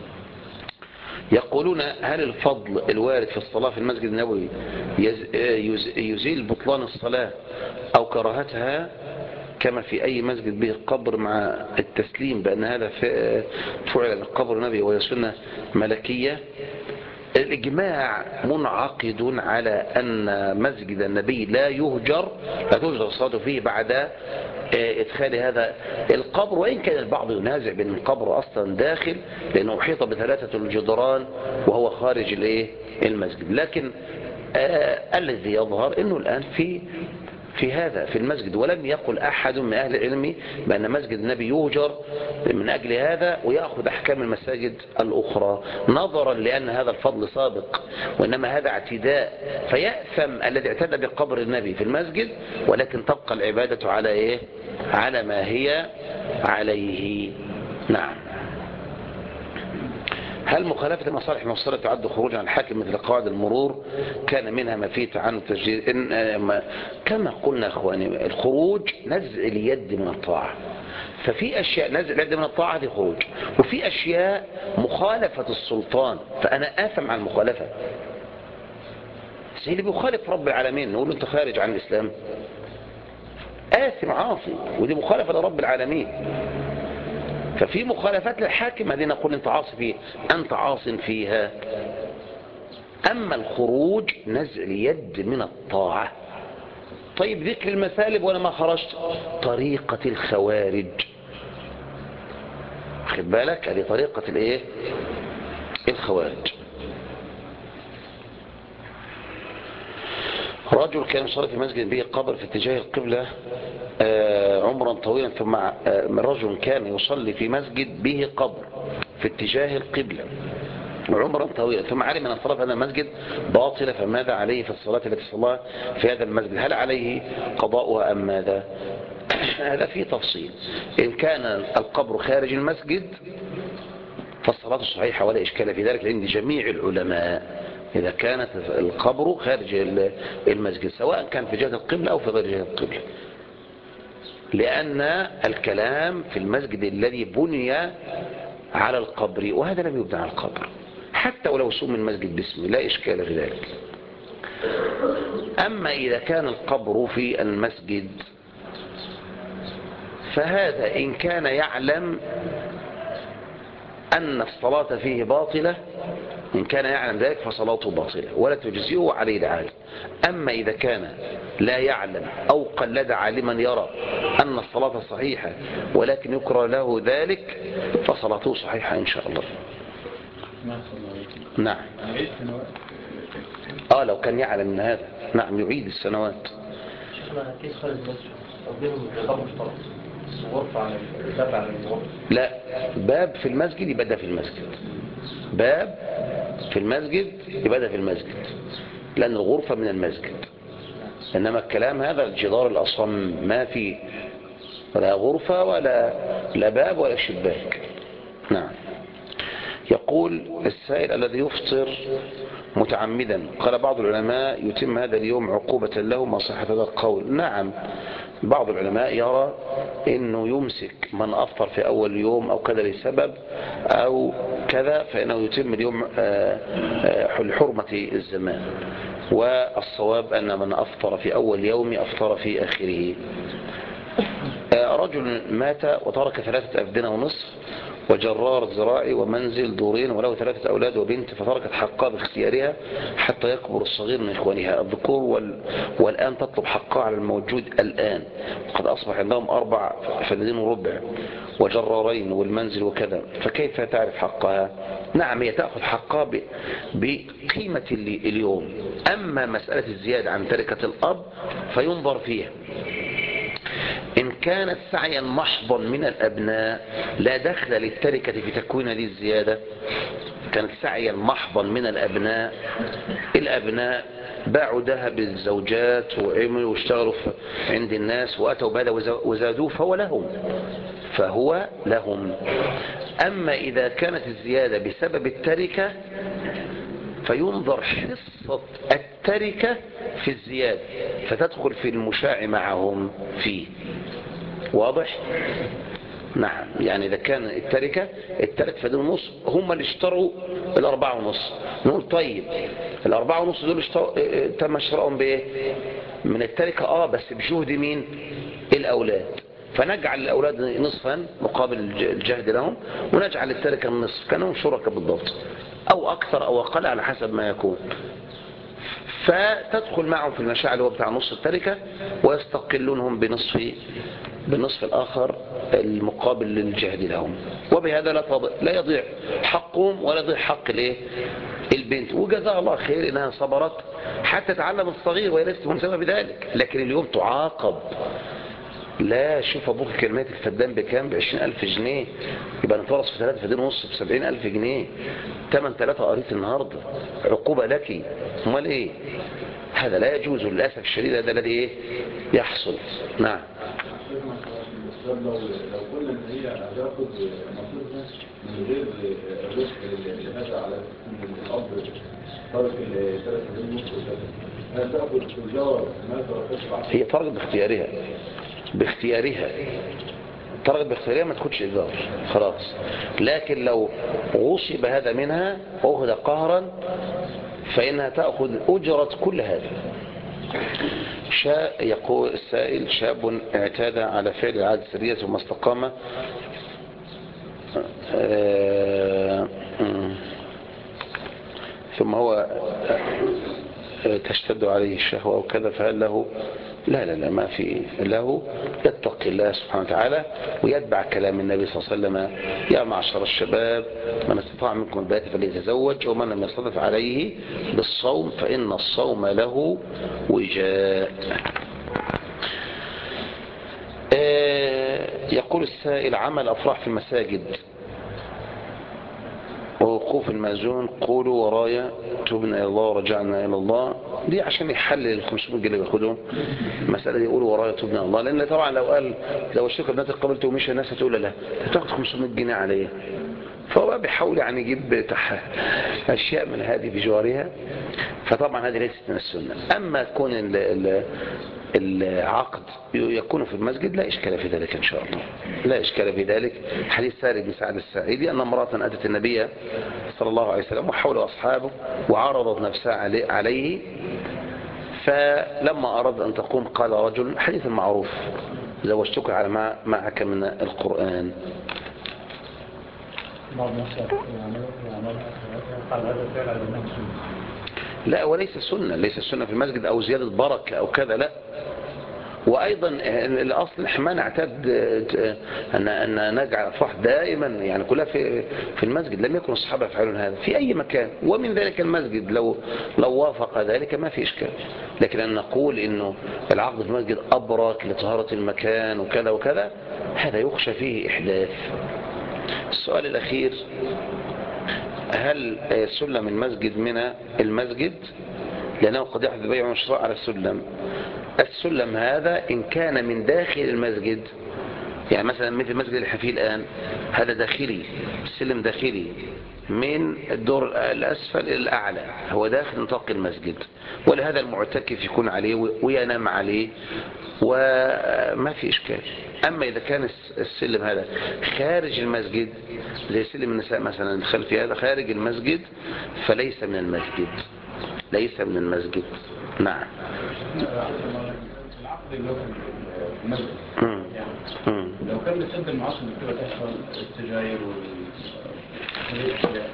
يقولون هل الفضل الوارد في الصلاة في المسجد النبوي يزيل بطلان الصلاة أو كراهتها كما في أي مسجد به قبر، مع التسليم بأن هذا فعل قبر النبي وهي سنة ملكية؟ الإجماع منعقد على أن مسجد النبي لا يهجر، لا تهجر الصلاة فيه بعد إدخال هذا القبر، وإن كان البعض ينازع بأن القبر أصلا داخل لأنه أحيط بثلاثة الجدران وهو خارج المسجد. لكن الذي يظهر أنه الآن في هذا في المسجد، ولم يقل أحد من أهل العلم بأن مسجد النبي يهجر من أجل هذا ويأخذ أحكام المساجد الأخرى، نظرا لأن هذا الفضل سابق، وإنما هذا اعتداء، فيأثم الذي اعتدى بقبر النبي في المسجد، ولكن تبقى العبادة على إيه؟ على ما هي عليه. نعم. هل مخالفة المصالح المفصلة تعد خروجا عن الحاكم مثل قواعد المرور؟ كان منها ما فيه تعنت تسجيل. كما قلنا اخواني، الخروج نزع اليد من الطاعة، ففي أشياء نزع اليد من الطاعة دي خروج، وفي أشياء مخالفة السلطان فأنا آثم عن المخالفة. اللي بيخالف رب العالمين نقول له أنت خارج عن الإسلام، آثم عاصي، ودي مخالفة لرب العالمين. ففي مخالفات للحاكم هذه نقول انت عاصي فيه، انت عاص فيها. اما الخروج نزع اليد من الطاعة. طيب ذكر المثالب وانا ما خرجت، طريقة الخوارج، خد بالك، هذه طريقة الايه؟ الخوارج. رجل كان يصلي في مسجد به قبر في اتجاه القبلة عمرا طويلا، ثم رجل كان يصلي في مسجد به قبر في اتجاه القبلة عمرا طويلا، ثم علم أن الصلاة في هذا المسجد باطلة، فماذا عليه في الصلاة التي صلاها في هذا المسجد؟ هل عليه قضاؤها أم ماذا؟ هذا فيه تفصيل. إن كان القبر خارج المسجد فالصلاة صحيحة ولا إشكال في ذلك عند جميع العلماء، إذا كانت القبر خارج المسجد سواء كان في جهة القبلة أو في غير جهة القبلة، لأن الكلام في المسجد الذي بني على القبر، وهذا لم يبنى على القبر حتى ولو سمي المسجد باسمه لا إشكال في ذلك. أما إذا كان القبر في المسجد فهذا إن كان يعلم أن الصلاة فيه باطلة، إن كان يعلم ذلك فصلاته باطلة ولا تجزئه عليه العالم. أما إذا كان لا يعلم أو قلد عالما يرى أن الصلاة صحيحة ولكن يكره له ذلك فصلاته صحيحة إن شاء الله. نعم. لو كان يعلم من هذا نعم يعيد السنوات. شيخنا كيف خارج المسجد أو الغرفة مشترك غرفة على الباب على الغرفة؟ لا، باب في المسجد يبقى ده في المسجد، باب في المسجد يبقى ده في المسجد، لأن الغرفة من المسجد. إنما الكلام هذا الجدار الأصم ما فيه لا غرفة ولا باب ولا شباك. نعم. يقول السائل الذي يفطر متعمدا، قال بعض العلماء يتم هذا اليوم عقوبة له، ما صحة هذا القول؟ نعم، بعض العلماء يرى انه يمسك من افطر في اول يوم او كذا لسبب او كذا فانه يتم اليوم لحرمة الزمان، والصواب ان من افطر في اول يوم افطر في اخره. رجل مات وترك 3 أفدنة ونصف وجرار زراعي ومنزل دورين وله 3 أولاد وبنت، فتركت حقها باختيارها حتى يكبر الصغير من إخوانها الذكور والآن تطلب حقها على الموجود الآن، وقد أصبح عندهم 4 فدادين وربع وجرارين والمنزل وكذا، فكيف تعرف حقها؟ نعم، هي تأخذ حقها بقيمة اليوم. أما مسألة الزيادة عن تركة الأب فينظر فيها، إن كانت سعيا محضا من الأبناء لا دخل للتركة في تكوين هذه الزيادة، كانت سعيا محضا من الأبناء باعوا ذهب الزوجات وعملوا واشتغلوا عند الناس وأتوا بهذا وزادوه فهو لهم. أما إذا كانت الزيادة بسبب التركة فينظر حصة التركة في الزيادة فتدخل في المشاع معهم فيه. واضح؟ نعم. يعني إذا كان التركة 3.5 هم اللي اشتروا 4.5، نقول طيب 4.5 دول تم شراؤهم بإيه؟ من التركة بس بجهد مين؟ الأولاد، فنجعل الأولاد نصفا مقابل الجهد لهم ونجعل التركة النصف كانهم شركة بالضبط. أو أكثر أو أقل على حسب ما يكون. فتدخل معهم في المشاع اللي هو بتاع نص التركة، ويستقلونهم بالنصف الآخر المقابل للجهد لهم، وبهذا لا يضيع حقهم ولا يضيع حق البنت. وجزاها الله خير إنها صبرت حتى تعلم الصغير، وهي ليست ملزمة بذلك، لكن اليوم تعاقب. لا، شوف أبوك كلمات الفدان بكام؟ ب20,000 جنيه، يبقى نتورث في 3 فدان ونص ب70,000 جنيه، 8-3 قريت النهاردة، عقوبة لك. امال ايه؟ هذا لا يجوز للأسف الشديد، هذا الذي يحصل. نعم. لو قلنا ان هي هتاخد نصيبها من غير الرزق لهذا على الاب ترك ال3 مليون ونص، هتاخد تجار ما تركتش. هي ترغب باختيارها ترغب باختيارها، ما تاخدش ايجار خلاص. لكن لو غصب هذا منها واخذ قهرا فانها تاخذ اجره كل هذا. يقول السائل: شاب اعتاد على فعل العادة السرية ثم استقام ثم هو تشتد عليه الشهوة أو كذا، فهل له؟ لا ما في له. يتقي الله سبحانه وتعالى ويتبع كلام النبي صلى الله عليه وسلم: يا معشر الشباب من استطاع منكم الباءة فليتزوج، ومن لم يستطع عليه بالصوم فإن الصوم له وجاء. يقول السائل: عمل أفراح في المساجد ووقوف المأذون قولوا ورايا تبنا إلى الله ورجعنا إلى الله، دي عشان يحلل 500 جنيه بياخدهم. المسألة دي يقولوا ورايا تبنا إلى الله، لأن طبعا لو الشركة بنات قبلته ومشي الناس هتقول لا هتاخد 500 جنيه عليه، فهو بقى بيحاول يعني يجيب أشياء من هذه بجوارها، فطبعا هذه ليست من السنة. أما كون العقد يكون في المسجد لا إشكال في ذلك إن شاء الله، لا إشكال في ذلك. حديث ساري بن سعد الساعدي أن امرأة أتت النبي صلى الله عليه وسلم وحوله أصحابه وعرضت نفسها عليه، فلما أراد أن تقوم قال رجل، حديث معروف: زوجتك على ما معك من القرآن. لا، وليس سنة، ليس السنة في المسجد أو زيادة بركة أو كذا، لا. وأيضا الأصل ما نعتاد أن نجعل أفراح دائما يعني كلها في المسجد، لم يكن الصحابة يفعلون هذا في أي مكان، ومن ذلك المسجد لو وافق ذلك ما في إشكال. لكن أن نقول إنه العقد في المسجد أبرك لطهارة المكان وكذا وكذا، هذا يخشى فيه إحداث. السؤال الأخير: هل سلم المسجد من المسجد؟ لأنه قد يحدث بيع وشراء على السلم هذا إن كان من داخل المسجد، يعني مثلا مثل المسجد اللي احنا فيه الآن، هذا داخلي، السلم داخلي من الدور الأسفل إلى الأعلى، هو داخل نطاق المسجد، ولهذا المعتكف يكون عليه وينام عليه وما في إشكال. أما إذا كان السلم هذا خارج المسجد زي سلم النساء مثلا الخلفي، هذا خارج المسجد فليس من المسجد، ليس من المسجد. نعم. العقد اللي هو في المسجد لو كان بتسد المعاصي اللي بتبقى تحصل السجاير والاشياء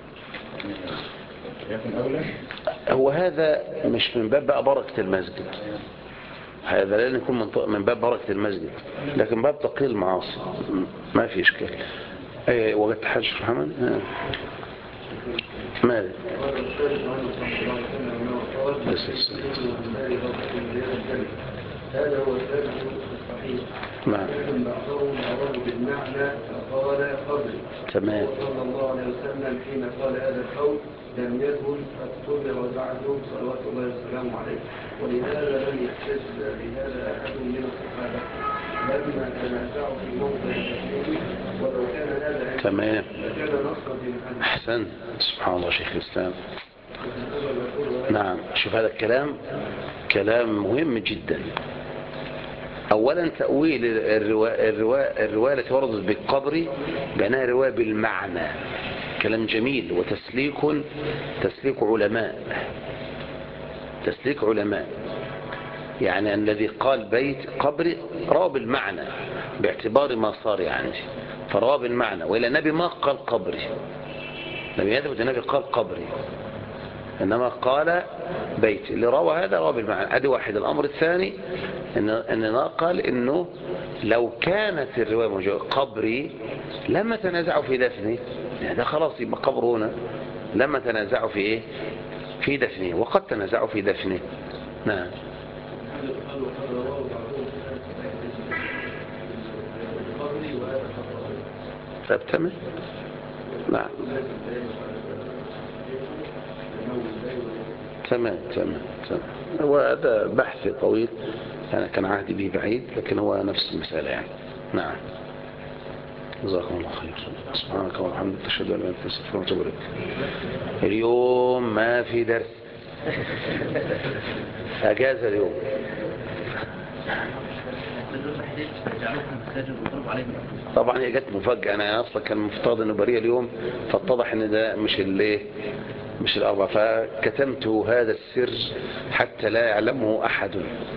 يكون اولى. هو هذا مش من باب بقى بركة المسجد، هذا لا يكون من باب بركة المسجد، لكن باب تقليل المعاصي ما في إشكال. وجدت حاجة محمد؟ ماذا؟ هذا هو الثالث الصحيح. لكن بعضهم أراد بالمعنى فقال قبل. تمام. صلى الله عليه وسلم حين قال هذا القول لم يكن قد طبع بعده صلوات الله وسلامه عليه، ولهذا لم يحتج بهذا أحد من الصحابة لما تنازعوا في موضع التكليم، ولو كان هذا تمام. لكان نصا في محله. أحسن، سبحان الله شيخ الإسلام. نعم، شوف هذا الكلام كلام مهم جدا. أولا تأويل الرواية التي وردت بالقبر بأنها رواية بالمعنى كلام جميل، وتسليك علماء يعني الذي قال بيت قبر روى بالمعنى باعتبار ما صار يعني، فروى بالمعنى، وإلى النبي ما قال قبري، لم يثبت النبي قال قبري، إنما قال بيت. اللي روى هذا روى بالمعنى. ادي واحد. الأمر الثاني إننا قال إنه لو كانت الرواية موجودة قبري لما تنازعوا في دفنه، هذا خلاص يبقى قبر هنا. لما تنازعوا في إيه؟ في دفنه، وقد تنازعوا في دفنه. نعم. تمام. نعم. تمام. هو هذا بحث طويل، أنا كان عهدي به بعيد، لكن هو نفس المسألة يعني. نعم. جزاكم الله خير. سبحانك اللهم وبحمدك أشهد أن لا إله إلا أنت أستغفرك وأتوب إليك. اليوم ما في درس، أجازة اليوم. طبعا هي جت مفاجأة، أنا أصلا كان مفترض إنه بريء اليوم، فاتضح إن ده مش الأربعة، فكتمت هذا السر حتى لا يعلمه أحد.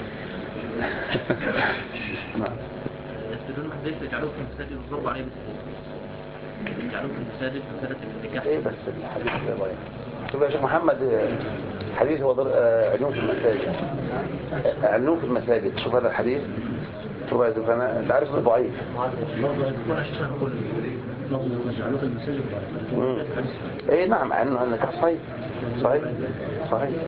يستدلون حديث يجعلوه في المساجد ويضربوا عليه بالسيوف، يجعلوه في المساجد مسألة النكاح. إيه بس الحديث ده ضايع. شوف يا شيخ محمد، حديث هو علوم في المساجد، علوم في المساجد. شوف هذا الحديث، شوف هذا، أنا لا عارف إنه ضعيف. ايه نعم، عنه النكاح صحيح.